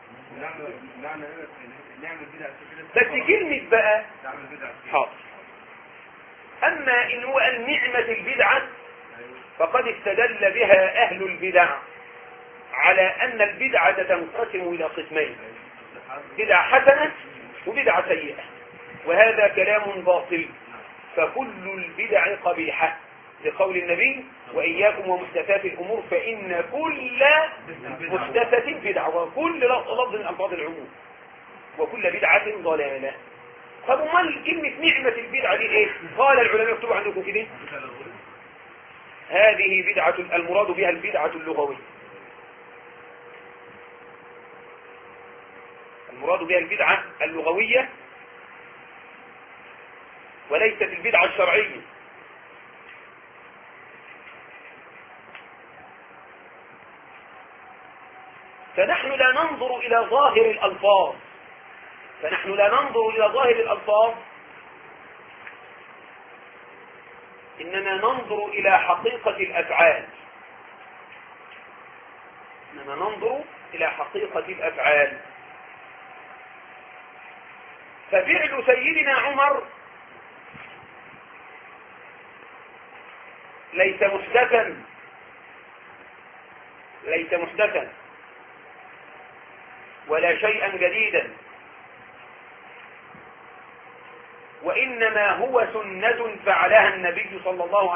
بس كلمة بقى حاضر. أما إن هو النعمة البدعة فقد استدل بها أهل البدع على أن البدعة تنقسم إلى قسمين: بدعة حسنة وبدعة سيئة، وهذا كلام باطل. فكل البدع قبيحة لقول النبي: وإياكم ومحدثات الأمور فإن كل محدثة بدعة، وكل لفظ من ألفاظ العموم، وكل بدعة ضلالة. طب امال كلمة نعمة البدعة دي ايه؟ قال العلماء اكتبوا عندكم كده: هذه بدعة المراد بها البدعة اللغوية. المراد بها البدعة اللغوية وليست البدعة الشرعية. فنحن لا ننظر إلى ظاهر الألفاظ، إننا ننظر إلى حقيقة الأفعال. ففعل سيدنا عمر ليس محدثا ولا شيئا جديدا، وإنما هو سنة فعلها النبي صلى الله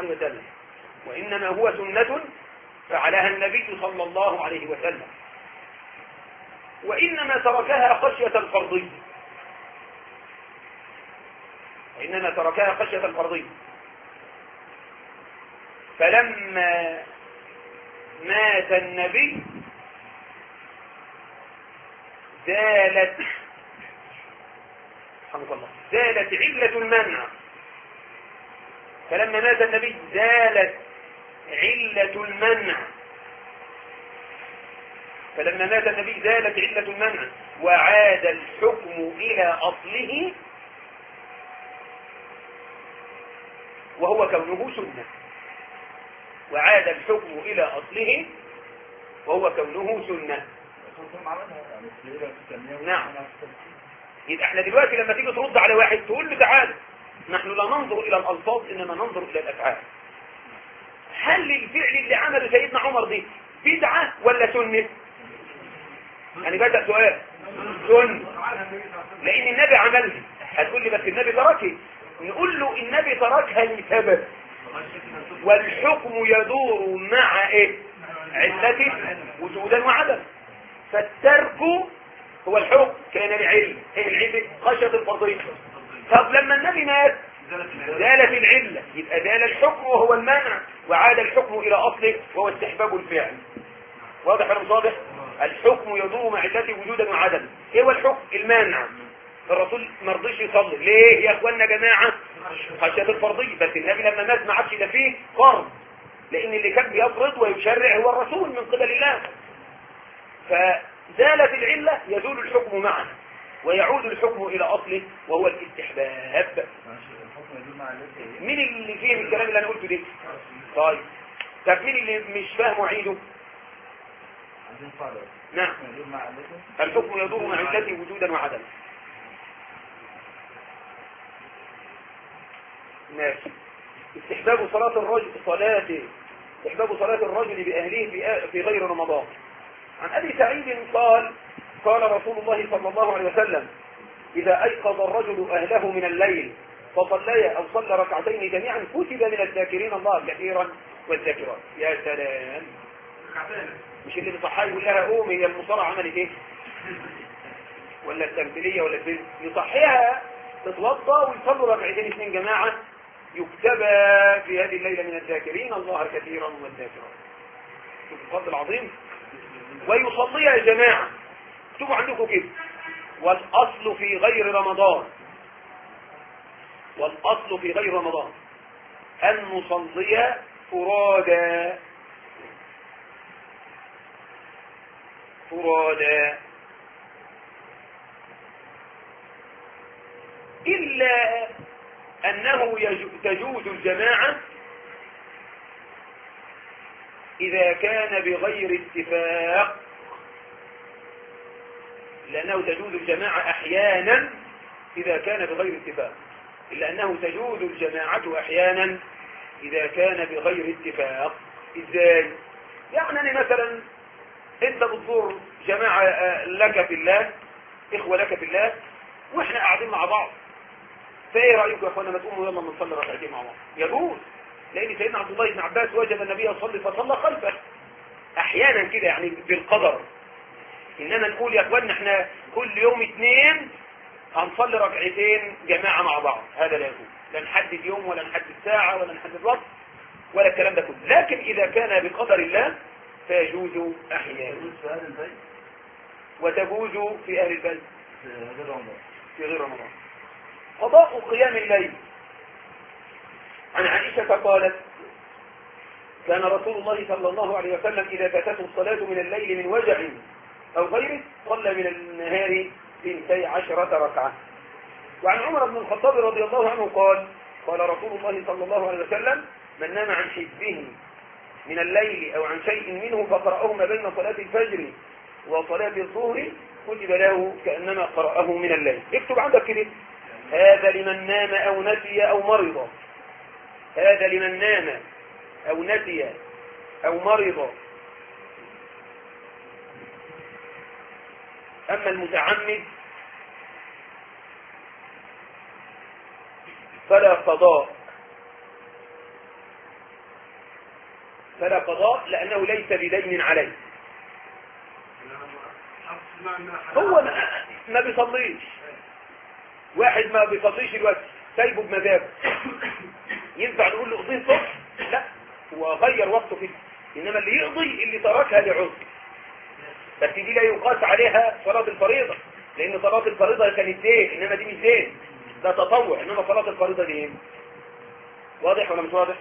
عليه وسلم، وإنما تركها خشية الفرضية. فلما مات النبي زالت علة المنع. فلما مات النبي زالت علة المنع وعاد الحكم إلى أصله وهو كونه سنة. نعم. يبقى احنا دلوقتي لما تيجي ترد على واحد تقول له: تعال، نحن لا ننظر إلى الألفاظ إنما ننظر إلى الأفعال. هل الفعل اللي عمله سيدنا عمر دي بدعة ولا سنة؟ يعني بدأ سؤال سنة، لأن النبي عملها. هتقول لي بس النبي تركها. نقول له النبي تركها لسبب، والحكم يدور مع ايه؟ علته وجودا وعدم. فالترك هو الحكم، كان لعلم. ايه العلة؟ خشية الفرضية. طب لما النبي مات زالت العلة، يبقى زال الحكم وهو المنع، وعاد الحكم الى اصله وهو استحباب الفعل. واضح ولا مش واضح؟ الحكم يدور مع علته وجودا وعدم. ايه هو الحكم؟ المانع. الرسول ما رضيش يصلي ليه يا اخوانا جماعه؟ خشيه الفرضيه. بس النبي لما مات ما عادش ده فيه فرض، لان اللي كان بيفرض ويشرع هو الرسول من قبل الله. فزالت العله يزول الحكم معه ويعود الحكم الى اصله وهو الاستحباب. مين اللي فيه الكلام اللي انا قلته ده؟ طيب طب مين اللي مش فاهمه عيده؟ نعم. الحكم يدور مع علته وجودا وعدما. ماشي. استحباب صلاة الرجل بأهله في غير رمضان. عن أبي سعيد قال رسول الله صلى الله عليه وسلم: إذا أيقظ الرجل أهله من الليل فصليا أو صلى ركعتين جميعا كتب من الذاكرين الله كثيرا والذاكرات. يا سلام. مش اللي بصحاه يقول لها قوم هي المصارعة عملت ايه؟ ولا التمثيلية ولا الفيلم؟ يصحيها تتوضا ويصلوا ركعتين 2 جماعة يكتبى في هذه الليلة من الذاكرين الله كثيرا والذاكرات. شوف الفضل العظيم. ويصليها جماعة. اكتبوا عندكم كده: والأصل في غير رمضان أن نصلي فرادا إلا أنه تجوز الجماعة إذا كان بغير اتفاق، لأنه تجوز الجماعة أحيانا إذا كان بغير اتفاق، إلا أنه تجوز الجماعة أحيانا إذا كان بغير اتفاق. إزاي؟ يعني مثلا أنت بتزور جماعة لك في الله، إخوة لك في الله، وإحنا قاعدين مع بعض، فإيه رأيكم يا أخوانا ما تقوموا يلا نصلي ركعتين مع بعض؟ يجوز، لأن سيدنا عبد الله بن عباس وجد النبي يصلي فصلى خلفه أحيانا كده، يعني بالقدر. إنما نقول يا أخوانا إحنا كل يوم اثنين هنصلي ركعتين جماعة مع بعض، هذا لا يجوز، لا نحدد يوم ولا نحدد ساعة ولا نحدد وقت ولا الكلام ده كله. لكن إذا كان بقدر الله فيجوز أحيانا، وتجوز في أهل البيت في غير رمضان. قضاء قيام الليل. عن عائشة قالت: كان رسول الله صلى الله عليه وسلم إذا فاتته الصلاة من الليل من وجع أو غيره صلى من النهار 12 ركعة. وعن عمر بن الخطاب رضي الله عنه قال: قال رسول الله صلى الله عليه وسلم: من نام عن حزبه من الليل أو عن شيء منه فقرأه ما بين صلاة الفجر وصلاة الظهر كتب له كأنما قرأه من الليل. اكتب عندك كده: هذا لمن نام أو نسي أو مرض. هذا لمن نام أو نسي أو مرض. أما المتعمد فلا قضاء لأنه ليس بدين عليه. هو ما بيصليش، واحد ما بيصليش الوقت سايبه بمذابه، ينفع نقول له قضيه صبح؟ لا، هو غير وقته كده. إنما اللي يقضي اللي تركها لعذر، بس دي لا يقاس عليها صلاة الفريضة، لأن صلاة الفريضة كانت دين، إنما دي مش دين، ده تطوع. إنما صلاة الفريضة دي واضح ولا مش واضح؟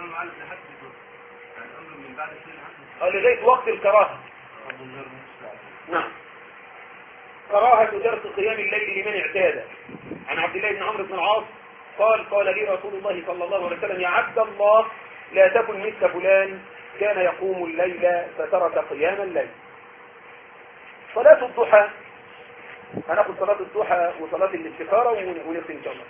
لغاية وقت الكراهة. نعم. كراهة درس قيام الليل لمن اعتاد. عن عبد الله بن عمرو بن العاص قال لي رسول الله صلى الله عليه وسلم: يا عبد الله لا تكن مثل فلان كان يقوم الليل فترك قيام الليل. صلاة الضحى، هناخد صلاة الضحى وصلاة الاستخارة ونختم إن شاء الله.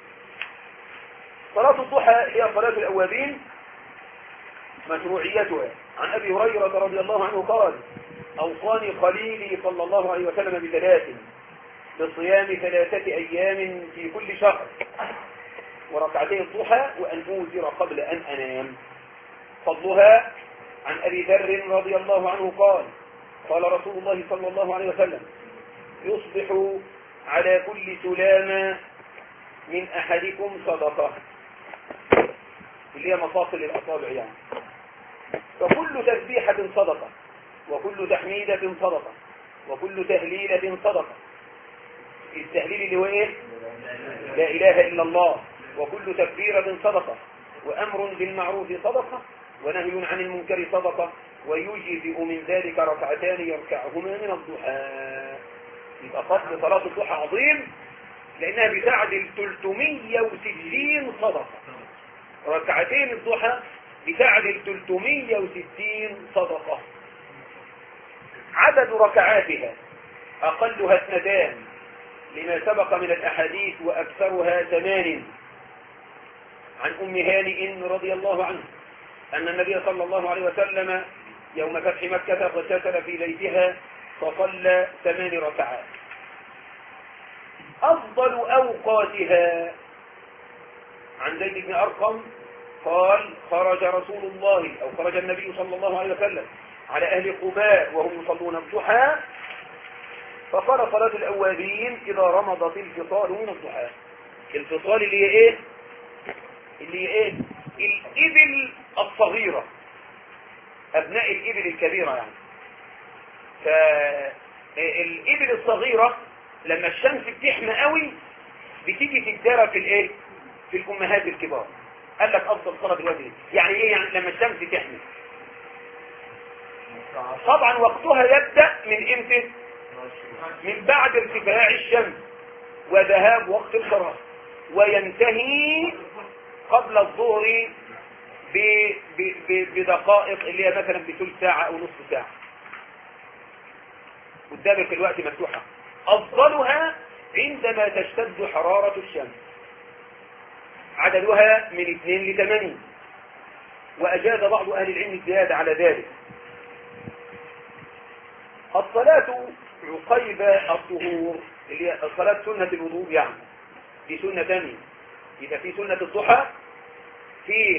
صلاة الضحى هي صلاة الأوابين، مشروعيتها. عن أبي هريرة رضي الله عنه قال: أوصاني خليلي صلى الله عليه وسلم بثلاث: بصيام 3 أيام في كل شهر، وركعتي الضحى، وأن أوتر قبل أن أنام. فضلها: عن أبي ذر رضي الله عنه قال رسول الله صلى الله عليه وسلم: يصبح على كل سلامة من أحدكم صدقة، اللي هي مفاصل الأصابع يعني. فكل تسبيحة صدقة، وكل تحميدة صدقة، وكل تهليلة صدقة. التهليل اللي هو ايه؟ لا إله إلا الله. وكل تكبيرة صدقة، وأمر بالمعروف صدقة، ونهي عن المنكر صدقة، ويجزئ من ذلك 2 ركعتان يركعهما من الضحى. يبقى فضل صلاة الضحى عظيم، لأنها بتعدل 360 صدقة. 2 ركعتين الضحى بتعدل 360 صدقة. عدد ركعاتها أقلها 2 لما سبق من الأحاديث، وأكثرها 8. عن أم هانئ رضي الله عنه أن النبي صلى الله عليه وسلم يوم فتح مكة اغتسل في بيتها فصلى 8 ركعات. أفضل أوقاتها عن زيد بن أرقم قال: خرج رسول الله أو خرج النبي صلى الله عليه وسلم على أهل قباء وهم يصلون الضحى، فقال: صلاة الأوابين إذا رمضت الفصال من الضحى. الفصال اللي هي إيه؟ اللي هي إيه؟ الإبل الصغيرة، أبناء الإبل الكبيرة يعني. فالإبل الصغيرة لما الشمس بتحمى قوي بتيجي تتدارى في الإيه؟ في الأمهات الكبار. قال لك افضل صلاه دلوقتي يعني ايه؟ يعني لما الشمس تحمل. طبعا وقتها يبدا من امتى؟ من بعد ارتفاع الشمس وذهاب وقت الكراهه، وينتهي قبل الظهر بدقائق اللي هي مثلا بثلث ساعه او نصف ساعه. قدامك الوقت مفتوحه. افضلها عندما تشتد حراره الشمس، عددها من 2 ل 8، واجاز بعض اهل العلم الزياده على ذلك. الصلاه عقيب الطهور اللي هي الصلاه سنه الوضوء، يعني دي سنه ثانيه. يبقى في سنه الضحى، في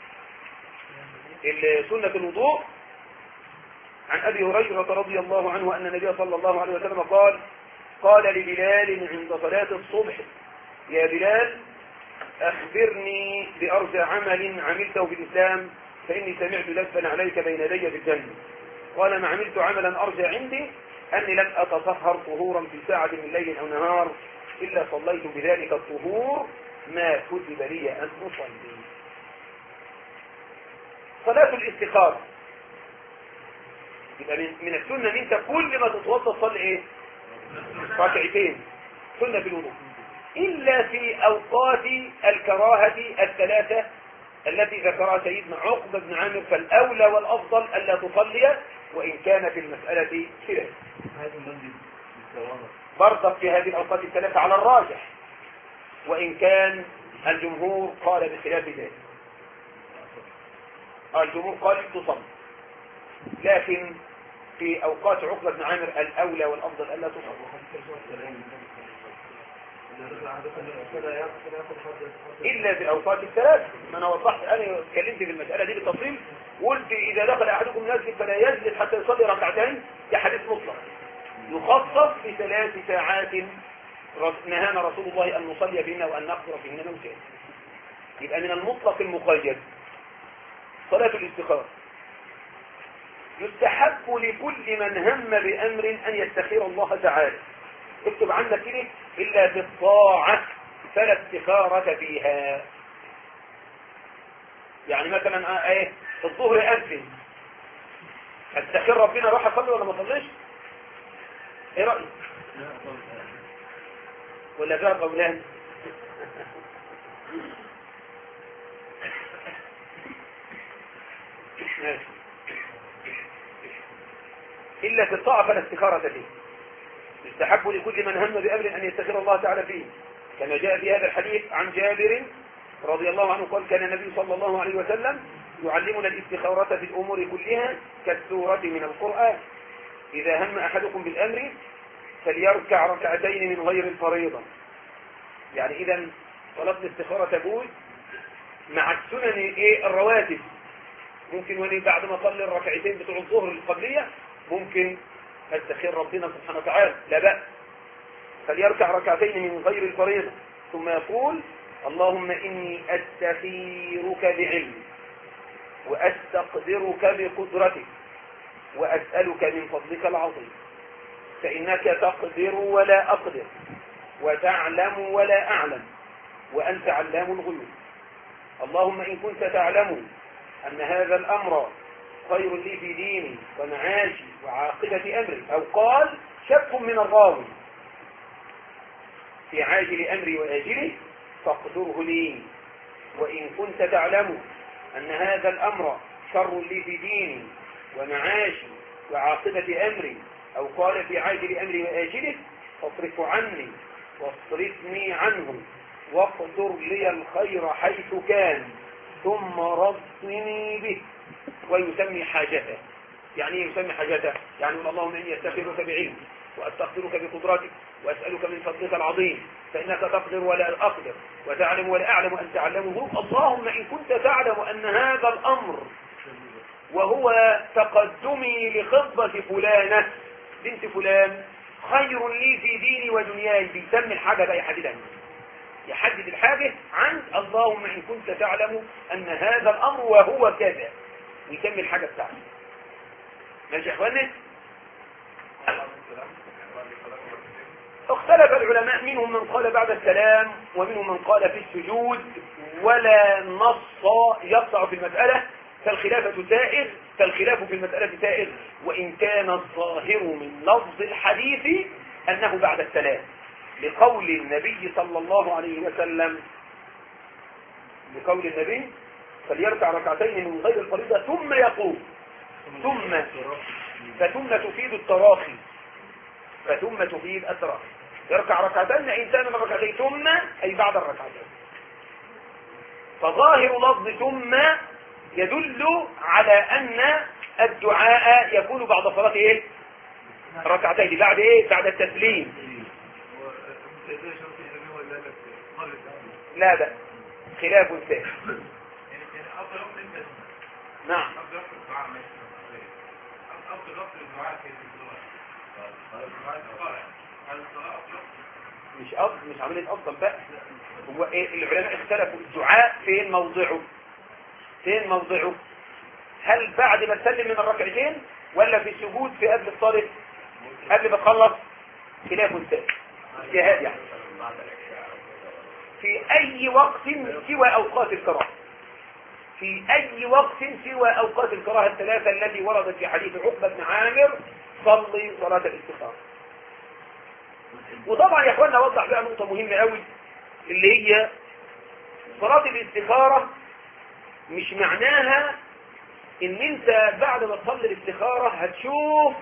سنه الوضوء. عن ابي هريره رضي الله عنه ان النبي صلى الله عليه وسلم قال لبلال عند صلاه الصبح: يا بلال اخبرني بارجى عمل عملته في الاسلام فاني سمعت لفا عليك بين يدي في الجنه. قال: ما عملت عملا ارجى عندي اني لم اتطهر طهورا في ساعه من ليل او نهار الا صليت بذلك الطهور ما كتب لي ان اصلي. صلاه الاستخاره، يبقى من السنه ان انت كل ما تتوضا تصلي ايه؟ ركعتين سنه بالوضوء، الا في اوقات الكراهه الثلاثه التي ذكرها سيدنا عقبه بن عامر، فالاولى والافضل الا تصلي وان كان في المساله خلاف. برضك في هذه الاوقات الثلاثه على الراجح، وان كان الجمهور قال بخلاف ذلك. الجمهور قال تصلي، لكن في اوقات عقبه بن عامر الاولى والافضل الا تصلي الا في الاوقات الثلاث. ما انا وضحت، انا اتكلمت في المساله دي بالتفصيل، وقلت اذا دخل احدكم المسجد فلا يجلس حتى يصلي ركعتين، ده حديث مطلق يخصص في 3 ساعات نهانا رسول الله ان نصلي فيهن وان نقدر فيهن موتين. يبقى من المطلق المقيد. صلاه الاستخاره يستحب لكل من هم بامر ان يستخير الله تعالى. اكتب عندك كده: الا في الطاعه فلا استخاره فيها. يعني مثلا ايه؟ الظهر اذن، استخير ربنا اروح اصلي ولا ما اصليش؟ ايه رايك؟ ولا فيها قولان؟ ماشي. إلا في الطاعة فلا استخارة فيه. يستحب لكل من هم بأمر أن يستخير الله تعالى فيه، كما جاء في هذا الحديث عن جابر رضي الله عنه قال: كان النبي صلى الله عليه وسلم يعلمنا الاستخارة في الأمور كلها كالسورة من القرآن. إذا هم أحدكم بالأمر فليركع ركعتين من غير الفريضة. يعني إذا صلاة الاستخارة تجوز مع السنن الرواتب. ممكن وني بعد ما صلي الركعتين بتوع الظهر القبلية ممكن استخير ربنا سبحانه وتعالى، لا بأس. فليركع ركعتين من غير الفريضة ثم يقول: اللهم إني أستخيرك بعلمك وأستقدرك بقدرتك وأسألك من فضلك العظيم، فإنك تقدر ولا أقدر وتعلم ولا أعلم وأنت علام الغيوب. اللهم إن كنت تعلم أن هذا الأمر خير لي في ديني ومعاشي وعاقبة أمري، أو قال شك من الراوي في عاجل أمري وآجله فاقدره لي. وإن كنت تعلم أن هذا الأمر شر لي في ديني ومعاشي وعاقبة أمري، أو قال في عاجل أمري وآجله فاصرفه عني واصرفني عنه واقدر لي الخير حيث كان ثم رضني به. ويسمي حاجته. يعني ايه يسمي حاجته؟ يعني اللهم إني أستغفرك بعلمك وأستغفرك بقدرتك وأسألك من فضلك العظيم فإنك تقدر ولا أقدر وتعلم ولا أعلم أن تعلمه. اللهم إن كنت تعلم أن هذا الأمر وهو تقدمي لخطبة فلانة بنت فلان خير لي في ديني ودنياي، بيسمي الحاجة بقى يحددها، يحدد الحاجة عند اللهم إن كنت تعلم أن هذا الأمر وهو كذا، يسمي الحاجة بتاعته. ماشي يا اخواني؟ اختلف العلماء، منهم من قال بعد السلام ومنهم من قال في السجود ولا نص يقطع في المسألة فالخلاف في المسألة سائغ، وإن كان الظاهر من لفظ الحديث أنه بعد السلام، لقول النبي صلى الله عليه وسلم، لقول النبي فليركع ركعتين من غير الفريضة ثم يقوم، فتم تفيد التراخي، يركع ركعتين إن كان من ركعتين ثم أي بعد الركعتين. فظاهر لفظ ثم يدل على أن الدعاء يكون بعد صلاة إيه؟ ركعتين، بعد إيه؟ بعد التسليم. لا ده خلاف ثاني. نعم. مش عملية أفضل بقى. هو إيه العلماء اختلفوا الدعاء فين موضعه؟ هل بعد ما تسلم من الركعتين ولا في السجود في قبل الصلاة قبل ما تخلص؟ خلاف ثاني، اجتهاد يعني. في أي وقت سوى أوقات الكراهة، الثلاثة التي وردت في حديث عقبة بن عامر صلي صلاة الاستخارة. وطبعا يا اخوانا اوضح بقى نقطة مهمة قوي، اللي هي صلاة الاستخارة مش معناها ان انت بعد ما تصلي الاستخارة هتشوف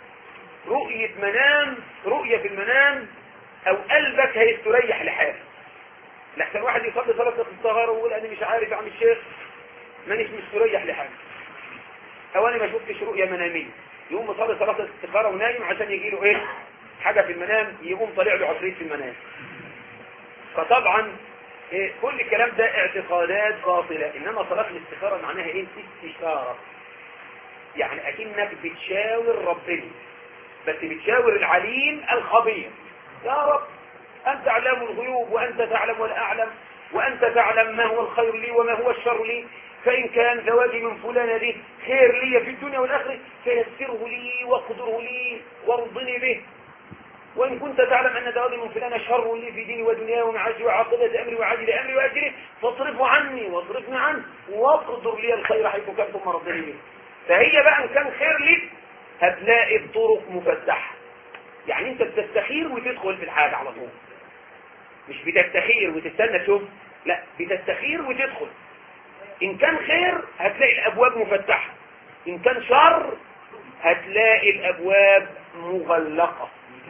رؤية في المنام او قلبك هيستريح لحاله. لحسن واحد يصلي صلاة الاستخارة ويقول انا مش عارف يا عم الشيخ مانيش مستريح لحاله، او انا ما شفتش رؤية منامية، يقوم يصلي صلاة الاستخارة ونايم عشان يجي له ايه حاجة في المنام، يقوم طالع له عفريت في المنام. فطبعا كل الكلام ده اعتقادات باطلة. انما صلاة الاستخارة معناها ايه؟ استشارة، يعني اكنك بتشاور ربنا، بس بتشاور العليم الخبير. يا رب انت علام الغيوب وانت تعلم ولا اعلم، وانت تعلم ما هو الخير لي وما هو الشر لي، فان كان زواجي من فلانة دي خير لي في الدنيا والاخرة فيسره لي واقدره لي وارضني به، وإن كنت تعلم أن زواجي من فلان شر لي في ديني ودنياي ومعاشي وعاقبة أمري وعاجل أمري وأجري فاصرفه عني واصرفني عنه واقدر لي الخير حيث كان ثم رضني به. فهي بقى إن كان خير لك هتلاقي الطرق مفتحة، يعني أنت بتستخير وتدخل في الحاجة على طول، مش بتستخير وتستنى تشوف، لا بتستخير وتدخل. إن كان خير هتلاقي الأبواب مفتحة، إن كان شر هتلاقي الأبواب مغلقة.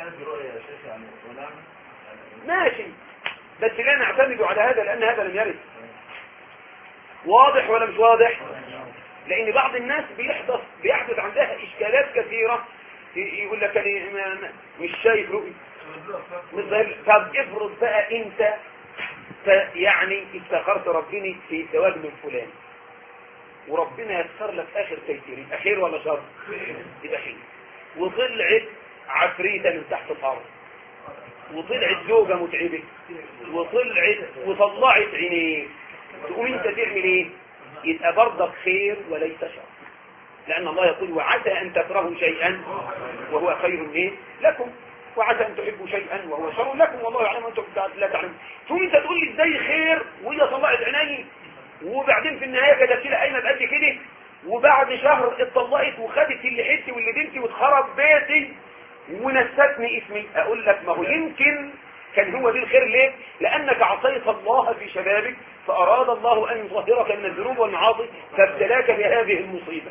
ماشي، بس لا نعتمد على هذا لأن هذا لم يرد. واضح ولا مش واضح؟ لأن بعض الناس بيحدث عندها إشكالات كثيرة، يقول لك أنا مش شايف رؤية. طب افرض بقى أنت يعني استخرت ربنا في زواج من فلان وربنا يسر لك آخر تيسير، يبقى خير ولا شر؟ يبقى خير. وطلعت عفريتة من تحت الأرض، وطلعت زوجة متعبة، وطلعت عينيك، تقوم انت تعمل ايه؟ يبقى برضك خير وليس شر، لأن الله يقول وعسى أن تكرهوا شيئا وهو خير ايه لكم، وعسى أن تحبوا شيئا وهو شر لكم والله يعلم وانتم لا تعلمون. تقوم انت تقول لي ازاي خير وهي طلعت عيني، وبعدين في النهاية كده تشيل قايمة بقد كده، وبعد شهر اتطلقت وخدت اللي حتي واللي بنتي واتخرب بيتي ونستني اسمي. اقول لك ما هو يمكن كان هو دي الخير. ليه؟ لانك عصيت الله في شبابك فاراد الله ان يطهرك من الذنوب والمعاصي فابتلاك بهذه المصيبة.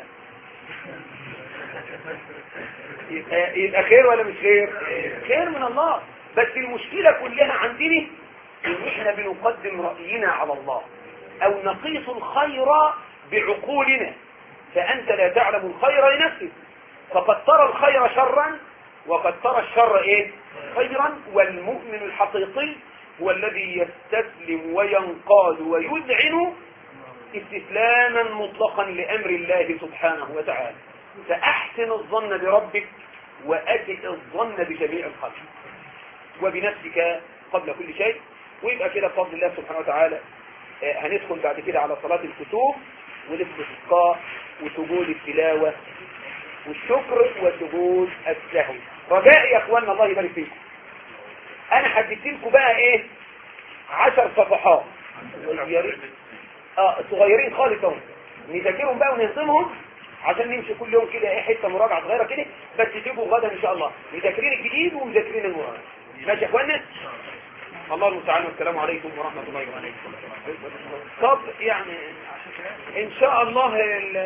يبقى خير ولا مش خير؟ خير من الله. بس المشكلة كلها عندنا ان احنا بنقدم رأينا على الله او نقيس الخير بعقولنا، فانت لا تعلم الخير لنفسك، فقد ترى الخير شرا وقد ترى الشر ايه خيرا. والمؤمن الحقيقي هو الذي يستسلم وينقاد ويذعن استسلاما مطلقا لامر الله سبحانه وتعالى. فاحسن الظن بربك واسئ الظن بجميع الخلق وبنفسك قبل كل شيء. ويبقى كده بفضل الله سبحانه وتعالى هندخل بعد كده على صلاة الكسوف والاستسقاء وسجود التلاوة والشكر وسجود السهو. رجائي يا اخواننا الله يبارك فيكم، انا حددت لكم بقى ايه 10 صفحات صغيرين صغيرين خالص اهو، نذاكرهم بقى ونهضمهم عشان نمشي كل يوم كده ايه حته مراجعه صغيره كده، بس تجيبوا غدا ان شاء الله مذاكرين الجديد ومذاكرين المراجعه. ماشي يا اخوانا؟ الله المستعان، والسلام عليكم ورحمه الله وبركاته. طب يعني ان شاء الله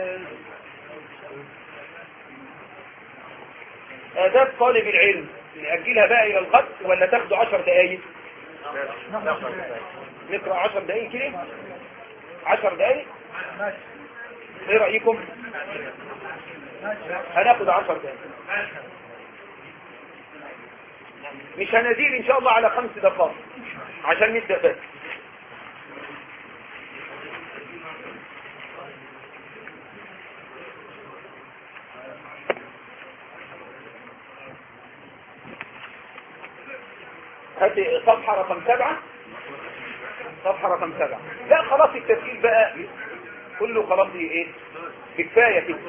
آداب طالب العلم نأجلها بقى إلى الغد ولا تاخدوا 10 دقايق؟ نقرأ 10 دقايق كده؟ 10 دقايق؟ ايه رأيكم؟ هناخد 10 دقايق، مش هنزيد إن شاء الله على 5 دقائق عشان نبدأ بس. هات صفحة رقم 7. صفحة رقم 7. لا خلاص التسجيل بقى كله خلاص ايه بكفاية كده.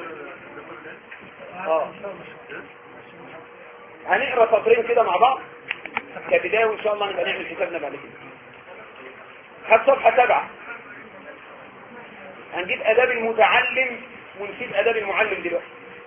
هنقرأ سطرين كده مع بعض كبداية وان شاء الله نبقى نعمل حسابنا بعد كده. هات صفحة 7. هنجيب آداب المتعلم ونسيب آداب المعلم دلوقتي.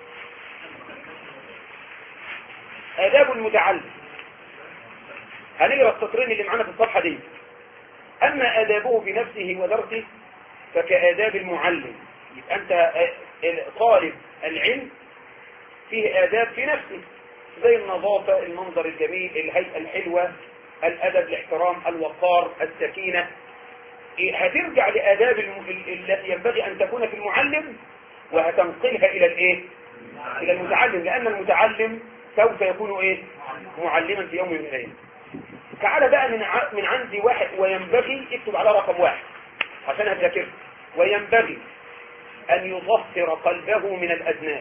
آداب المتعلم هنقرأ السطرين اللي معانا في الصفحة دي. أما آدابه بنفسه ودرسه فكآداب المعلم. يبقى أنت طالب العلم فيه آداب في نفسه زي النظافة، المنظر الجميل، الهيئة الحلوة، الأدب، الاحترام، الوقار، السكينة. هترجع لآداب التي ينبغي أن تكون في المعلم وهتنقلها إلى الإيه؟ إلى المتعلم، لأن المتعلم سوف يكون إيه؟ معلما في يوم من الأيام. تعالى بقى من عندي واحد، وينبغي اكتب على رقم 1 عشان هتذاكر. وينبغي أن يطهر قلبه من الأذناب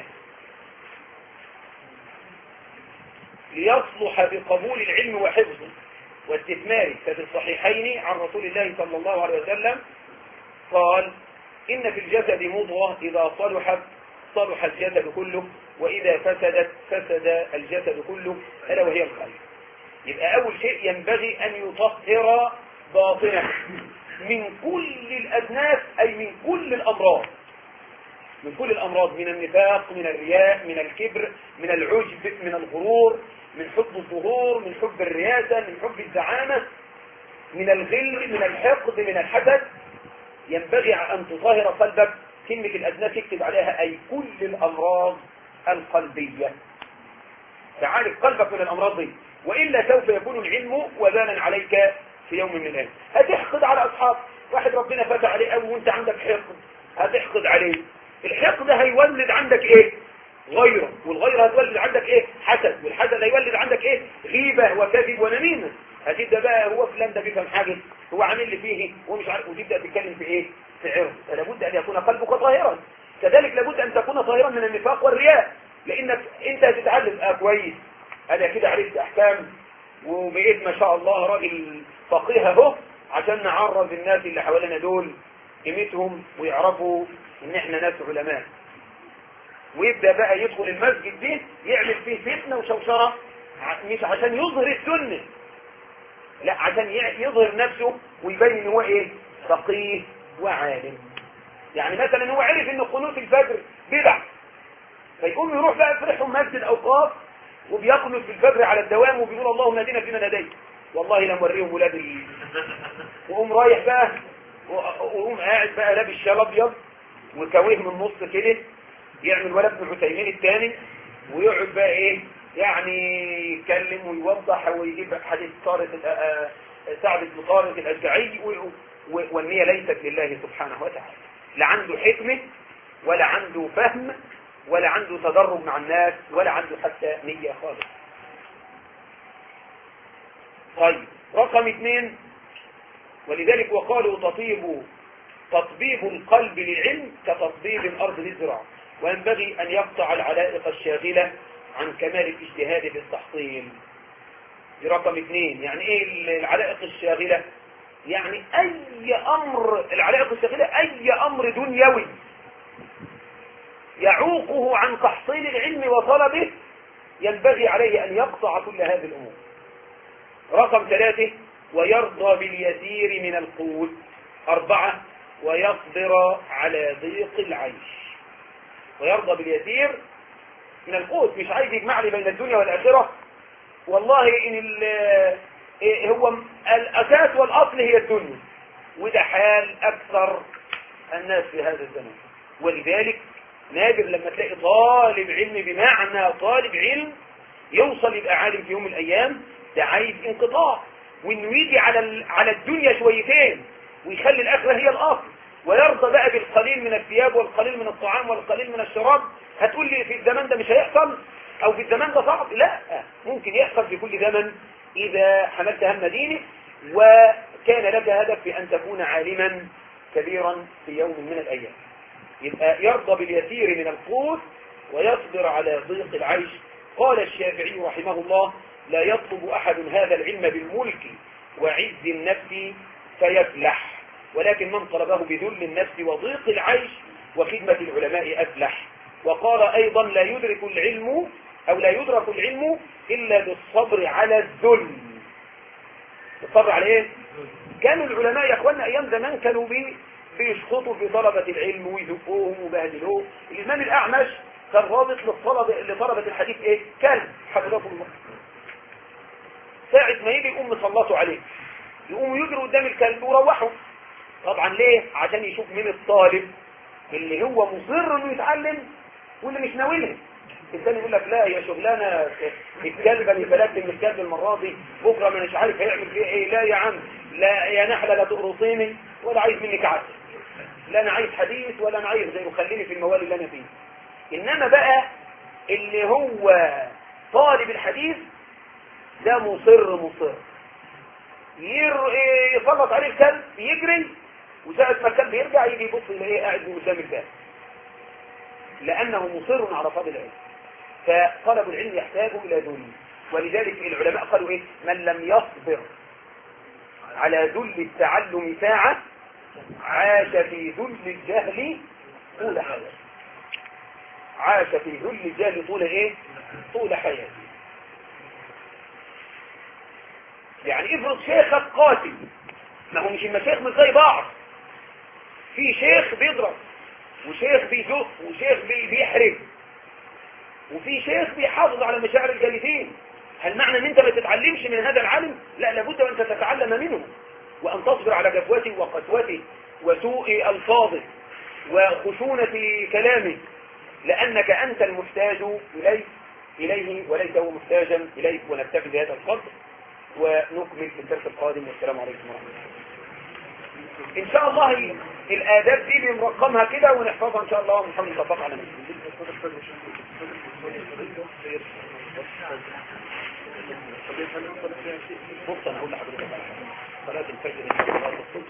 ليصلح بقبول العلم وحفظه واستثماره. ففي الصحيحين عن رسول الله صلى الله عليه وسلم قال: إن في الجسد مضغة إذا صلحت صلح الجسد كله، وإذا فسدت فسد الجسد كله، ألا وهي القلب. يبقى أول شيء ينبغي أن يطهر باطنه من كل الأذناب، أي من كل الأمراض، من كل الأمراض، من النفاق، من الرياء، من الكبر، من العجب، من الغرور، من حب الظهور، من حب الرياسة، من حب الزعامة، من الغل، من الحقد، من الحسد. ينبغي أن تطهر قلبك. كلمة الأذناب تكتب عليها أي كل الأمراض القلبية. تعالج قلبك من الأمراض دي، وإلا سوف يكون العلم وبانا عليك في يوم من الأيام. هتحقد على أصحاب واحد ربنا فتح عليه أو وانت عندك حقد، هتحقد عليه. الحقد هيولد عندك ايه؟ غيره، والغيره هتولد عندك ايه؟ حسد، والحسد هيولد عندك ايه؟ غيبة وكذب ونميمة. هتبدأ بقى هو فلان ده بيفهم حاجة، هو عامل لي فيه ومش عارف، وتبدأ تتكلم في ايه؟ في عرض. فلابد أن يكون قلبك طاهرا. كذلك لابد أن تكون طاهرا من النفاق والرياء، لأنك انت هتتعلم كويس، أنا كده عرفت أحكام وبقيت ما شاء الله راجل فقيه اهو، عشان نعرض الناس اللي حوالينا دول قيمتهم ويعرفوا ان احنا ناس علماء. ويبدأ بقى يدخل المسجد دي يعمل فيه فتنة وشوشرة، مش عشان يظهر السنة، لا عشان يظهر نفسه ويبين ان هو ايه؟ فقيه وعالم. يعني مثلا هو عرف ان قنوت الفجر بدع، فيقوم يروح بقى يفرحهم مسجد اوقاف وبيقنط في الفجر على الدوام وبيقول اللهم اهدنا فيمن هديت. والله لم وريهم ولاد وقوم رايح بقى وقوم قاعد بقى لابس شال ابيض وكويه من النص كده، يعمل ولا ابن عثيمين الثاني، ويقعد بقى ايه يعني يتكلم ويوضح ويجيب حديث سعد بن طارق الاشجعي، والنية ليست لله سبحانه وتعالى. لا عنده حكمة ولا عنده فهم ولا عنده تدرب مع الناس ولا عنده حتى نية خالص. طيب رقم 2، ولذلك وقالوا تطبيب القلب للعلم كتطبيب الأرض للزراعة، وينبغي أن يقطع العلائق الشاغلة عن كمال الاجتهاد في التحصيل. دي رقم 2. يعني ايه العلائق الشاغلة؟ يعني اي امر، العلائق الشاغلة اي امر دنيوي يعوقه عن تحصيل العلم وطلبه ينبغي عليه ان يقطع كل هذه الامور. رقم 3، ويرضى باليسير من القوت. 4 ويصبر على ضيق العيش ويرضى باليسير من القوت. مش عايز يجمع لي بين الدنيا والآخرة. والله إن هو الأساس والأصل هي الدنيا، وده حال أكثر الناس في هذا الزمان. ولذلك نادر لما تلاقي طالب علم بمعنى طالب علم يوصل يبقى عالم في يوم من الأيام. ده عايز انقطاع، وإنه يجي على الدنيا شويتين ويخلي الآخرة هي الأصل، ويرضى بقى بالقليل من الثياب والقليل من الطعام والقليل من الشراب. هتقول لي في الزمان ده مش هيحصل، أو في الزمان ده صعب؟ لا، ممكن يحصل في كل زمن إذا حملت هم دينك وكان لك هدف في أن تكون عالما كبيرا في يوم من الأيام. يبقى يرضى باليسير من القوت ويصبر على ضيق العيش. قال الشافعي رحمه الله: لا يطلب أحد هذا العلم بالملك وعز النفس فيفلح، ولكن من طلبه بذل النفس وضيق العيش وخدمة العلماء أفلح. وقال أيضا: لا يدرك العلم إلا بالصبر على الذل. الصبر على إيه؟ كانوا العلماء يا أخوانا أيام زمان كانوا بيشخطوا في طلبة العلم ويذقوهم وبهدلوهم. الإمام الأعمش كان رابط لطلبة الحديث إيه؟ كلب حفظه الله. ساعة ما يجي يقوم مصلاتوا عليه يقوموا يجروا قدام الكلب ويروحوا. طبعا ليه؟ عشان يشوف من الطالب اللي هو مصر انه يتعلم واللي مش ناويها. الثاني يقول لك: لا، يا شغلانه الكلب اللي فلت من الكلب المره دي، بكره ما مش عارف هيعمل فيه ايه. لا يا عم، لا يا نحله لا تقرصيني ولا عايز منك عسل، لا انا عايز حديث ولا انا عايز غيره، خليني في الموال اللي انا فيه. انما بقى اللي هو طالب الحديث ده مصر يسلط عليه الكلب يجري، وساعة ما الكلب يرجع يجي يبص يلاقيه قاعد قدام الباب، لأنه مصر على طلب العلم. فطلب العلم يحتاج إلى ذل. ولذلك العلماء قالوا إيه؟ من لم يصبر على ذل التعلم ساعة عاش في ذل الجهل طول حياته. عاش في ذل الجهل طول إيه؟ طول حياته. يعني افرض شيخك قاتل، ما هو مش المشايخ مش زي بعض. في شيخ بيضرب، وشيخ بيزق، وشيخ بيحرج، وفي شيخ بيحافظ على مشاعر الجالسين. هل معنى ان انت ما تتعلمش من هذا العالم؟ لا، لابد ان تتعلم منه، وان تصبر على جفوته وقسوته وسوء الفاظه وخشونة كلامه، لانك انت المحتاج اليه وليس هو محتاجا اليك. ونكتفي بهذا القدر ونكمل في الدرس القادم. والسلام عليكم ورحمة الله. ان شاء الله الاداب دي بنرقمها كده ونحفظها ان شاء الله ونحاول نطبقها على نفسنا. بص انا هقول لحضرتك على حاجه. صلاه الفجر ان شاء الله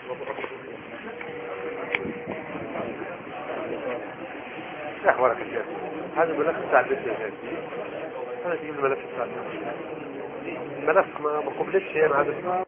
لا حوالك يا شيخ، هذا الملف بتاع البيت يا شيخ. هذا تجيب الملف بتاع الملف ما قبلتش هنا هذا